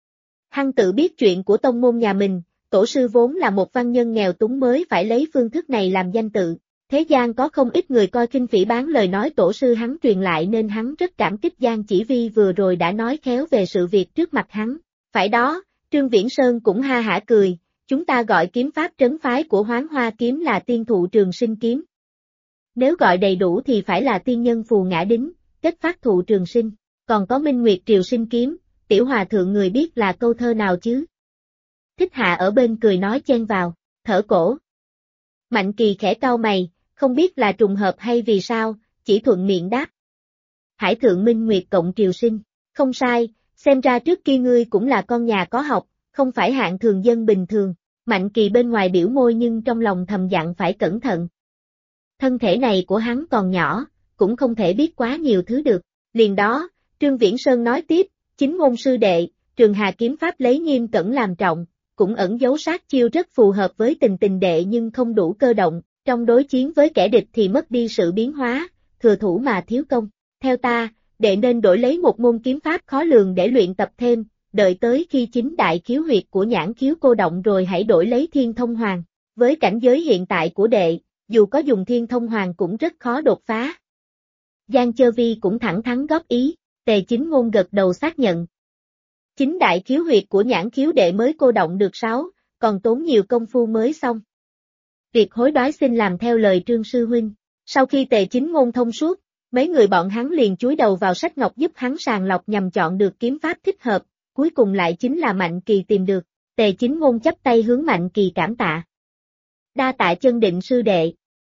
S1: Hắn tự biết chuyện của tông môn nhà mình, tổ sư vốn là một văn nhân nghèo túng mới phải lấy phương thức này làm danh tự. Thế gian có không ít người coi khinh phỉ báng lời nói tổ sư hắn truyền lại nên hắn rất cảm kích Giang Chỉ Vi vừa rồi đã nói khéo về sự việc trước mặt hắn. Phải đó, Trương Viễn Sơn cũng ha hả cười, chúng ta gọi kiếm pháp trấn phái của Hoán Hoa kiếm là Tiên Thụ Trường Sinh kiếm. Nếu gọi đầy đủ thì phải là Tiên Nhân Phù Ngã Đính, Kết Phát Thụ Trường Sinh, còn có Minh Nguyệt Triều Sinh kiếm, tiểu hòa thượng người biết là câu thơ nào chứ? Thích Hạ ở bên cười nói chen vào, thở cổ. Mạnh Kỳ khẽ cau mày, không biết là trùng hợp hay vì sao, chỉ thuận miệng đáp. Hải Thượng Minh Nguyệt cộng Triều Sinh, không sai, xem ra trước kia ngươi cũng là con nhà có học, không phải hạng thường dân bình thường. Mạnh Kỳ bên ngoài biểu môi nhưng trong lòng thầm dặn phải cẩn thận. Thân thể này của hắn còn nhỏ, cũng không thể biết quá nhiều thứ được. Liền đó, Trương Viễn Sơn nói tiếp, chính môn sư đệ, Trường Hà kiếm pháp lấy nghiêm cẩn làm trọng, cũng ẩn giấu sát chiêu rất phù hợp với tình tình đệ nhưng không đủ cơ động, trong đối chiến với kẻ địch thì mất đi sự biến hóa, thừa thủ mà thiếu công. Theo ta, đệ nên đổi lấy một môn kiếm pháp khó lường để luyện tập thêm, đợi tới khi chính đại khiếu huyệt của nhãn khiếu cô động rồi hãy đổi lấy Thiên Thông Hoàng. Với cảnh giới hiện tại của đệ, dù có dùng Thiên Thông Hoàng cũng rất khó đột phá. Giang Chơ Vi cũng thẳng thắn góp ý, Tề Chính Ngôn gật đầu xác nhận. Chính đại khiếu huyệt của nhãn khiếu đệ mới cô động được 6, còn tốn nhiều công phu mới xong. Việc hối đoái xin làm theo lời Trương Sư Huynh. Sau khi Tề Chính Ngôn thông suốt, mấy người bọn hắn liền chúi đầu vào sách ngọc giúp hắn sàng lọc nhằm chọn được kiếm pháp thích hợp, cuối cùng lại chính là Mạnh Kỳ tìm được. Tề Chính Ngôn chắp tay hướng Mạnh Kỳ cảm tạ. Đa tạ chân định sư đệ.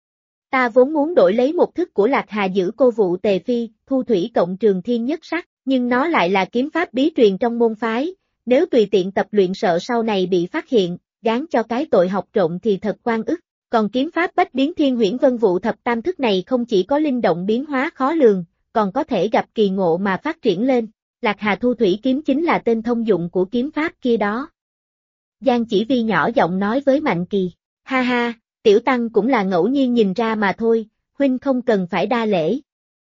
S1: Ta vốn muốn đổi lấy một thức của Lạc Hà giữ cô vụ Tề Phi, thu thủy cộng trường thiên nhất sắc, nhưng nó lại là kiếm pháp bí truyền trong môn phái, nếu tùy tiện tập luyện sợ sau này bị phát hiện, gán cho cái tội học trộm thì thật oan ức. Còn kiếm pháp bách biến thiên huyễn vân vụ thập tam thức này không chỉ có linh động biến hóa khó lường, còn có thể gặp kỳ ngộ mà phát triển lên. Lạc Hà thu thủy kiếm chính là tên thông dụng của kiếm pháp kia đó. Giang Chỉ Vi nhỏ giọng nói với Mạnh Kỳ, ha ha, tiểu tăng cũng là ngẫu nhiên nhìn ra mà thôi, huynh không cần phải đa lễ.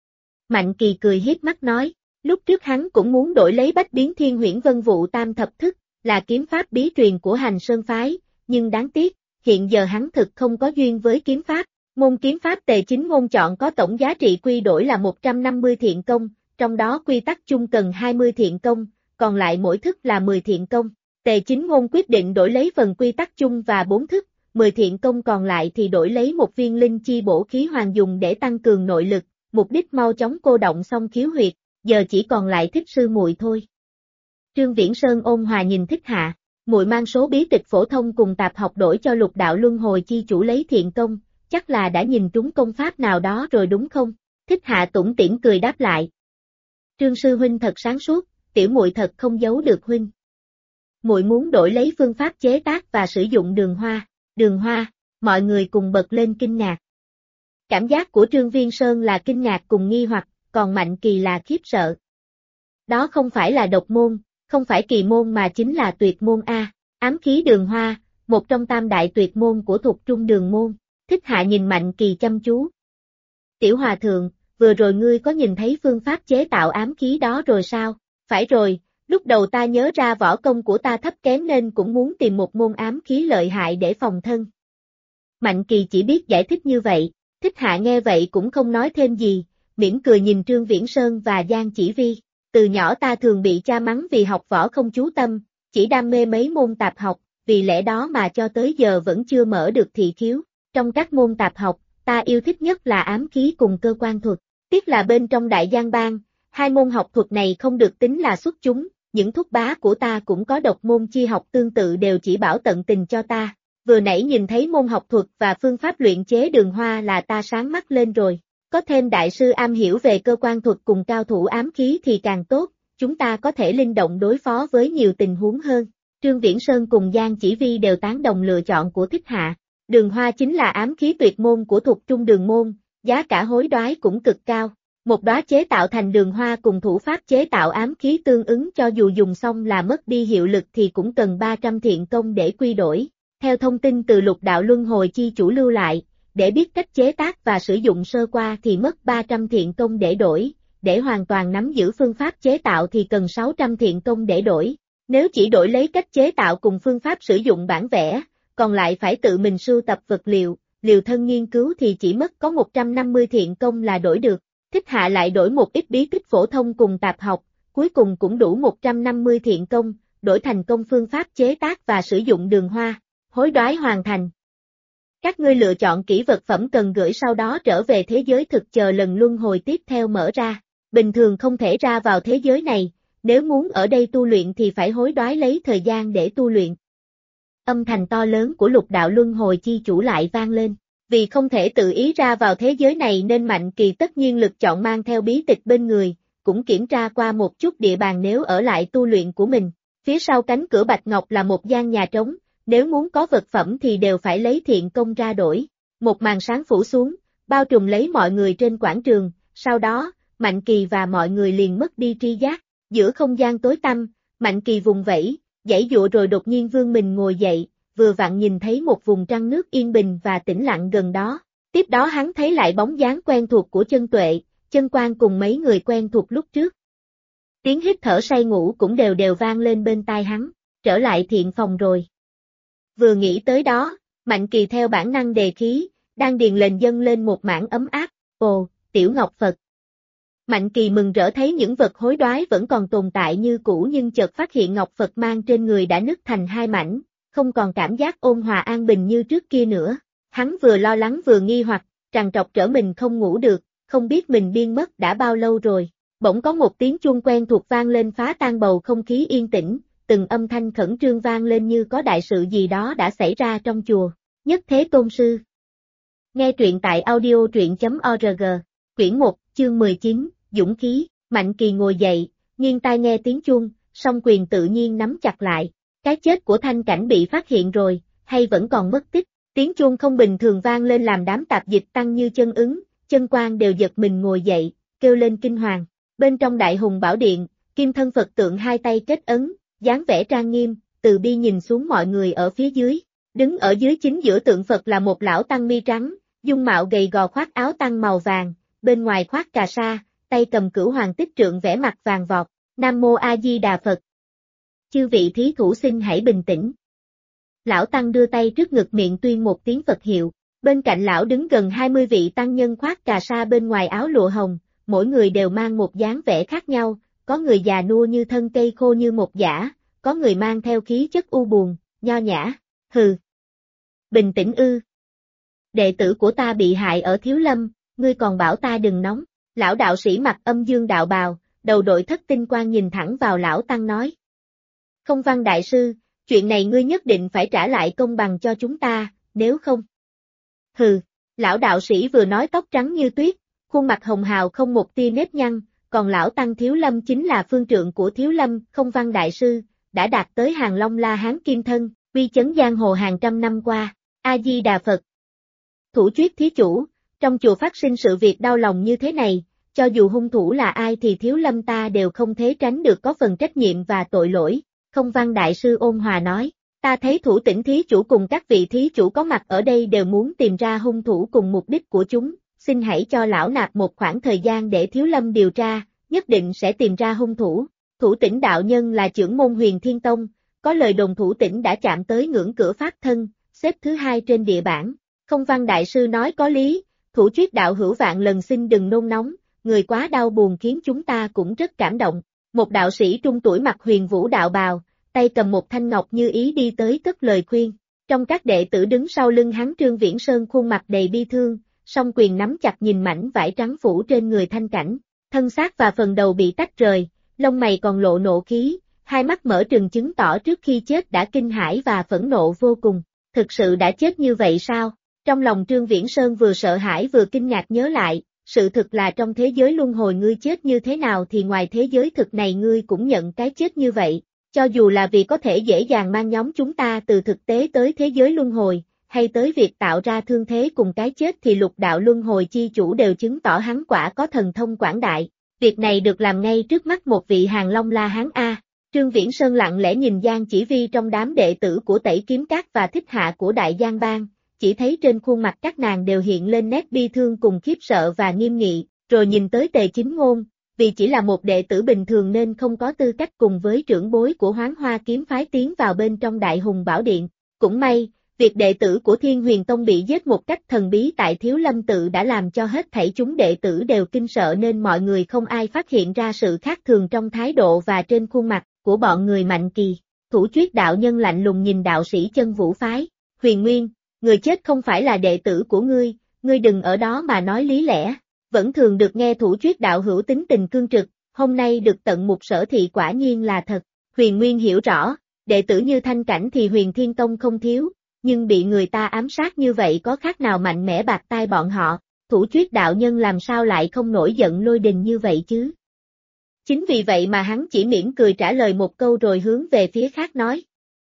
S1: Mạnh Kỳ cười hiếp mắt nói, lúc trước hắn cũng muốn đổi lấy bách biến thiên huyễn vân vụ tam thập thức, là kiếm pháp bí truyền của Hành Sơn phái, nhưng đáng tiếc, hiện giờ hắn thực không có duyên với kiếm pháp. Môn kiếm pháp Tề Chính Ngôn chọn có tổng giá trị quy đổi là 150 thiện công, trong đó quy tắc chung cần 20 thiện công, còn lại mỗi thức là 10 thiện công. Tề Chính Ngôn quyết định đổi lấy phần quy tắc chung và 4 thức, 10 thiện công còn lại thì đổi lấy một viên linh chi bổ khí hoàng dùng để tăng cường nội lực, mục đích mau chóng cô động xong khiếu huyệt, giờ chỉ còn lại Thích sư muội thôi. Trương Viễn Sơn ôn hòa nhìn Thích Hạ, muội mang số bí tịch phổ thông cùng tạp học đổi cho Lục Đạo Luân Hồi chi chủ lấy thiện công, chắc là đã nhìn trúng công pháp nào đó rồi đúng không? Thích Hạ tủm tỉm cười đáp lại. Trương sư huynh thật sáng suốt, tiểu muội thật không giấu được huynh. Muội muốn đổi lấy phương pháp chế tác và sử dụng đường hoa. Đường hoa, mọi người cùng bật lên kinh ngạc. Cảm giác của Trương Viễn Sơn là kinh ngạc cùng nghi hoặc, còn Mạnh Kỳ là khiếp sợ. Đó không phải là độc môn, không phải kỳ môn mà chính là tuyệt môn A, ám khí đường hoa, một trong tam đại tuyệt môn của Thục Trung Đường môn. Thích Hạ nhìn Mạnh Kỳ chăm chú. Tiểu hòa thượng, vừa rồi ngươi có nhìn thấy phương pháp chế tạo ám khí đó rồi sao? Phải rồi, lúc đầu ta nhớ ra võ công của ta thấp kém nên cũng muốn tìm một môn ám khí lợi hại để phòng thân. Mạnh Kỳ chỉ biết giải thích như vậy, Thích Hạ nghe vậy cũng không nói thêm gì, mỉm cười nhìn Trương Viễn Sơn và Giang Chỉ Vi. Từ nhỏ ta thường bị cha mắng vì học võ không chú tâm, chỉ đam mê mấy môn tạp học, vì lẽ đó mà cho tới giờ vẫn chưa mở được thị khiếu. Trong các môn tạp học, ta yêu thích nhất là ám khí cùng cơ quan thuật. Tiếc là bên trong Đại Giang Bang, hai môn học thuật này không được tính là xuất chúng, những thúc bá của ta cũng có độc môn chi học tương tự đều chỉ bảo tận tình cho ta. Vừa nãy nhìn thấy môn học thuật và phương pháp luyện chế đường hoa là ta sáng mắt lên rồi. Có thêm đại sư am hiểu về cơ quan thuật cùng cao thủ ám khí thì càng tốt, chúng ta có thể linh động đối phó với nhiều tình huống hơn. Trương Viễn Sơn cùng Giang Chỉ Vi đều tán đồng lựa chọn của Thích Hạ. Đường hoa chính là ám khí tuyệt môn của Thục Trung Đường môn, giá cả hối đoái cũng cực cao. Một đóa chế tạo thành đường hoa cùng thủ pháp chế tạo ám khí tương ứng cho dù dùng xong là mất đi hiệu lực thì cũng cần 300 thiện công để quy đổi. Theo thông tin từ Lục Đạo Luân Hồi chi chủ lưu lại, để biết cách chế tác và sử dụng sơ qua thì mất 300 thiện công để đổi, để hoàn toàn nắm giữ phương pháp chế tạo thì cần 600 thiện công để đổi. Nếu chỉ đổi lấy cách chế tạo cùng phương pháp sử dụng bản vẽ, còn lại phải tự mình sưu tập vật liệu, liều thân nghiên cứu thì chỉ mất có 150 thiện công là đổi được. Thích Hạ lại đổi một ít bí kíp phổ thông cùng tạp học, cuối cùng cũng đủ 150 thiện công, đổi thành công phương pháp chế tác và sử dụng đường hoa. Hối đoái hoàn thành. Các ngươi lựa chọn kỹ vật phẩm cần gửi sau đó trở về thế giới thực chờ lần luân hồi tiếp theo mở ra. Bình thường không thể ra vào thế giới này, nếu muốn ở đây tu luyện thì phải hối đoái lấy thời gian để tu luyện. Âm thanh to lớn của lục đạo luân hồi chi chủ lại vang lên. Vì không thể tự ý ra vào thế giới này nên Mạnh Kỳ tất nhiên lực chọn mang theo bí tịch bên người, cũng kiểm tra qua một chút địa bàn nếu ở lại tu luyện của mình. Phía sau cánh cửa bạch ngọc là một gian nhà trống, nếu muốn có vật phẩm thì đều phải lấy thiện công ra đổi. Một màn sáng phủ xuống, bao trùm lấy mọi người trên quảng trường, sau đó, Mạnh Kỳ và mọi người liền mất đi tri giác. Giữa không gian tối tăm, Mạnh Kỳ vùng vẫy, giãy giụa rồi đột nhiên vươn mình ngồi dậy, vừa vặn nhìn thấy một vùng trăng nước yên bình và tĩnh lặng gần đó. Tiếp đó hắn thấy lại bóng dáng quen thuộc của Chân Tuệ, Chân Quan cùng mấy người quen thuộc lúc trước. Tiếng hít thở say ngủ cũng đều đều vang lên bên tai hắn, trở lại thiện phòng rồi. Vừa nghĩ tới đó, Mạnh Kỳ theo bản năng đề khí, đang điền lên dâng lên một mảng ấm áp, ồ, Tiểu Ngọc Phật. Mạnh Kỳ mừng rỡ thấy những vật hối đoái vẫn còn tồn tại như cũ nhưng chợt phát hiện Ngọc Phật mang trên người đã nứt thành hai mảnh, không còn cảm giác ôn hòa an bình như trước kia nữa. Hắn vừa lo lắng vừa nghi hoặc, trằn trọc trở mình không ngủ được, không biết mình điên mất đã bao lâu rồi. Bỗng có một tiếng chuông quen thuộc vang lên phá tan bầu không khí yên tĩnh, từng âm thanh khẩn trương vang lên như có đại sự gì đó đã xảy ra trong chùa. Nhất Thế Tôn Sư. Nghe truyện tại audio.org, quyển 1, chương 19, Dũng khí. Mạnh Kỳ ngồi dậy, nghiêng tai nghe tiếng chuông, song quyền tự nhiên nắm chặt lại. Cái chết của Thanh Cảnh bị phát hiện rồi, hay vẫn còn mất tích? Tiếng chuông không bình thường vang lên làm đám tạp dịch tăng như Chân Ứng, Chân Quan đều giật mình ngồi dậy, kêu lên kinh hoàng. Bên trong Đại Hùng Bảo Điện, Kim Thân Phật tượng hai tay kết ấn, dáng vẻ trang nghiêm, từ bi nhìn xuống mọi người ở phía dưới. Đứng ở dưới chính giữa tượng Phật là một lão tăng mi trắng, dung mạo gầy gò khoác áo tăng màu vàng, bên ngoài khoác cà sa, tay cầm Cửu Hoàng Tích Trượng vẽ mặt vàng vọt. Nam Mô A Di Đà Phật. Chư vị thí thủ xin hãy bình tĩnh. Lão tăng đưa tay trước ngực miệng tuyên một tiếng Phật hiệu. Bên cạnh lão đứng gần 20 vị tăng nhân khoác cà sa bên ngoài áo lụa hồng, mỗi người đều mang một dáng vẻ khác nhau, có người già nua như thân cây khô như một giã, có người mang theo khí chất u buồn, nho nhã. Hừ. Bình tĩnh ư. Đệ tử của ta bị hại ở Thiếu Lâm, ngươi còn bảo ta đừng nóng. Lão đạo sĩ mặc âm dương đạo bào, đầu đội thất tinh quan nhìn thẳng vào lão tăng nói. Không Văn đại sư, chuyện này ngươi nhất định phải trả lại công bằng cho chúng ta, nếu không. Hừ, lão đạo sĩ vừa nói tóc trắng như tuyết, khuôn mặt hồng hào không một tia nếp nhăn, còn lão tăng Thiếu Lâm chính là phương trượng của Thiếu Lâm, Không Văn đại sư, đã đạt tới hàng long la hán kim thân, uy chấn giang hồ hàng trăm năm qua. A Di Đà Phật. Thủ Chuyết thí chủ, trong chùa phát sinh sự việc đau lòng như thế này, cho dù hung thủ là ai thì Thiếu Lâm ta đều không thể tránh được có phần trách nhiệm và tội lỗi. Không Văn đại sư ôn hòa nói, ta thấy Thủ Tĩnh thí chủ cùng các vị thí chủ có mặt ở đây đều muốn tìm ra hung thủ cùng mục đích của chúng, xin hãy cho lão nạp một khoảng thời gian để Thiếu Lâm điều tra, nhất định sẽ tìm ra hung thủ. Thủ Tĩnh đạo nhân là trưởng môn Huyền Thiên Tông, có lời đồn Thủ Tĩnh đã chạm tới ngưỡng cửa pháp thân, xếp thứ 2 trên địa bảng. Không Văn đại sư nói có lý, Thủ Chuyết đạo hữu vạn lần xin đừng nôn nóng, người quá đau buồn khiến chúng ta cũng rất cảm động. Một đạo sĩ trung tuổi mặc huyền vũ đạo bào, tay cầm một thanh ngọc như ý đi tới cất lời khuyên. Trong các đệ tử đứng sau lưng hắn Trương Viễn Sơn khuôn mặt đầy bi thương, song quyền nắm chặt nhìn mảnh vải trắng phủ trên người Thanh Cảnh, thân xác và phần đầu bị tách rời, lông mày còn lộ nộ khí, hai mắt mở trừng chứng tỏ trước khi chết đã kinh hãi và phẫn nộ vô cùng. Thực sự đã chết như vậy sao? Trong lòng Trương Viễn Sơn vừa sợ hãi vừa kinh ngạc nhớ lại, sự thực là trong thế giới luân hồi ngươi chết như thế nào thì ngoài thế giới thực này ngươi cũng nhận cái chết như vậy. Cho dù là vì có thể dễ dàng mang nhóm chúng ta từ thực tế tới thế giới luân hồi, hay tới việc tạo ra thương thế cùng cái chết thì lục đạo luân hồi chi chủ đều chứng tỏ hắn quả có thần thông quảng đại. Việc này được làm ngay trước mắt một vị hàng long la hán A. Trương Viễn Sơn lặng lẽ nhìn Giang Chỉ Vi trong đám đệ tử của Tẩy Kiếm Các và Thích Hạ của Đại Giang Bang, chỉ thấy trên khuôn mặt các nàng đều hiện lên nét bi thương cùng khiếp sợ và nghiêm nghị, rồi nhìn tới Tề Chính Ngôn, vì chỉ là một đệ tử bình thường nên không có tư cách cùng với trưởng bối của Hoán Hoa kiếm phái tiến vào bên trong Đại Hùng Bảo Điện. Cũng may, việc đệ tử của Thiên Huyền Tông bị giết một cách thần bí tại Thiếu Lâm Tự đã làm cho hết thảy chúng đệ tử đều kinh sợ nên mọi người không ai phát hiện ra sự khác thường trong thái độ và trên khuôn mặt của bọn người Mạnh Kỳ. Thủ Chuyết đạo nhân lạnh lùng nhìn đạo sĩ Chân Vũ phái, Huyền Nguyên, người chết không phải là đệ tử của ngươi đừng ở đó mà nói lý lẽ. Vẫn thường được nghe Thủ Chuyết đạo hữu tính tình cương trực, hôm nay được tận mục sở thị quả nhiên là thật. Huyền Nguyên hiểu rõ, đệ tử như Thanh Cảnh thì Huyền Thiên Tông không thiếu, nhưng bị người ta ám sát như vậy có khác nào mạnh mẽ bạc tai bọn họ, Thủ Chuyết đạo nhân làm sao lại không nổi giận lôi đình như vậy chứ. Chính vì vậy mà hắn chỉ mỉm cười trả lời một câu rồi hướng về phía khác nói.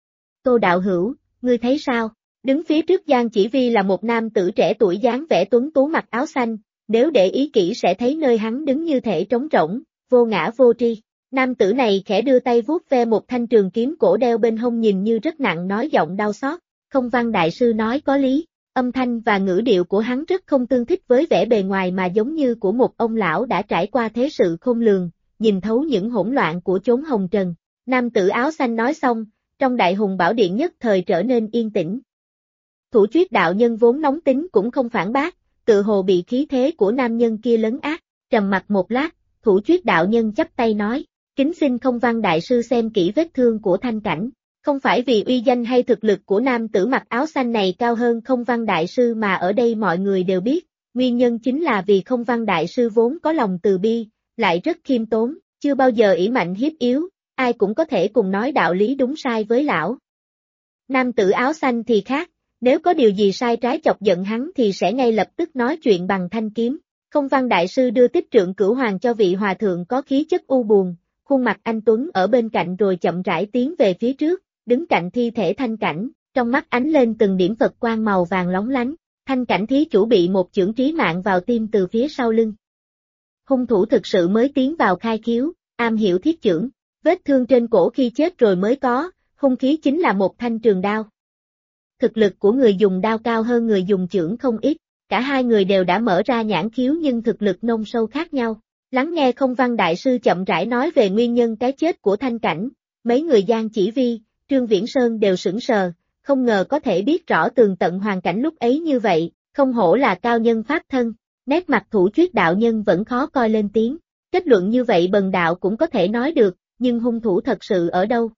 S1: Tô đạo hữu, ngươi thấy sao? Đứng phía trước Giang Chỉ Vi là một nam tử trẻ tuổi dáng vẻ tuấn tú mặc áo xanh, nếu để ý kỹ sẽ thấy nơi hắn đứng như thể trống rỗng, vô ngã vô tri. Nam tử này khẽ đưa tay vuốt ve một thanh trường kiếm cổ đeo bên hông nhìn như rất nặng nói giọng đau xót. Không Văn đại sư nói có lý, âm thanh và ngữ điệu của hắn rất không tương thích với vẻ bề ngoài mà giống như của một ông lão đã trải qua thế sự khôn lường, nhìn thấu những hỗn loạn của chốn hồng trần. Nam tử áo xanh nói xong, trong Đại Hùng Bảo Điện nhất thời trở nên yên tĩnh. Thủ Chuyết đạo nhân vốn nóng tính cũng không phản bác, tự hồ bị khí thế của nam nhân kia lấn át, trầm mặt một lát, Thủ Chuyết đạo nhân chắp tay nói, kính xin Không Văn đại sư xem kỹ vết thương của Thanh Cảnh. Không phải vì uy danh hay thực lực của nam tử mặc áo xanh này cao hơn Không Văn đại sư mà ở đây mọi người đều biết, nguyên nhân chính là vì Không Văn đại sư vốn có lòng từ bi, lại rất khiêm tốn, chưa bao giờ ỷ mạnh hiếp yếu, ai cũng có thể cùng nói đạo lý đúng sai với lão. Nam tử áo xanh thì khác, nếu có điều gì sai trái chọc giận hắn thì sẽ ngay lập tức nói chuyện bằng thanh kiếm. Không Văn đại sư đưa tích trượng cửu hoàng cho vị hòa thượng có khí chất u buồn, khuôn mặt anh tuấn ở bên cạnh rồi chậm rãi tiến về phía trước, đứng cạnh thi thể Thanh Cảnh, trong mắt ánh lên từng điểm Phật quang màu vàng lóng lánh. Thanh Cảnh thí chủ bị một chưởng trí mạng vào tim từ phía sau lưng. Hung thủ thực sự mới tiến vào khai khiếu, am hiểu thiết chưởng, vết thương trên cổ khi chết rồi mới có, hung khí chính là một thanh trường đao. Thực lực của người dùng đao cao hơn người dùng chưởng không ít, cả hai người đều đã mở ra nhãn khiếu nhưng thực lực nông sâu khác nhau. Lắng nghe Không Văn đại sư chậm rãi nói về nguyên nhân cái chết của Thanh Cảnh, mấy người Giang Chỉ Vi, Trương Viễn Sơn đều sững sờ, không ngờ có thể biết rõ tường tận hoàn cảnh lúc ấy như vậy, không hổ là cao nhân pháp thân. Nét mặt Thủ Chuyết đạo nhân vẫn khó coi lên tiếng, kết luận như vậy bần đạo cũng có thể nói được, nhưng hung thủ thật sự ở đâu?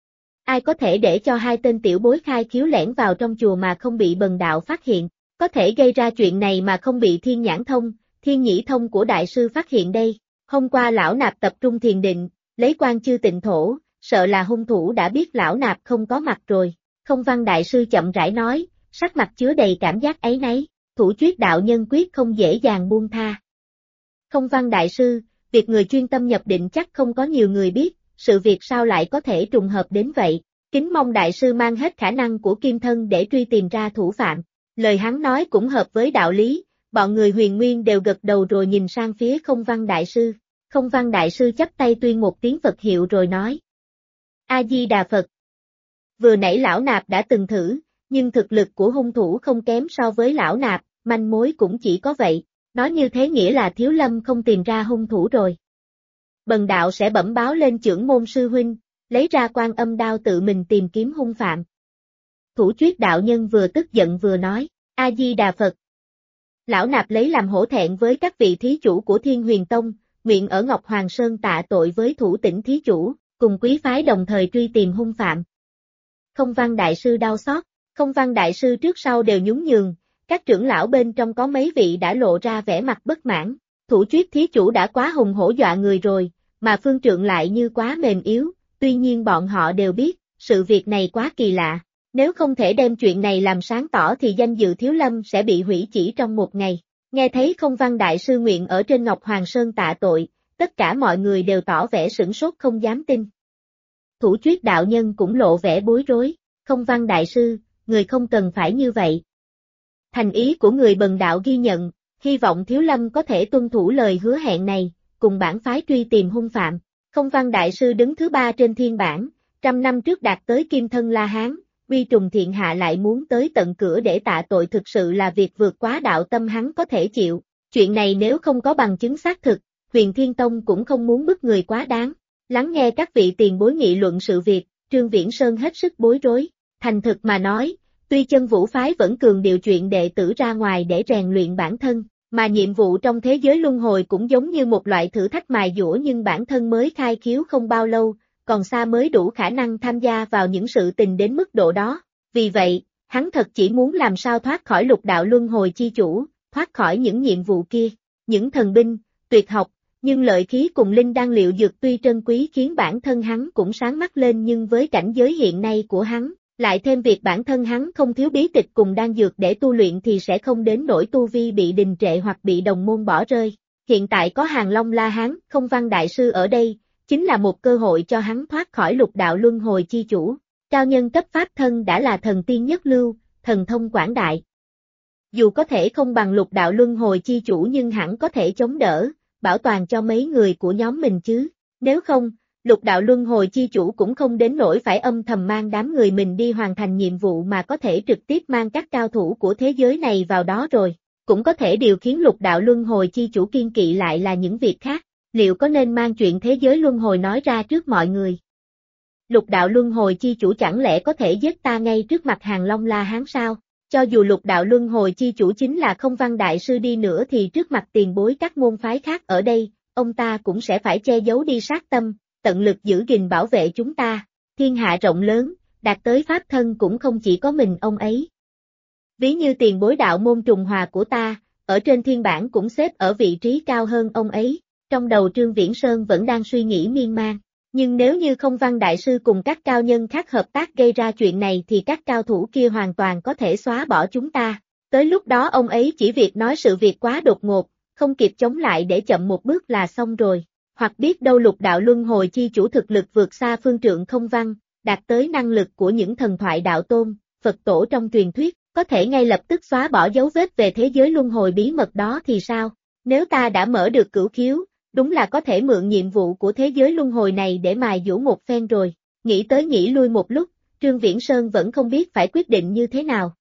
S1: Ai có thể để cho hai tên tiểu bối khai khiếu lẻn vào trong chùa mà không bị bần đạo phát hiện, có thể gây ra chuyện này mà không bị Thiên Nhãn Thông, Thiên Nhĩ Thông của đại sư phát hiện đây? Hôm qua lão nạp tập trung thiền định, lấy quan chư tịnh thổ, sợ là hung thủ đã biết lão nạp không có mặt rồi. Không Văn đại sư chậm rãi nói, sắc mặt chứa đầy cảm giác áy náy. Thủ Chuyết đạo nhân quyết không dễ dàng buông tha. Không Văn đại sư, việc người chuyên tâm nhập định chắc không có nhiều người biết, sự việc sao lại có thể trùng hợp đến vậy, kính mong đại sư mang hết khả năng của kim thân để truy tìm ra thủ phạm. Lời hắn nói cũng hợp với đạo lý, bọn người Huyền Nguyên đều gật đầu rồi nhìn sang phía Không Văn đại sư. Không Văn đại sư chắp tay tuyên một tiếng Phật hiệu rồi nói. A-di-đà Phật. Vừa nãy lão nạp đã từng thử, nhưng thực lực của hung thủ không kém so với lão nạp, manh mối cũng chỉ có vậy, nói như thế nghĩa là Thiếu Lâm không tìm ra hung thủ rồi. Bần đạo sẽ bẩm báo lên chưởng môn sư huynh, lấy ra Quan Âm đao tự mình tìm kiếm hung phạm. Thủ Chuyết đạo nhân vừa tức giận vừa nói, A-di-đà Phật. Lão nạp lấy làm hổ thẹn với các vị thí chủ của Thiên Huyền Tông, nguyện ở Ngọc Hoàng Sơn tạ tội với Thủ Tỉnh thí chủ, cùng quý phái đồng thời truy tìm hung phạm. Không Văn đại sư đau xót, Không Văn đại sư trước sau đều nhún nhường, các trưởng lão bên trong có mấy vị đã lộ ra vẻ mặt bất mãn. Thủ Chuyết thí chủ đã quá hùng hổ dọa người rồi, mà phương trượng lại như quá mềm yếu, tuy nhiên bọn họ đều biết, sự việc này quá kỳ lạ, nếu không thể đem chuyện này làm sáng tỏ thì danh dự Thiếu Lâm sẽ bị hủy chỉ trong một ngày. Nghe thấy Không Văn đại sư nguyện ở trên Ngọc Hoàng Sơn tạ tội, tất cả mọi người đều tỏ vẻ sửng sốt không dám tin. Thủ Chuyết đạo nhân cũng lộ vẻ bối rối, Không Văn đại sư, người không cần phải như vậy. Thành ý của người bần đạo ghi nhận, hy vọng Thiếu Lâm có thể tuân thủ lời hứa hẹn này, cùng bản phái truy tìm hung phạm. Không Văn đại sư đứng thứ 3 trên thiên bảng, 100 năm trước đạt tới kim thân La Hán, uy trùng thiên hạ lại muốn tới tận cửa để tạ tội thực sự là việc vượt quá đạo tâm hắn có thể chịu. Chuyện này nếu không có bằng chứng xác thực, Huyền Thiên Tông cũng không muốn bức người quá đáng. Lắng nghe các vị tiền bối nghị luận sự việc, Trương Viễn Sơn hết sức bối rối. Thành thực mà nói, tuy Chân Vũ phái vẫn cường điệu chuyện đệ tử ra ngoài để rèn luyện bản thân, mà nhiệm vụ trong thế giới luân hồi cũng giống như một loại thử thách mài dũa, nhưng bản thân mới khai khiếu không bao lâu, còn xa mới đủ khả năng tham gia vào những sự tình đến mức độ đó. Vì vậy, hắn thật chỉ muốn làm sao thoát khỏi lục đạo luân hồi chi chủ, thoát khỏi những nhiệm vụ kia, những thần binh, tuyệt học, nhưng lợi khí cùng linh đan liệu dược tuy trân quý khiến bản thân hắn cũng sáng mắt lên, nhưng với cảnh giới hiện nay của hắn, lại thêm việc bản thân hắn không thiếu bí tịch cùng đan dược để tu luyện thì sẽ không đến nỗi tu vi bị đình trệ hoặc bị đồng môn bỏ rơi. Hiện tại có Hàng Long La Hán, Không Văn Đại Sư ở đây, chính là một cơ hội cho hắn thoát khỏi lục đạo luân hồi chi chủ. Cao nhân cấp pháp thân đã là thần tiên nhất lưu, thần thông quảng đại. Dù có thể không bằng lục đạo luân hồi chi chủ nhưng hẳn có thể chống đỡ, bảo toàn cho mấy người của nhóm mình chứ. Nếu không, lục đạo luân hồi chi chủ cũng không đến nỗi phải âm thầm mang đám người mình đi hoàn thành nhiệm vụ, mà có thể trực tiếp mang các cao thủ của thế giới này vào đó rồi. Cũng có thể điều khiến lục đạo luân hồi chi chủ kiên kỵ lại là những việc khác. Liệu có nên mang chuyện thế giới luân hồi nói ra trước mọi người? Lục đạo luân hồi chi chủ chẳng lẽ có thể giết ta ngay trước mặt Hàng Long La Hán sao? Cho dù lục đạo luân hồi chi chủ chính là Không Văn Đại Sư đi nữa thì trước mặt tiền bối các môn phái khác ở đây, ông ta cũng sẽ phải che giấu đi sát tâm, tận lực giữ gìn bảo vệ chúng ta. Thiên hạ rộng lớn, đạt tới pháp thân cũng không chỉ có mình ông ấy. Ví như tiền bối đạo môn trùng hòa của ta, ở trên thiên bảng cũng xếp ở vị trí cao hơn ông ấy. Trong đầu Trương Viễn Sơn vẫn đang suy nghĩ miên man. Nhưng nếu như Không Văn Đại Sư cùng các cao nhân khác hợp tác gây ra chuyện này thì các cao thủ kia hoàn toàn có thể xóa bỏ chúng ta. Tới lúc đó ông ấy chỉ việc nói sự việc quá đột ngột, không kịp chống lại để chậm một bước là xong rồi. Hoặc biết đâu lục đạo luân hồi chi chủ thực lực vượt xa phương trượng Không Văn, đạt tới năng lực của những thần thoại đạo tôn, Phật tổ trong truyền thuyết, có thể ngay lập tức xóa bỏ dấu vết về thế giới luân hồi bí mật đó thì sao? Nếu ta đã mở được cửu khiếu, đúng là có thể mượn nhiệm vụ của thế giới luân hồi này để mài dũa một phen rồi. Nghĩ tới nghĩ lui một lúc, Trương Viễn Sơn vẫn không biết phải quyết định như thế nào.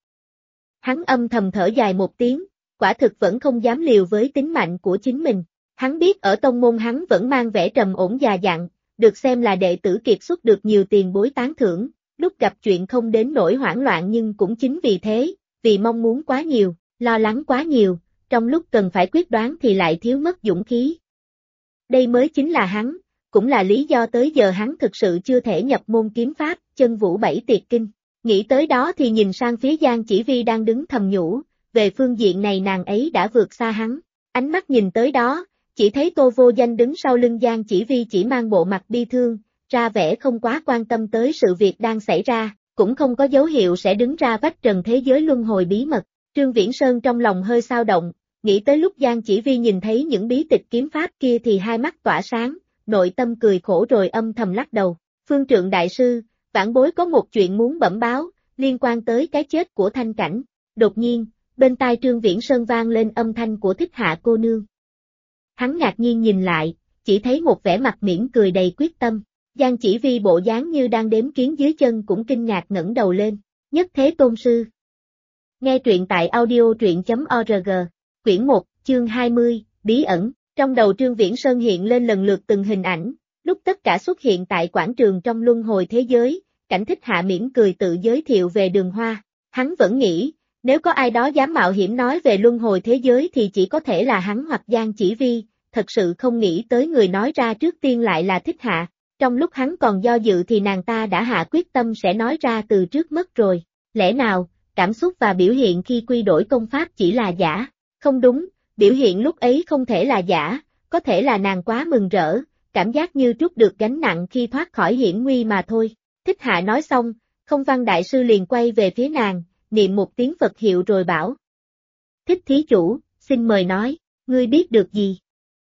S1: Hắn âm thầm thở dài một tiếng, quả thực vẫn không dám liều với tính mạnh của chính mình. Hắn biết ở tông môn hắn vẫn mang vẻ trầm ổn già dặn, được xem là đệ tử kiệt xuất được nhiều tiền bối tán thưởng, lúc gặp chuyện không đến nỗi hoảng loạn, nhưng cũng chính vì thế, vì mong muốn quá nhiều, lo lắng quá nhiều, trong lúc cần phải quyết đoán thì lại thiếu mất dũng khí. Đây mới chính là hắn, cũng là lý do tới giờ hắn thực sự chưa thể nhập môn kiếm pháp, Chân Vũ Bảy Tiệt Kinh. Nghĩ tới đó thì nhìn sang phía Giang Chỉ Vi đang đứng thầm nhủ, về phương diện này nàng ấy đã vượt xa hắn. Ánh mắt nhìn tới đó, chỉ thấy Tô Vô Danh đứng sau lưng Giang Chỉ Vi chỉ mang bộ mặt bi thương, ra vẻ không quá quan tâm tới sự việc đang xảy ra, cũng không có dấu hiệu sẽ đứng ra vạch trần thế giới luân hồi bí mật. Trương Viễn Sơn trong lòng hơi xao động, nghĩ tới lúc Giang Chỉ Vi nhìn thấy những bí tịch kiếm pháp kia thì hai mắt tỏa sáng, nội tâm cười khổ rồi âm thầm lắc đầu. Phương Trượng Đại Sư, vãn bối có một chuyện muốn bẩm báo, liên quan tới cái chết của Thanh Cảnh. Đột nhiên, bên tai Trương Viễn Sơn vang lên âm thanh của Thích Hạ cô nương. Hắn ngạc nhiên nhìn lại, chỉ thấy một vẻ mặt mỉm cười đầy quyết tâm. Giang Chỉ Vi bộ dáng như đang đếm kiến dưới chân cũng kinh ngạc ngẩng đầu lên. Nhất Thế Tôn Sư. Nghe truyện tại audio.org. Quyển 1, chương 20, Bí ẩn. Trong đầu Trương Viễn Sơn hiện lên lần lượt từng hình ảnh, lúc tất cả xuất hiện tại quảng trường trong luân hồi thế giới, Cảnh Thích Hạ mỉm cười tự giới thiệu về Đường Hoa. Hắn vẫn nghĩ, nếu có ai đó dám mạo hiểm nói về luân hồi thế giới thì chỉ có thể là hắn hoặc Giang Chỉ Vi, thật sự không nghĩ tới người nói ra trước tiên lại là Thích Hạ. Trong lúc hắn còn do dự thì nàng ta đã hạ quyết tâm sẽ nói ra từ trước mất rồi. Lẽ nào, cảm xúc và biểu hiện khi quy đổi công pháp chỉ là giả? Không đúng, biểu hiện lúc ấy không thể là giả, có thể là nàng quá mừng rỡ, cảm giác như trút được gánh nặng khi thoát khỏi hiểm nguy mà thôi. Thích Hạ nói xong, Không Văn Đại Sư liền quay về phía nàng, niệm một tiếng Phật hiệu rồi bảo. Thích thí chủ, xin mời nói, ngươi biết được gì?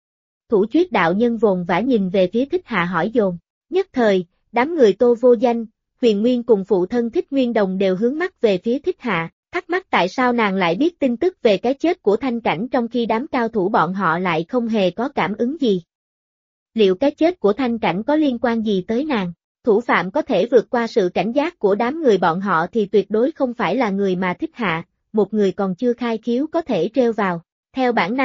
S1: Thủ Chuyết đạo nhân vồn vã nhìn về phía Thích Hạ hỏi dồn. Nhất thời, đám người Tô Vô Danh, Huyền Nguyên cùng phụ thân Thích Nguyên Đồng đều hướng mắt về phía Thích Hạ, thắc mắc tại sao nàng lại biết tin tức về cái chết của Thanh Cảnh trong khi đám cao thủ bọn họ lại không hề có cảm ứng gì. Liệu cái chết của Thanh Cảnh có liên quan gì tới nàng? Thủ phạm có thể vượt qua sự cảnh giác của đám người bọn họ thì tuyệt đối không phải là người mà Thích Hạ, một người còn chưa khai khiếu có thể trêu vào. Theo bản năng,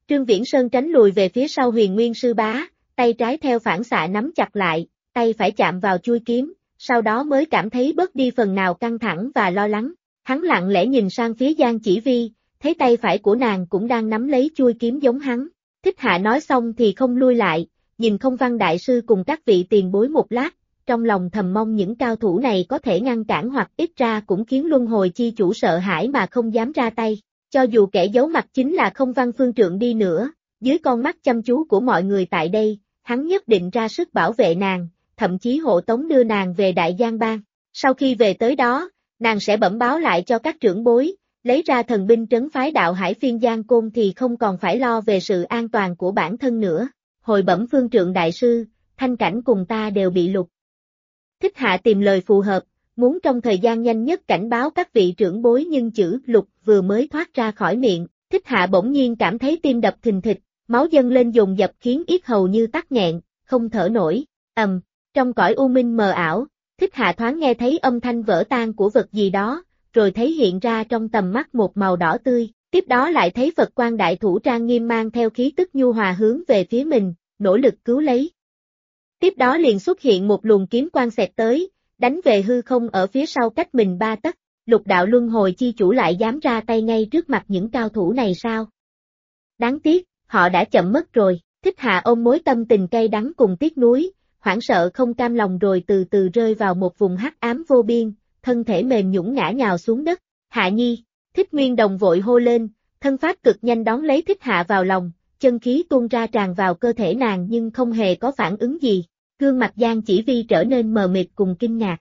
S1: Trương Viễn Sơn tránh lùi về phía sau Huyền Nguyên sư bá, tay trái theo phản xạ nắm chặt lại, tay phải chạm vào chuôi kiếm, sau đó mới cảm thấy bớt đi phần nào căng thẳng và lo lắng. Hắn lặng lẽ nhìn sang phía Giang Chỉ Vi, thấy tay phải của nàng cũng đang nắm lấy chuôi kiếm giống hắn. Thích Hạ nói xong thì không lui lại, nhìn Không Văn đại sư cùng các vị tiền bối một lát, trong lòng thầm mong những cao thủ này có thể ngăn cản hoặc ít ra cũng khiến Luân Hồi chi chủ sợ hãi mà không dám ra tay. Cho dù kẻ giấu mặt chính là Không Văn Phương Trượng đi nữa, dưới con mắt chăm chú của mọi người tại đây, hắn nhất định ra sức bảo vệ nàng, thậm chí hộ tống đưa nàng về Đại Giang Bang. Sau khi về tới đó, nàng sẽ bẩm báo lại cho các trưởng bối, lấy ra thần binh trấn phái đạo Hải Phiên Giang Côn thì không còn phải lo về sự an toàn của bản thân nữa. Hồi bẩm Phương Trượng đại sư, Thanh Cảnh cùng ta đều bị lục. Thích Hạ tìm lời phù hợp, muốn trong thời gian nhanh nhất cảnh báo các vị trưởng bối, nhưng chữ lục vừa mới thoát ra khỏi miệng, Thích Hạ bỗng nhiên cảm thấy tim đập thình thịch, máu dâng lên dồn dập khiến yết hầu như tắc nghẹn, không thở nổi. Trong cõi u minh mờ ảo, Thích Hạ thoáng nghe thấy âm thanh vỡ tan của vật gì đó, rồi thấy hiện ra trong tầm mắt một màu đỏ tươi, tiếp đó lại thấy Phật Quan đại thủ trang nghiêm mang theo khí tức nhu hòa hướng về phía mình, nỗ lực cứu lấy. Tiếp đó liền xuất hiện một luồng kiếm quang xẹt tới, đánh về hư không ở phía sau cách mình 3 tấc. Lục đạo luân hồi chi chủ lại dám ra tay ngay trước mặt những cao thủ này sao? Đáng tiếc, họ đã chậm mất rồi. Thích Hạ ôm mối tâm tình cay đắng cùng tiếc nuối, hoảng sợ không cam lòng rồi từ từ rơi vào một vùng hắc ám vô biên, thân thể mềm nhũn ngã nhào xuống đất. Hạ Nhi, Thích Nguyên Đồng vội hô lên, thân pháp cực nhanh đón lấy Thích Hạ vào lòng, chân khí tuôn ra tràn vào cơ thể nàng nhưng không hề có phản ứng gì. Gương mặt Giang Chỉ Vi trở nên mờ mịt cùng kinh ngạc.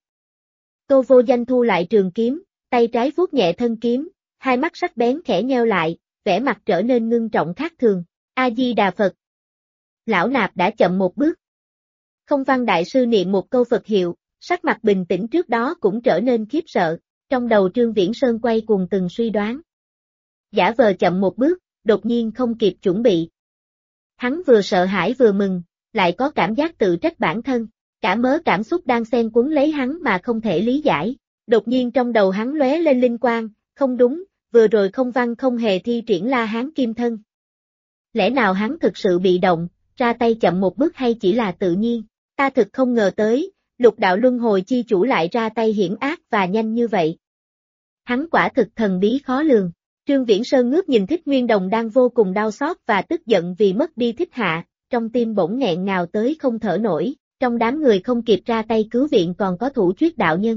S1: Tô Vô Danh thu lại trường kiếm, tay trái vuốt nhẹ thân kiếm, hai mắt sắc bén khẽ nheo lại, vẻ mặt trở nên ngưng trọng khác thường. A Di Đà Phật. Lão Nạp đã chậm một bước. Không Văn đại sư niệm một câu Phật hiệu, sắc mặt bình tĩnh trước đó cũng trở nên khiếp sợ, trong đầu Trương Viễn Sơn quay cuồng từng suy đoán. Giả vờ chậm một bước, đột nhiên không kịp chuẩn bị. Hắn vừa sợ hãi vừa mừng, lại có cảm giác tự trách bản thân, cả mớ cảm xúc đang xen quấn lấy hắn mà không thể lý giải. Đột nhiên trong đầu hắn lóe lên linh quang, không đúng, vừa rồi Không Văn không hề thi triển La Hán Kim Thân. Lẽ nào hắn thực sự bị động, ra tay chậm một bước hay chỉ là tự nhiên? Ta thực không ngờ tới, lục đạo luân hồi chi chủ lại ra tay hiểm ác và nhanh như vậy. Hắn quả thực thần bí khó lường. Trương Viễn Sơn ngước nhìn Thích Nguyên Đồng đang vô cùng đau xót và tức giận vì mất đi Thích Hạ, trong tim bỗng nghẹn ngào tới không thở nổi, trong đám người không kịp ra tay cứu viện còn có Thủ Chuyết đạo nhân.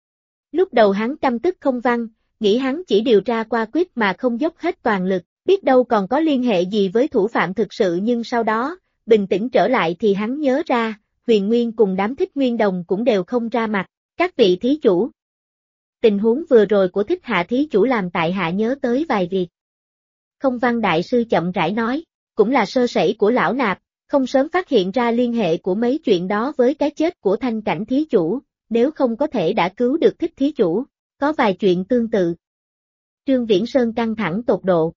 S1: Lúc đầu hắn căm tức Không Văn, nghĩ hắn chỉ điều tra qua quyết mà không dốc hết toàn lực, biết đâu còn có liên hệ gì với thủ phạm thực sự, nhưng sau đó, bình tĩnh trở lại thì hắn nhớ ra, Huyền Nguyên cùng đám Thích Nguyên Đồng cũng đều không ra mặt. Các vị thí chủ. Tình huống vừa rồi của Thích Hạ thí chủ làm tại hạ nhớ tới vài việc. Không Văn đại sư chậm rãi nói, cũng là sơ sẩy của lão nạp, không sớm phát hiện ra liên hệ của mấy chuyện đó với cái chết của Thanh Cảnh thí chủ, nếu không có thể đã cứu được Thích thí chủ, có vài chuyện tương tự. Trương Viễn Sơn căng thẳng tột độ.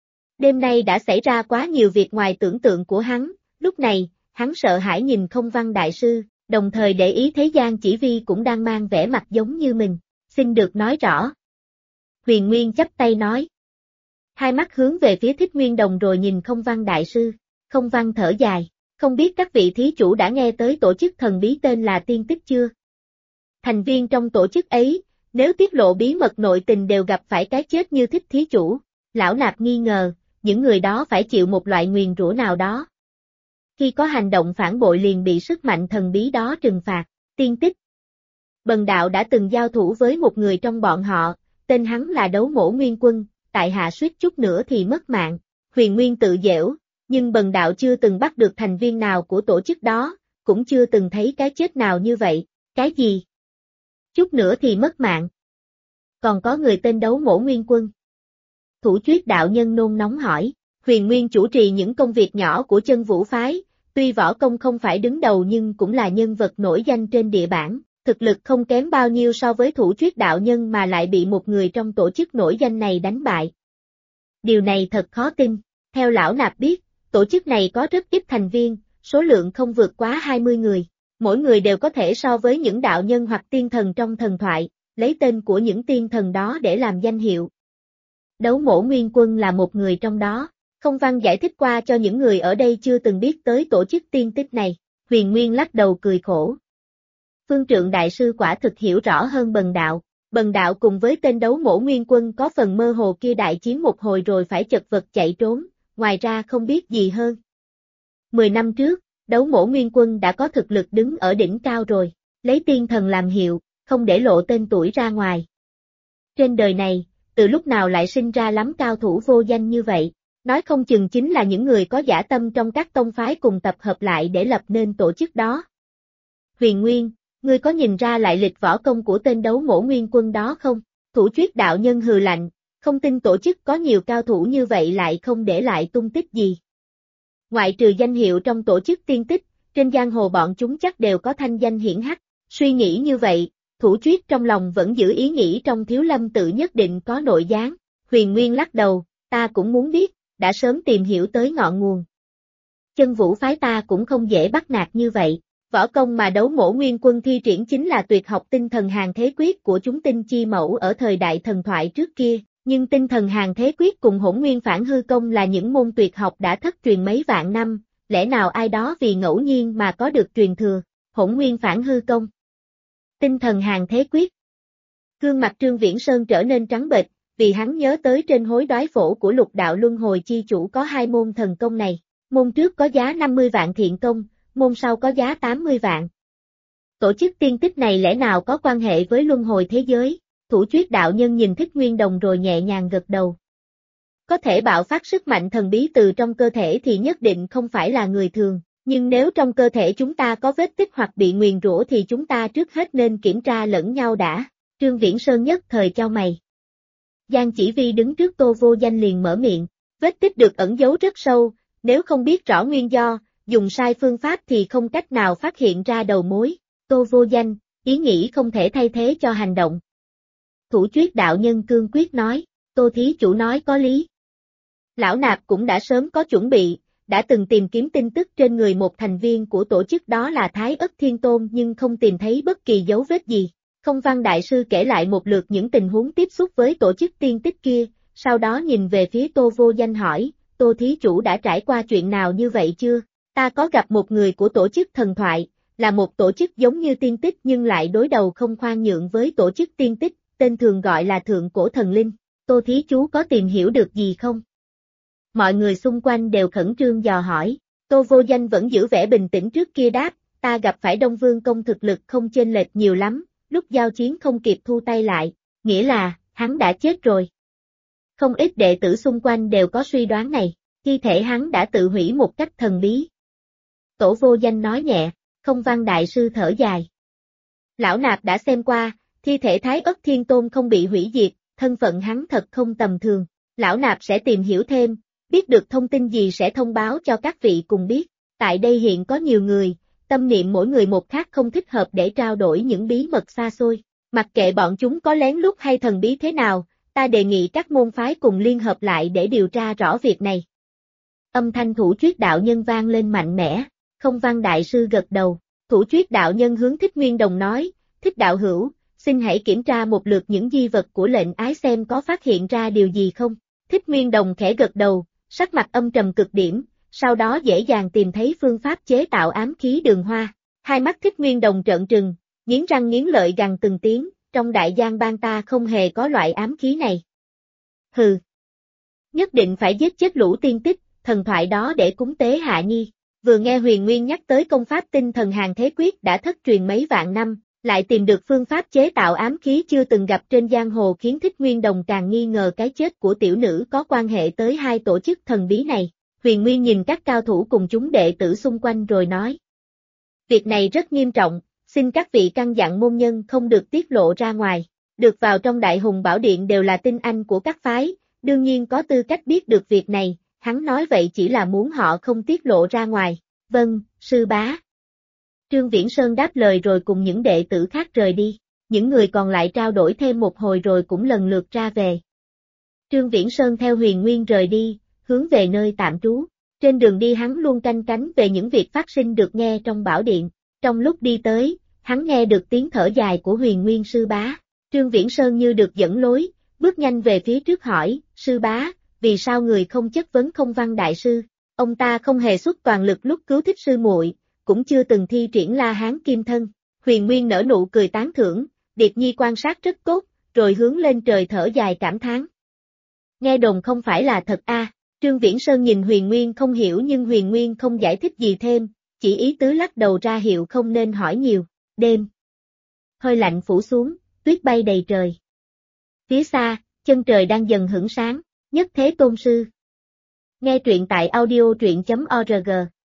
S1: Đêm nay đã xảy ra quá nhiều việc ngoài tưởng tượng của hắn, lúc này, hắn sợ hãi nhìn Không Văn đại sư, đồng thời để ý thấy Giang Chỉ Vi cũng đang mang vẻ mặt giống như mình, xin được nói rõ. Huyền Nguyên chắp tay nói. Hai mắt hướng về phía Thích Nguyên Đồng rồi nhìn Không Văn đại sư, Không Văn thở dài, không biết các vị thí chủ đã nghe tới tổ chức thần bí tên là Tiên Tích chưa? Thành viên trong tổ chức ấy, nếu tiết lộ bí mật nội tình đều gặp phải cái chết như Thích thí chủ. Lão nạp nghi ngờ, những người đó phải chịu một loại nguyền rủa nào đó. Khi có hành động phản bội liền bị sức mạnh thần bí đó trừng phạt. Tiên Tích. Bần đạo đã từng giao thủ với một người trong bọn họ, tên hắn là Đấu Mổ Nguyên Quân, tại hạ suýt chút nữa thì mất mạng. Huyền Nguyên tự giễu, nhưng bần đạo chưa từng bắt được thành viên nào của tổ chức đó, cũng chưa từng thấy cái chết nào như vậy. Cái gì? Chút nữa thì mất mạng. Còn có người tên Đấu Mổ Nguyên Quân. Thủ Chuyết đạo nhân nôn nóng hỏi, Huyền Nguyên chủ trì những công việc nhỏ của Chân Vũ phái, tuy võ công không phải đứng đầu nhưng cũng là nhân vật nổi danh trên địa bản, thực lực không kém bao nhiêu so với Thủ Chuyết đạo nhân mà lại bị một người trong tổ chức nổi danh này đánh bại. Điều này thật khó tin, theo lão nạp biết, tổ chức này có rất ít thành viên, số lượng không vượt quá 20 người, mỗi người đều có thể so với những đạo nhân hoặc tiên thần trong thần thoại, lấy tên của những tiên thần đó để làm danh hiệu. Đấu Mổ Nguyên Quân là một người trong đó. Không Văn giải thích qua cho những người ở đây chưa từng biết tới tổ chức tiên tích này. Huyền Nguyên lắc đầu cười khổ. Phương Trượng Đại Sư quả thực hiểu rõ hơn Bần đạo cùng với tên đấu mổ nguyên quân có phần mơ hồ kia đại chiến một hồi rồi phải chật vật chạy trốn, ngoài ra không biết gì hơn. 10 năm trước, đấu mổ nguyên quân đã có thực lực đứng ở đỉnh cao rồi, lấy tiên thần làm hiệu, không để lộ tên tuổi ra ngoài. Trên đời này, từ lúc nào lại sinh ra lắm cao thủ vô danh như vậy, nói không chừng chính là những người có dã tâm trong các tông phái cùng tập hợp lại để lập nên tổ chức đó. Huyền Nguyên, ngươi có nhìn ra lại lịch võ công của tên đấu mổ nguyên quân đó không? Thủ Chuyết đạo nhân hừ lạnh, không tin tổ chức có nhiều cao thủ như vậy lại không để lại tung tích gì. Ngoại trừ danh hiệu trong tổ chức tiên tích, trên giang hồ bọn chúng chắc đều có thanh danh hiển hách. Suy nghĩ như vậy, Thủ Chuyết trong lòng vẫn giữ ý nghĩ trong Thiếu Lâm tự nhất định có nội gián. Huyền Nguyên lắc đầu, ta cũng muốn biết, đã sớm tìm hiểu tới ngọn nguồn. Chân vũ phái ta cũng không dễ bắt nạt như vậy. Võ công mà đấu mổ nguyên quân thi triển chính là tuyệt học tinh thần hàng thế quyết của chúng tinh chi mẫu ở thời đại thần thoại trước kia, nhưng tinh thần hàng thế quyết cùng hỗn nguyên phản hư công là những môn tuyệt học đã thất truyền mấy vạn năm, lẽ nào ai đó vì ngẫu nhiên mà có được truyền thừa, hỗn nguyên phản hư công. Tinh thần hàng thế quyết. Gương mặt Trương Viễn Sơn trở nên trắng bệch, vì hắn nhớ tới trên hối đoái phổ của lục đạo luân hồi chi chủ có hai môn thần công này, môn trước có giá 50 vạn thiện công, môn sau có giá 80 vạn. Tổ chức tiên tích này lẽ nào có quan hệ với luân hồi thế giới? Thủ Chuyết đạo nhân nhìn Thích Nguyên Đồng rồi nhẹ nhàng gật đầu. Có thể bạo phát sức mạnh thần bí từ trong cơ thể thì nhất định không phải là người thường, nhưng nếu trong cơ thể chúng ta có vết tích hoặc bị nguyền rủa thì chúng ta trước hết nên kiểm tra lẫn nhau đã. Trương Viễn Sơn nhất thời chau mày. Giang Chỉ Vi đứng trước Tô Vô Danh liền mở miệng, vết tích được ẩn giấu rất sâu, nếu không biết rõ nguyên do, dùng sai phương pháp thì không cách nào phát hiện ra đầu mối. Tô Vô Danh, ý nghĩ không thể thay thế cho hành động. Thủ Chuyết đạo nhân cương quyết nói, Tô thí chủ nói có lý. Lão Nạp cũng đã sớm có chuẩn bị, đã từng tìm kiếm tin tức trên người một thành viên của tổ chức đó là Thái Ất Thiên Tôn nhưng không tìm thấy bất kỳ dấu vết gì. Không Văn Đại Sư kể lại một lượt những tình huống tiếp xúc với tổ chức tiên tích kia, sau đó nhìn về phía Tô Vô Danh hỏi, Tô thí chủ đã trải qua chuyện nào như vậy chưa? Ta có gặp một người của tổ chức thần thoại, là một tổ chức giống như tiên tích nhưng lại đối đầu không khoan nhượng với tổ chức tiên tích, tên thường gọi là Thượng Cổ Thần Linh. Tô thí chú có tìm hiểu được gì không? Mọi người xung quanh đều khẩn trương dò hỏi. Tô Vô Danh vẫn giữ vẻ bình tĩnh trước kia đáp, ta gặp phải Đông Vương Công thực lực không chênh lệch nhiều lắm, lúc giao chiến không kịp thu tay lại, nghĩa là, hắn đã chết rồi. Không ít đệ tử xung quanh đều có suy đoán này, thi thể hắn đã tự hủy một cách thần bí. Tổ Vô Danh nói nhẹ, Không Văn Đại Sư thở dài. Lão Nạp đã xem qua, thi thể Thái Ất Thiên Tôn không bị hủy diệt, thân phận hắn thật không tầm thường. Lão Nạp sẽ tìm hiểu thêm, biết được thông tin gì sẽ thông báo cho các vị cùng biết. Tại đây hiện có nhiều người, tâm niệm mỗi người một khác không thích hợp để trao đổi những bí mật xa xôi. Mặc kệ bọn chúng có lén lút hay thần bí thế nào, ta đề nghị các môn phái cùng liên hợp lại để điều tra rõ việc này. Âm thanh Thủ Chuyết đạo nhân vang lên mạnh mẽ, Không Văn Đại Sư gật đầu. Thủ Chuyết đạo nhân hướng Thích Nguyên Đồng nói, Thích đạo hữu, xin hãy kiểm tra một lượt những di vật của lệnh ái xem có phát hiện ra điều gì không. Thích Nguyên Đồng khẽ gật đầu, sắc mặt âm trầm cực điểm, sau đó dễ dàng tìm thấy phương pháp chế tạo ám khí đường hoa. Hai mắt Thích Nguyên Đồng trợn trừng, nghiến răng nghiến lợi gằn từng tiếng, trong đại giang bang ta không hề có loại ám khí này. Hừ. Nhất định phải giết chết lũ tiên tích, thần thoại đó để cúng tế Hạ Nhi. Vừa nghe Huyền Nguyên nhắc tới công pháp tinh thần hàng thế quyết đã thất truyền mấy vạn năm, lại tìm được phương pháp chế tạo ám khí chưa từng gặp trên giang hồ khiến Thích Nguyên Đồng càng nghi ngờ cái chết của tiểu nữ có quan hệ tới hai tổ chức thần bí này. Huyền Nguyên nhìn các cao thủ cùng chúng đệ tử xung quanh rồi nói. Việc này rất nghiêm trọng, xin các vị căn dặn môn nhân không được tiết lộ ra ngoài. Được vào trong Đại Hùng Bảo Điện đều là tinh anh của các phái, đương nhiên có tư cách biết được việc này, hắn nói vậy chỉ là muốn họ không tiết lộ ra ngoài. Vâng, sư bá. Trương Viễn Sơn đáp lời rồi cùng những đệ tử khác rời đi, những người còn lại trao đổi thêm một hồi rồi cũng lần lượt ra về. Trương Viễn Sơn theo Huyền Nguyên rời đi, hướng về nơi tạm trú. Trên đường đi hắn luôn canh cánh về những việc phát sinh được nghe trong bảo điện. Trong lúc đi tới, hắn nghe được tiếng thở dài của Huyền Nguyên sư bá. Trương Viễn Sơn như được dẫn lối, bước nhanh về phía trước hỏi, sư bá, vì sao người không chất vấn Không Văn đại sư? Ông ta không hề xuất toàn lực lúc cứu thích sư muội, cũng chưa từng thi triển La Hán kim thân. Huyền Nguyên nở nụ cười tán thưởng, Điệp Nhi quan sát rất tốt, rồi hướng lên trời thở dài cảm thán. Nghe đồn không phải là thật a. Trương Viễn Sơn nhìn Huyền Nguyên không hiểu nhưng Huyền Nguyên không giải thích gì thêm, chỉ ý tứ lắc đầu ra hiệu không nên hỏi nhiều. Đêm. Hơi lạnh phủ xuống, tuyết bay đầy trời. Phía xa, chân trời đang dần hửng sáng, Nhất Thế Tôn Sư. Nghe truyện tại audio truyện.org